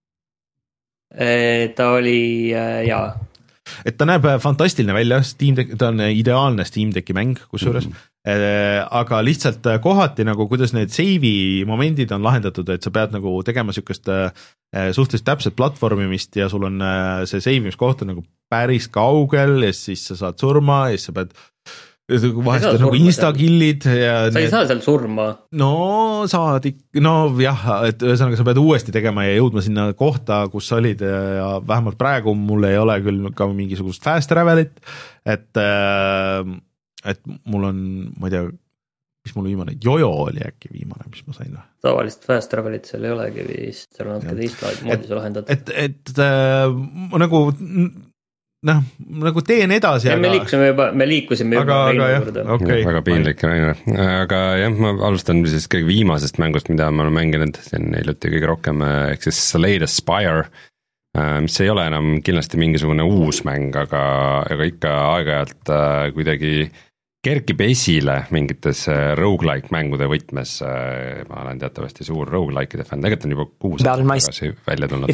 Ta oli, jaa. Et ta näeb fantastiline välja, Steam Deck, ta on ideaalne Steam Decki mäng, kusjuures, mm-hmm. aga lihtsalt kohati nagu kuidas need save'i momendid on lahendatud, et sa pead nagu tegema sükest suhteliselt täpset platvormimist ja sul on see savimiskoht on nagu päris kaugel ja siis sa saad surma ja siis sa pead vahest nagu instakillid ja sa need... ei saa seal surma. No saad ikka, no jah, et ühesõnaga sa pead uuesti tegema ja jõudma sinna kohta, kus sa olid ja vähemalt praegu mul ei ole küll ka mingisugust fast travelit, et et mul on, ma ei tea, mis mul viimane, Jojo oli äkki viimane, mis ma sain. Tavalist fast travelit seal ei olegi vist, seal on natuke teist moodi see lahendatud. Et, et äh, nagu noh, nagu teen edasi, ja aga... me liikusime juba, me liikusime juba aga, aga, okay. väga piinlik, aga jah, ma alustan siis kõige viimasest mängust, mida ma olen mänginud, see on hiljuti kõige rohkem, ehk siis Slay the Spire, mis ei ole enam kindlasti mingisugune uus mäng, aga, aga ikka aeg-ajalt kuidagi kerkib esile mingites roguelike mängude võtmes, ma olen teatavasti suur roguelikeide fänn, tegelikult on juba kuus tagasi välja tulnud.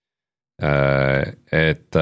Et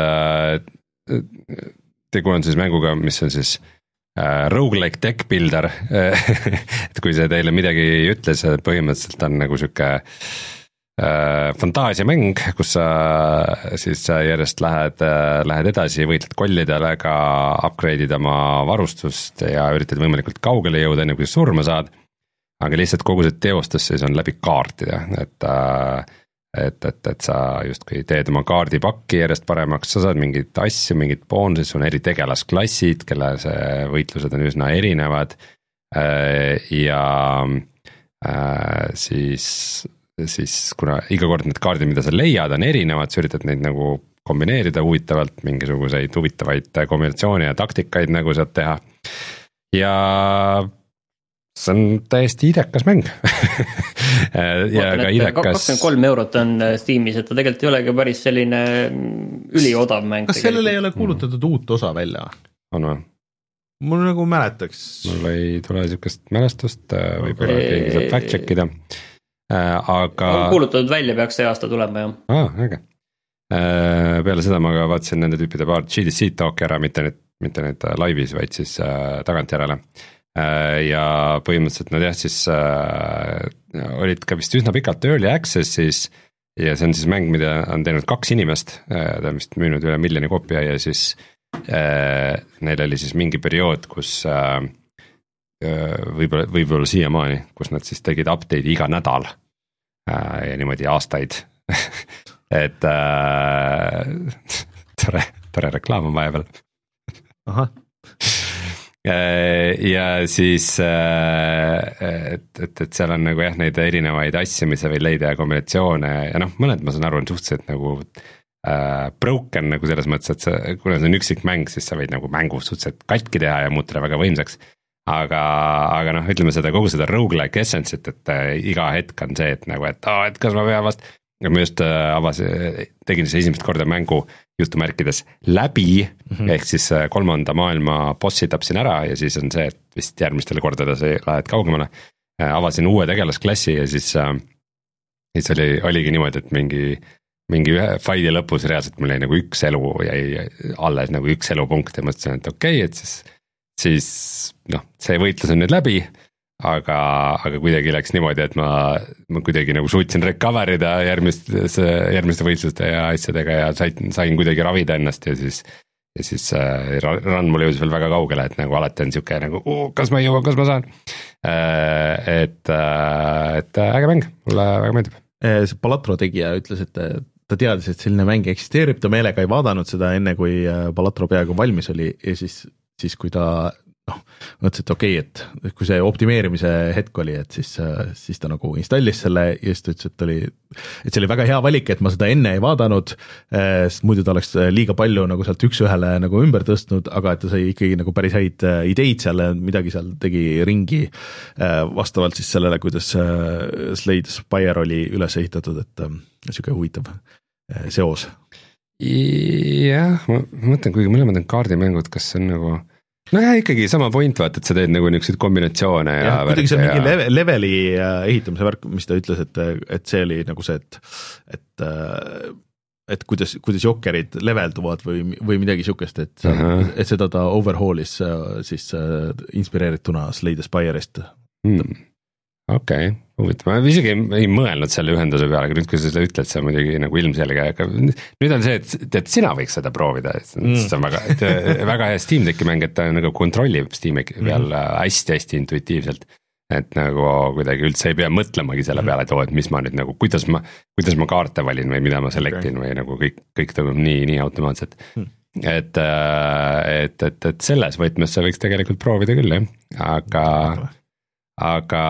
tegu on siis mänguga, mis on siis roguelike deck builder, et kui see teile midagi ei ütle, see põhimõtteliselt on nagu siuke fantaasiamäng, kus sa siis järjest lähed, lähed edasi, võitled kollidega, upgrade'id oma varustust ja üritad võimalikult kaugele jõuda, enne kui sa surma saad. Aga lihtsalt kogu see teostus siis on läbi kaartida, et, et, et, et sa justkui teed oma kaardipakki järjest paremaks, sa saad mingid asju, mingid boonused, sul on eri tegelasklassid, kelle see võitlused on üsna erinevad ja siis siis kuna iga kord need kaardid, mida sa leiad, on erinevad, sa üritad neid nagu kombineerida huvitavalt, mingisuguseid huvitavaid kombinatsioone ja taktikaid nagu saad teha. Ja see on täiesti idekas mäng. ja ka idekas... kakskümmend kolm eurot on Steamis, et ta tegelikult ei olegi päris selline üliodav mäng. Kas sellele ei ole kuulutatud mm. uut osa välja? On või? Mul nagu mäletaks. Mul ei tule siukest mälestust, võib-olla keegi saab fact checkida. Aga... on kuulutatud välja, peaks see aasta tulema, jah. Ah, äge. Peale seda ma ka vaatasin nende tüüpide paar G D C talki ära, mitte nüüd, mitte nüüd laivis, vaid siis tagant järele. Ja põhimõtteliselt nad jah, siis olid ka vist üsna pikalt early access'is ja see on siis mäng, mida on teinud kaks inimest, ta on vist müünud üle miljoni koopia ja siis neil oli siis mingi periood, kus võib-olla, võib-olla siiamaani, kus nad siis tegid update'i iga nädal ja niimoodi aastaid. et äh, tore, tore reklaam on vahepeal. Aha. ja siis et, et, et seal on nagu jah, neid erinevaid asju, mis sa võid leida ja kombinatsioone ja noh, mõned ma saan aru, on suhteliselt nagu äh, broken nagu selles mõttes, et sa, kuna see on üksik mäng, siis sa võid nagu mängu suhteliselt katki teha ja muutuda väga võimsaks. Aga, aga noh, ütleme seda kogu seda roguelike essence'it, et äh, iga hetk on see, et nagu, et, oh, et kas ma pean vast, ma just äh, avas, tegin see esimest korda mängu jutumärkides läbi, mm-hmm. ehk siis äh, kolmanda maailma bossi tapsin ära ja siis on see, et vist järgmistele kordades lähed kaugemale. avasin uue tegelasklassi ja siis, siis oli, oligi niimoodi, et mingi, mingi ühe faili lõpus reaalselt mul jäi nagu üks elu jäi alles nagu üks elupunkt ja mõtlesin, et okei okay,, et siis, siis noh, see võitlus on nüüd läbi, aga, aga kuidagi läks niimoodi, et ma, ma kuidagi nagu suutsin recover ida järgmiste, järgmiste võistluste ja asjadega ja sain, sain kuidagi ravida ennast ja siis ja siis äh, run mul jõudis veel väga kaugele, et nagu alati on siuke nagu uh, kas ma jõuan, kas ma saan äh, et, äh, et äge mäng, mulle väga meeldib. See Balatro tegija ütles, et ta teadis, et selline mäng eksisteerib, ta meelega ei vaadanud seda enne, kui Balatro peaaegu valmis oli ja siis, siis kui ta noh, mõtles, et okei okay,, et kui see optimeerimise hetk oli, et siis, siis ta nagu installis selle ja siis ta ütles, et oli, et see oli väga hea valik, et ma seda enne ei vaadanud, sest muidu ta oleks liiga palju nagu sealt üks-ühele nagu ümber tõstnud, aga et ta sai ikkagi nagu päris häid ideid seal, midagi seal tegi ringi vastavalt siis sellele, kuidas Slay the Spire oli üles ehitatud, et niisugune huvitav seos. Jah, ma mõtlen, kuigi mõlemad on kaardimängud, kas see on nagu no jah, ikkagi sama point, vaat, et sa teed nagu niisuguseid kombinatsioone ja, ja kuidagi see on mingi ja... leveli ehitamise värk, mis ta ütles, et, et see oli nagu see, et et, et kuidas, kuidas jokkerid levelduvad või, või midagi niisugust, et, uh -huh. et seda ta overhaulis siis inspireerituna Slay the Spire'ist hmm. okei okay., huvitav, ma isegi ei mõelnud selle ühenduse peale, aga nüüd, kui sa seda ütled, see on muidugi nagu ilmselge, aga nüüd on see, et, et sina võiks seda proovida, mm. see on väga, väga hea Steam Decki mäng, et ta nagu kontrollib Steam Decki peal mm. hästi-hästi intuitiivselt, et nagu kuidagi üldse ei pea mõtlemagi selle peale, et oo, et mis ma nüüd nagu, kuidas ma, kuidas ma kaarte valin või mida ma selektin okay. või nagu kõik, kõik toimub nii, nii automaatselt mm. et, et, et, et selles võtmes sa võiks tegelikult proovida küll, jah, aga okay. aga,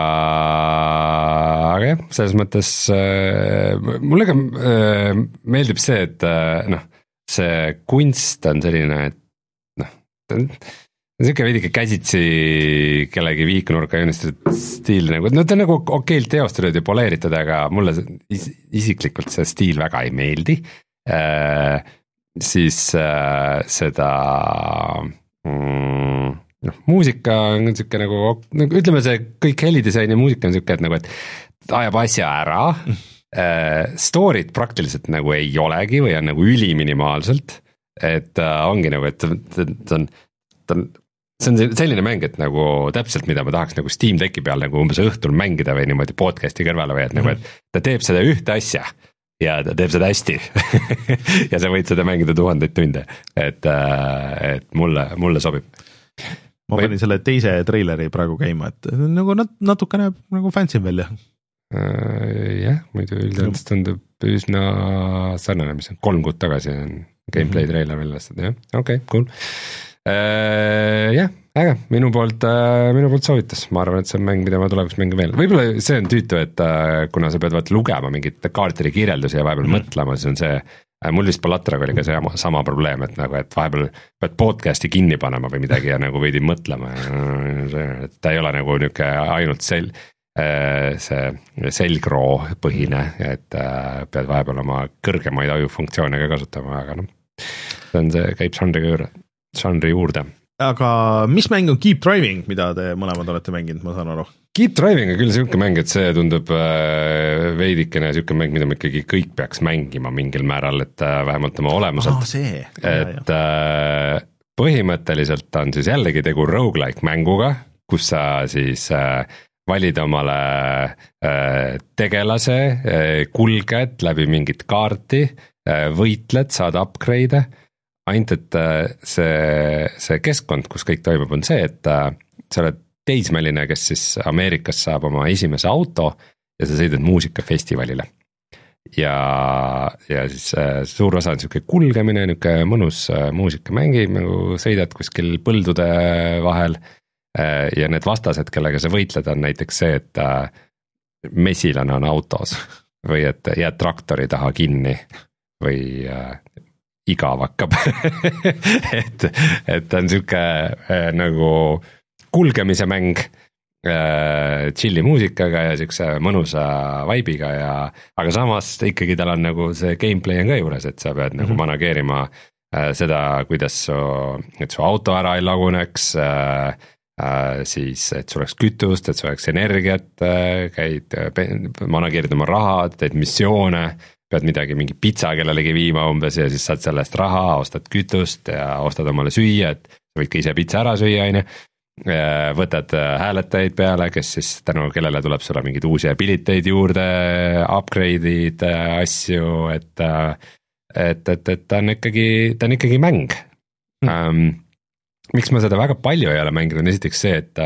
aga jah, selles mõttes äh, mulle ka äh, meeldib see, et äh, noh, see kunst on selline, et noh, ta on niisugune veidike käsitsi kellegi viikunurka joonistatud stiil nagu, no ta on nagu okeilt teostatud ja poleeritud, aga mulle is, isiklikult see stiil väga ei meeldi äh,, siis äh, seda mm, noh, muusika on niisugune nagu, nagu, ütleme see kõik helidisain ja muusika on niisugune, et nagu, et ajab asja ära äh,, story't praktiliselt nagu ei olegi või on nagu üliminimaalselt, et äh, ongi nagu, et ta on, ta on, see on selline mäng, et nagu täpselt, mida ma tahaks nagu Steam Decki peal nagu umbes õhtul mängida või niimoodi podcast'i kõrvale või et mm -hmm. nagu, et ta teeb seda ühte asja ja ta teeb seda hästi ja sa võid seda mängida tuhandeid tunde, et, äh, et mulle, mulle sobib. Ma panin või... selle teise treileri praegu käima, et nagu nat-, natuke näeb nagu fancy välja. Uh, jah, muidu üldiselt tundub üsna sarnane, mis on kolm kuud tagasi on gameplay mm -hmm. treiler välja lastud, jah, okei okay,, cool. Uh, jah, äge, minu poolt, uh, minu poolt soovitas, ma arvan, et see on mäng, mida ma tulevikus mängin veel. Võib-olla see on tüütu, et uh, kuna sa pead vaat lugema mingit kaartide kirjeldusi ja vahepeal mm -hmm. mõtlema, siis on see mul vist Balatraga oli ka see sama, sama probleem, et nagu, et vahepeal pead podcast'i kinni panema või midagi ja nagu veidi mõtlema ja et ta ei ole nagu niisugune ainult sel-, see selgroo põhine, et pead vahepeal oma kõrgemaid ajufunktsioone ka kasutama, aga noh, see on see, käib žanri juurde, žanri juurde. Aga mis mäng on Keep Driving, mida te mõlemad olete mänginud, ma saan aru? Keep Driving on küll niisugune mäng, et see tundub veidikene niisugune mäng, mida me ikkagi kõik peaks mängima mingil määral, et vähemalt oma olemuselt. Oh, see. Et ja. Põhimõtteliselt on siis jällegi tegu roguelike mänguga, kus sa siis valid omale tegelase, kulged läbi mingit kaarti, võitled, saad upgrade'e, ainult et see, see keskkond, kus kõik toimub, on see, et sa oled teismeline, kes siis Ameerikas saab oma esimese auto ja sa sõidad muusikafestivalile. Ja, ja siis äh, suur osa on niisugune kulgemine, niisugune mõnus äh, muusika mängib, nagu sõidad kuskil põldude vahel äh, ja need vastased, kellega sa võitled, on näiteks see, et äh, mesilane on autos või et jääd traktori taha kinni või äh, igav hakkab et, et on niisugune äh, nagu kulgemise mäng äh, chilli muusikaga ja siukse mõnusa vibe'iga ja, aga samas ikkagi tal on nagu see gameplay on ka juures, et sa pead mm -hmm. nagu manageerima äh, seda, kuidas su, et su auto ära ei laguneks äh,, äh,, siis et sul oleks kütust, et sul oleks energiat, käid, manageerid oma raha, teed missioone, pead midagi, mingi pitsa kellelegi viima umbes ja siis saad selle eest raha, ostad kütust ja ostad omale süüa, et sa võid ka ise pitsa ära süüa, on ju. Võtad hääletajaid peale, kes siis tänu kellele tuleb sulle mingeid uusi abiliteid juurde, upgrade'id, asju, et et, et, et ta on ikkagi, ta on ikkagi mäng mm.. Um, miks ma seda väga palju ei ole mänginud, on esiteks see, et ta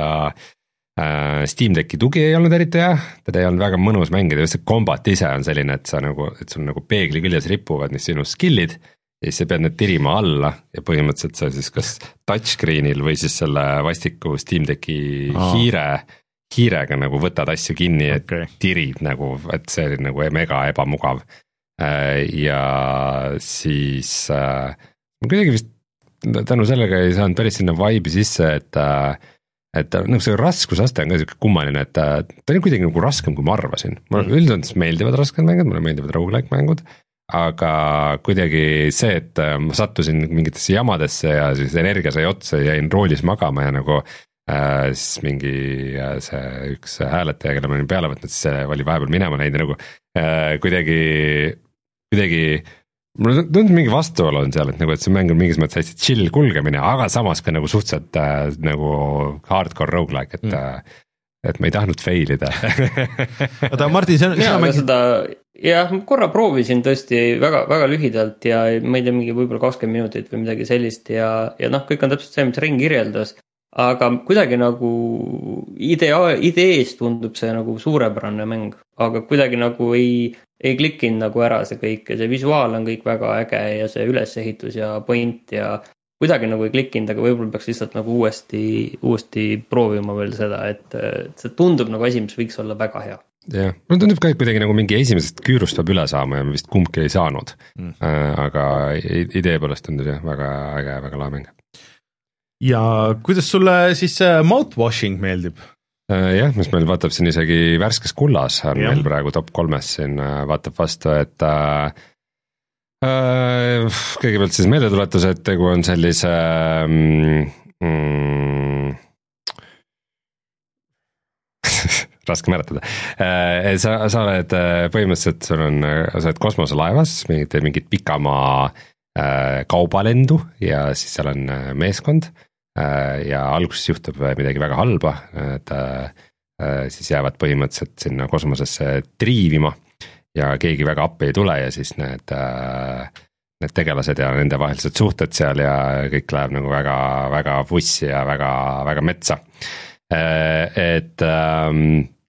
uh, Steam Decki tugi ei olnud eriti hea, teda ei olnud väga mõnus mängida, just see combat ise on selline, et sa nagu, et sul nagu peegli küljes ripuvad need sinu skill'id ja siis sa pead need tirima alla ja põhimõtteliselt sa siis kas touchscreen'il või siis selle vastiku Steam Decki oh. hiire, hiirega nagu võtad asju kinni, et okay. tirid nagu, et see oli nagu mega ebamugav. Ja siis äh, kuidagi vist tänu sellega ei saanud päris sinna vibe'i sisse, et et noh, see raskusaste on ka siuke kummaline, et ta, ta on kuidagi nagu raskem, kui ma arvasin. Mulle mm. üldiselt meeldivad rasked mängud, mulle meeldivad roguelike mängud, aga kuidagi see, et ma sattusin mingitesse jamadesse ja siis energia sai otsa ja jäin roolis magama ja nagu äh, siis mingi äh, see üks hääletaja, kelle ma olin peale võtnud, siis see oli vahepeal minema läinud ja nagu äh, kuidagi, kuidagi mulle tundus mingi vastuolu on seal, et nagu, et see mäng on mingis mõttes hästi chill kulgemine, aga samas ka nagu suhteliselt äh, nagu hardcore roguelike, et mm. et ma ei tahtnud fail ida. Oota, Martin, see on... Ja, mäng... seda, jah, ma korra proovisin tõesti väga, väga lühidalt ja ma ei tea, mingi võib-olla kakskümmend minutit või midagi sellist ja, ja noh, kõik on täpselt see, mis Ren kirjeldas, aga kuidagi nagu idea, idees tundub see nagu suurepärane mäng, aga kuidagi nagu ei, ei klikkinud nagu ära see kõik ja see visuaal on kõik väga äge ja see ülesehitus ja point ja kuidagi nagu ei klikkinud, aga võib-olla peaks lihtsalt nagu uuesti, uuesti proovima veel seda, et see tundub nagu asi, mis võiks olla väga hea. Jah, no tundub ka, et kuidagi nagu mingi esimesest küürust peab üle saama ja me vist kumbki ei saanud mm., aga idee poolest tundus jah, väga äge, väga lahe mäng. Ja kuidas sulle siis mouthwashing meeldib? Jah, mis meil vaatab siin isegi värskes kullas on ja. Meil praegu top kolmes siin vaatab vastu, et kõigepealt siis meeldetuletus, et tegu on sellise mm, raske määratada. Sa, sa oled põhimõtteliselt, sul on, sa oled kosmoselaevas, teed mingit pikamaa kaubalendu ja siis seal on meeskond ja alguses juhtub midagi väga halba, et siis jäävad põhimõtteliselt sinna kosmosesse triivima ja keegi väga appi ei tule ja siis need, need tegelased ja nende vahelised suhted seal ja kõik läheb nagu väga, väga vussi ja väga, väga metsa. Et ähm,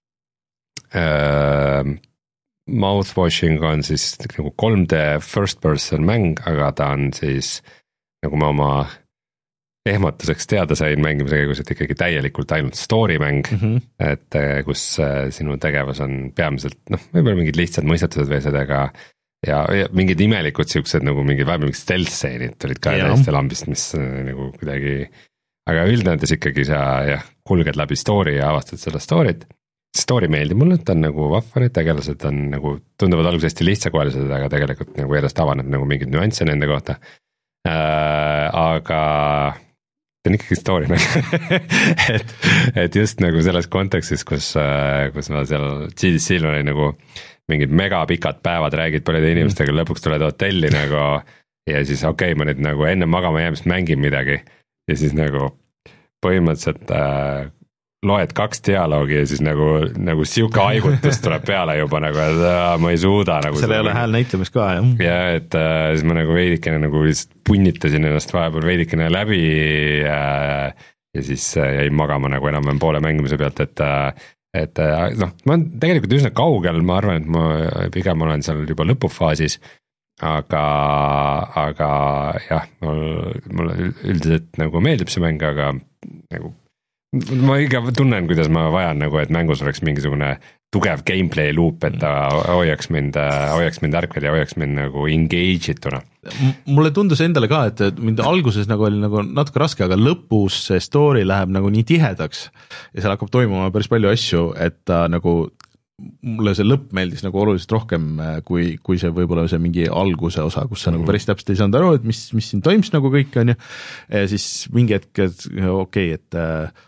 ähm, mouthwashing on siis nagu kolm D first person mäng, aga ta on siis nagu ma oma ehmatuseks teada sain mängimise käigus, et ikkagi täielikult ainult story mäng mm, -hmm. et kus sinu tegevus on peamiselt, noh, võib-olla mingid lihtsad mõistatused või sedega ja, ja mingid imelikud siuksed nagu mingid vahepeal mingid stealth-seenid tulid ka täiesti lambist, mis nagu kuidagi, aga üldnäides ikkagi sa jah, kulged läbi story ja avastad seda story't. Story meeldib mulle, et on nagu vahva, need tegelased on nagu, tunduvad alguses hästi lihtsakoelised, aga tegelikult nagu edast avaneb nagu mingid nüansse nende kohta äh,, aga see on ikkagi story et, et just nagu selles kontekstis, kus, kus ma seal G D C-l oli nagu mingid mega pikad päevad, räägid paljude inimestega, lõpuks tuled hotelli nagu ja siis okei okay,, ma nüüd nagu enne magama jäämist mängin midagi ja siis nagu põhimõtteliselt äh, loed kaks dialoogi ja siis nagu, nagu siuke haigutus tuleb peale juba nagu, et äh, ma ei suuda nagu. Seal ei ole hääl näitamis ka, jah? Ja, et äh, siis ma nagu veidikene nagu punnitasin ennast vahepeal veidikene läbi äh, ja siis äh, jäin magama nagu enam-vähem poole mängimise pealt, et äh, et äh, noh, ma olen tegelikult üsna kaugel, ma arvan, et ma pigem olen seal juba lõpufaasis, aga, aga jah, mulle üldiselt nagu meeldib see mäng, aga nagu ma iga tunnen, kuidas ma vajan nagu, et mängus oleks mingisugune tugev gameplay loop, et ta hoiaks mind, hoiaks mind ärkvel ja hoiaks mind nagu engage ituna. Mulle tundus endale ka, et mind alguses nagu oli nagu natuke raske, aga lõpus see story läheb nagu nii tihedaks ja seal hakkab toimuma päris palju asju, et ta nagu mulle see lõpp meeldis nagu oluliselt rohkem, kui, kui see võib-olla see mingi alguse osa, kus sa mm-hmm. nagu päris täpselt ei saanud aru, et mis, mis siin toimus nagu kõik on ju, ja siis mingi hetk, et okei okay,, et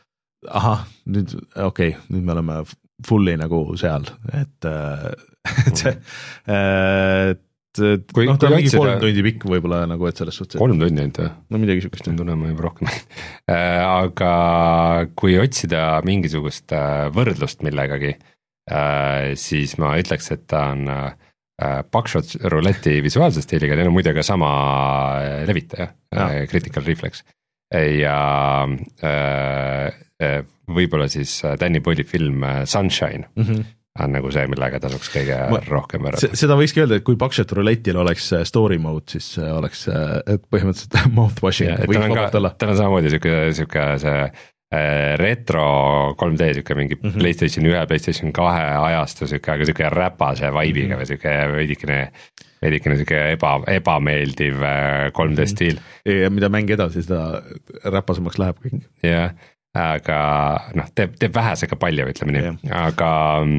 ahah, nüüd okei okay,, nüüd me oleme fully nagu seal, et, et see, et kui, noh, ta on mingi kolm tundi pikk võib-olla nagu, et selles suhtes. kolm tundi ainult või? No midagi sükest. Tunneme juba rohkem. Aga kui otsida mingisugust võrdlust millegagi, siis ma ütleks, et ta on Buckshot Roulette'i visuaalse stiiliga, neil on muide ka sama levitaja, Critical Reflex. Ja võib-olla siis Danny Boyle'i film Sunshine mm-hmm. on nagu see, millega tasuks kõige ma, rohkem võrrata. Seda võikski öelda, et kui Buckshot Roulette'il oleks story mode, siis oleks põhimõtteliselt mouthwashing ja, võiks vabalt olla. Tal on samamoodi siuke, siuke see retro kolm D, siuke mingi mm-hmm. PlayStation üks, PlayStation kahe ajastu, siuke, aga siuke räpase vibe'iga mm-hmm. või siuke veidikene, veidikene siuke eba, ebameeldiv kolm D mm-hmm. stiil. Ja mida mäng edasi, seda räpasemaks läheb kõik. jah, aga noh, teeb, teeb vähesega palju, ütleme nii, yeah. aga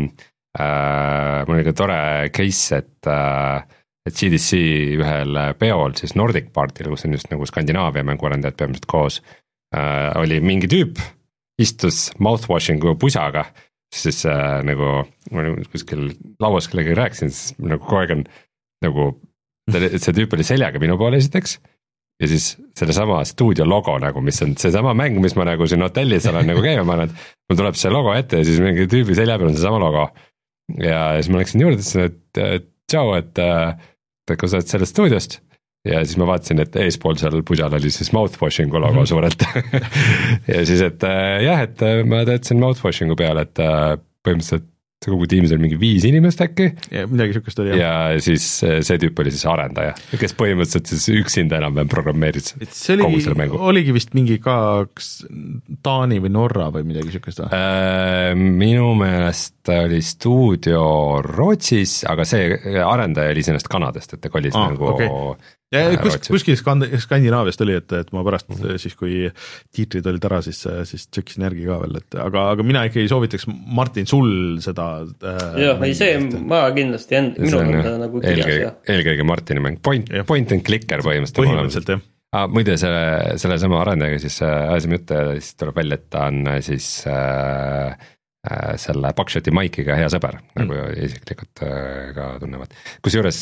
äh, mul oli ka tore case, et äh, et G D C ühel peol, siis Nordic Partyl, kus on just nagu Skandinaavia mänguarendajad peamiselt koos, Uh, oli mingi tüüp, istus mouthwashing'u pusaga, siis uh, nagu ma kuskil lauas kellega rääkisin, siis nagu kogu aeg on nagu, see tüüp oli seljaga minu poole esiteks ja siis selle sama stuudio logo nagu, mis on see sama mäng, mis ma nagu siin hotellis olen nagu käima pannud, mul tuleb see logo ette ja siis mingi tüübi selja peal on see sama logo ja siis ma läksin juurde, et, et tšau, et, et kui sa oled sellest stuudiost ja siis ma vaatasin, et eespool seal pusal oli siis mouthwashing'u logo mm-hmm. suurelt ja siis, et jah, et ma töötasin mouthwashing'u peale, et põhimõtteliselt kogu tiimis oli mingi viis inimest äkki ja midagi sükest oli, ja siis see tüüp oli siis arendaja, kes põhimõtteliselt siis üksinda enam-vähem programmeeris kogu selle mängu. Oligi vist mingi ka Taani või Norra või midagi sükest või? Äh, minu meelest oli stuudio Rootsis, aga see arendaja oli iseenesest Kanadast, et ta kolis ah, nagu okay. ja kus, kuskil Skandinaaviast oli, et, et ma pärast mm-hmm. siis, kui tiitrid olid ära, siis, siis tšekkisin järgi ka veel, et aga, aga mina ikkagi soovitaks, Martin, sul seda äh, jah, ei see ma kindlasti end, minul on ta nagu kirjas eelkõige, eelkõige Martini mäng, point, point and clicker põhimõtteliselt põhimõtteliselt, jah ah, muide, selle, selle sama arendajaga siis ajasime jutte ja siis tuleb välja, et ta on siis äh, selle Buckshoti Mike'iga hea sõber mm., nagu isiklikult ka tunnevad. Kusjuures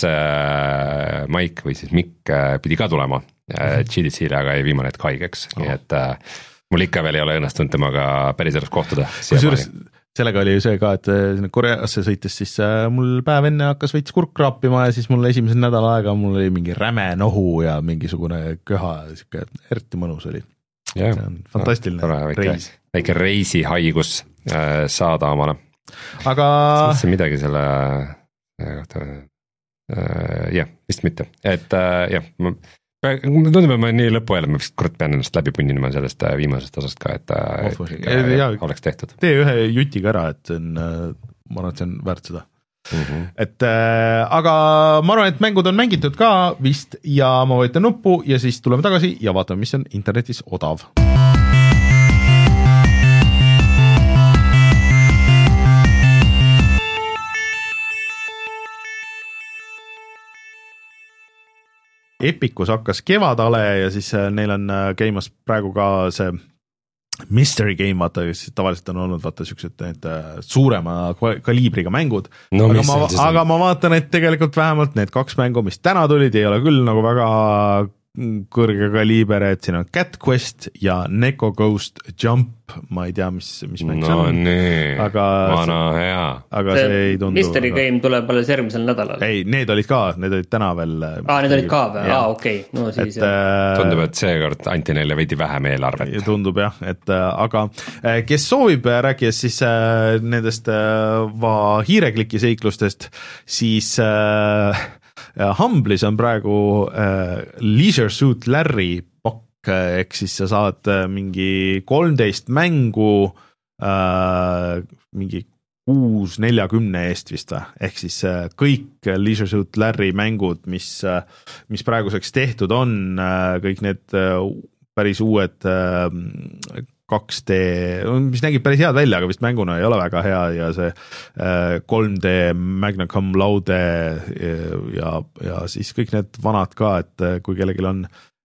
Mike või siis Mikk pidi ka tulema mm. G D C-le, aga ei viimane hetk haigeks oh., nii et mul ikka veel ei ole õnnestunud temaga päris elus kohtuda. Kusjuures sellega oli ju see ka, et sinna Koreasse sõites, siis mul päev enne hakkas veits kurk kraapima ja siis mul esimesel nädala aega mul oli mingi räme nohu ja mingisugune köha, siuke eriti mõnus oli. Yeah. See on fantastiline no, väike, reis. Väike reisihaigus äh, saada omale. Aga... mõtlesin midagi selle kohta äh,, jah, vist mitte, et äh, jah, ma tundub, et ma nii lõpu jälle, ma vist kurat pean ennast läbi punnima sellest viimasest osast ka, et, et ja, ja, oleks tehtud. Tee ühe jutiga ära, et see on, ma arvan, et see on väärt seda. Mm-hmm. Et äh, aga ma arvan, et mängud on mängitud ka vist ja ma vajutan nuppu ja siis tuleme tagasi ja vaatame, mis on internetis odav. Epicus hakkas kevadale ja siis neil on käimas praegu ka see mystery game, vaata, siis tavaliselt on olnud vaata siuksed need suurema kaliibriga mängud, no, aga, ma, aga ma vaatan, et tegelikult vähemalt need kaks mängu, mis täna tulid, ei ole küll nagu väga kõrge kaliiber, et siin on Cat Quest ja Neko Ghost Jump, ma ei tea, mis, mis mäng no, see on. Nee. Aga, Vana, hea. aga see, see ei tundu. Mystery aga... game tuleb alles järgmisel nädalal. Ei, need olid ka, need olid täna veel. Aa, need olid ka veel, aa, okei. Okay. No, siis, et, äh, tundub, et seekord anti neile veidi vähem eelarvet. Tundub jah, et äh, aga äh, kes soovib rääkida siis äh, nendest äh, va hiirekliki seiklustest, siis äh, Humblis on praegu äh, Leisure Suit Larry pakk, ehk siis sa saad äh, mingi kolmteist mängu äh, mingi kuus neljakümne eest vist või, ehk siis äh, kõik Leisure Suit Larry mängud, mis, äh, mis praeguseks tehtud on, äh, kõik need äh, päris uued äh, kaks D, mis nägib päris head välja, aga vist mänguna ei ole väga hea ja see kolm D Magna Cum Laude ja, ja siis kõik need vanad ka, et kui kellelgi on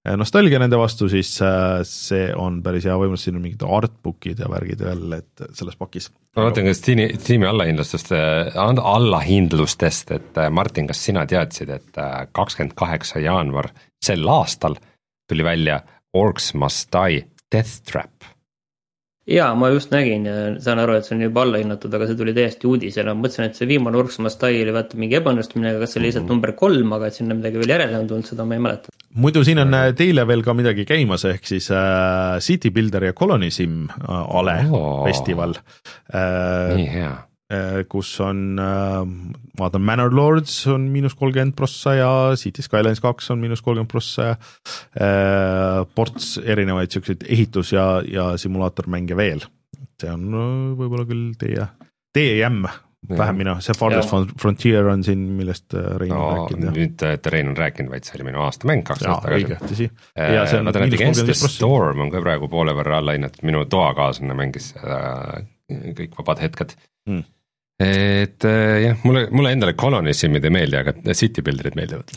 nostalgia nende vastu, siis see on päris hea võimalus, siin on mingid artbookid ja värgid veel, et selles pakis. ma vaatan, kas Steam'i, Steam'i allahindlustest, allahindlustest, et Martin, kas sina teadsid, et kakskümmend kaheksa jaanuar sel aastal tuli välja Orcs Must Die Death Trap? Jaa, ma just nägin ja saan aru, et see on juba alla hinnatud, aga see tuli täiesti uudisena. Ma mõtlesin, et see viimane Orcs Must Die oli vaata mingi ebaõnnestumine, aga kas see oli lihtsalt mm-hmm. number kolm, aga et sinna midagi veel järele on tulnud, seda ma ei mäleta. Muidu siin on teile veel ka midagi käimas, ehk siis äh, City Builder ja Colony Sim äh, ale oh. festival. Äh, Nii hea. Äh, kus on, äh, vaatan, Manor Lords on miinus kolmkümmend prossa ja City Skylines kaks on miinus kolmkümmend prossa ja äh, ports erinevaid selliseid ehitus- ja, ja simulaatormänge veel. See on võib-olla küll teie, teie jämm, vähem mina, see Farthest ja. Frontier on siin, millest Rein no, on rääkinud. Nüüd, et Rein on rääkinud, vaid see oli minu aastamäng kaks aastat tagasi. Ja see on ma tean, et Against the Storm on ka praegu poole võrra alla hinnatud, minu toakaaslane mängis äh, kõik vabad hetked. Hmm. Et jah, mulle, mulle endale Colony Simid ei meeldi, aga City Builderid meeldivad.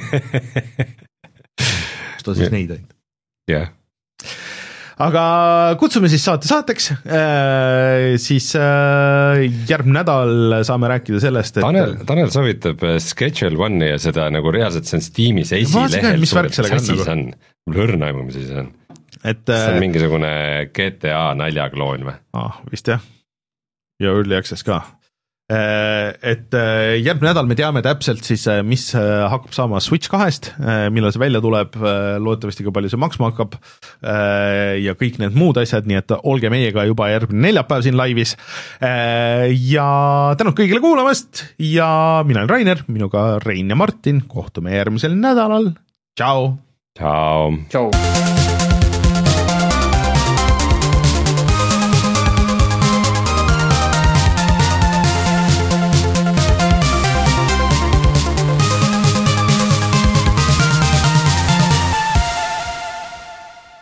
Kas ta siis neid ainult? Jah. Aga kutsume siis saate saateks, äh, siis äh, järgmine nädal saame rääkida sellest, et Tanel, Tanel soovitab Schedule One'i ja seda nagu reaalselt see on Steamis esilehel, mis värk sellega on? on? Mul õrna aimu, mis siis on. Et, see on mingisugune G T A naljakloon või? Ah, vist jah. Ja Early Access ka. Et järgmine nädal me teame täpselt siis, mis hakkab saama Switch kahest, millal see välja tuleb, loodetavasti ka palju see maksma hakkab ja kõik need muud asjad, nii et olge meiega juba järgmine neljapäev siin laivis. Ja tänud kõigile kuulamast ja mina olen Rainer, minuga Rein ja Martin, kohtume järgmisel nädalal. Tšau! Tšau! Tšau!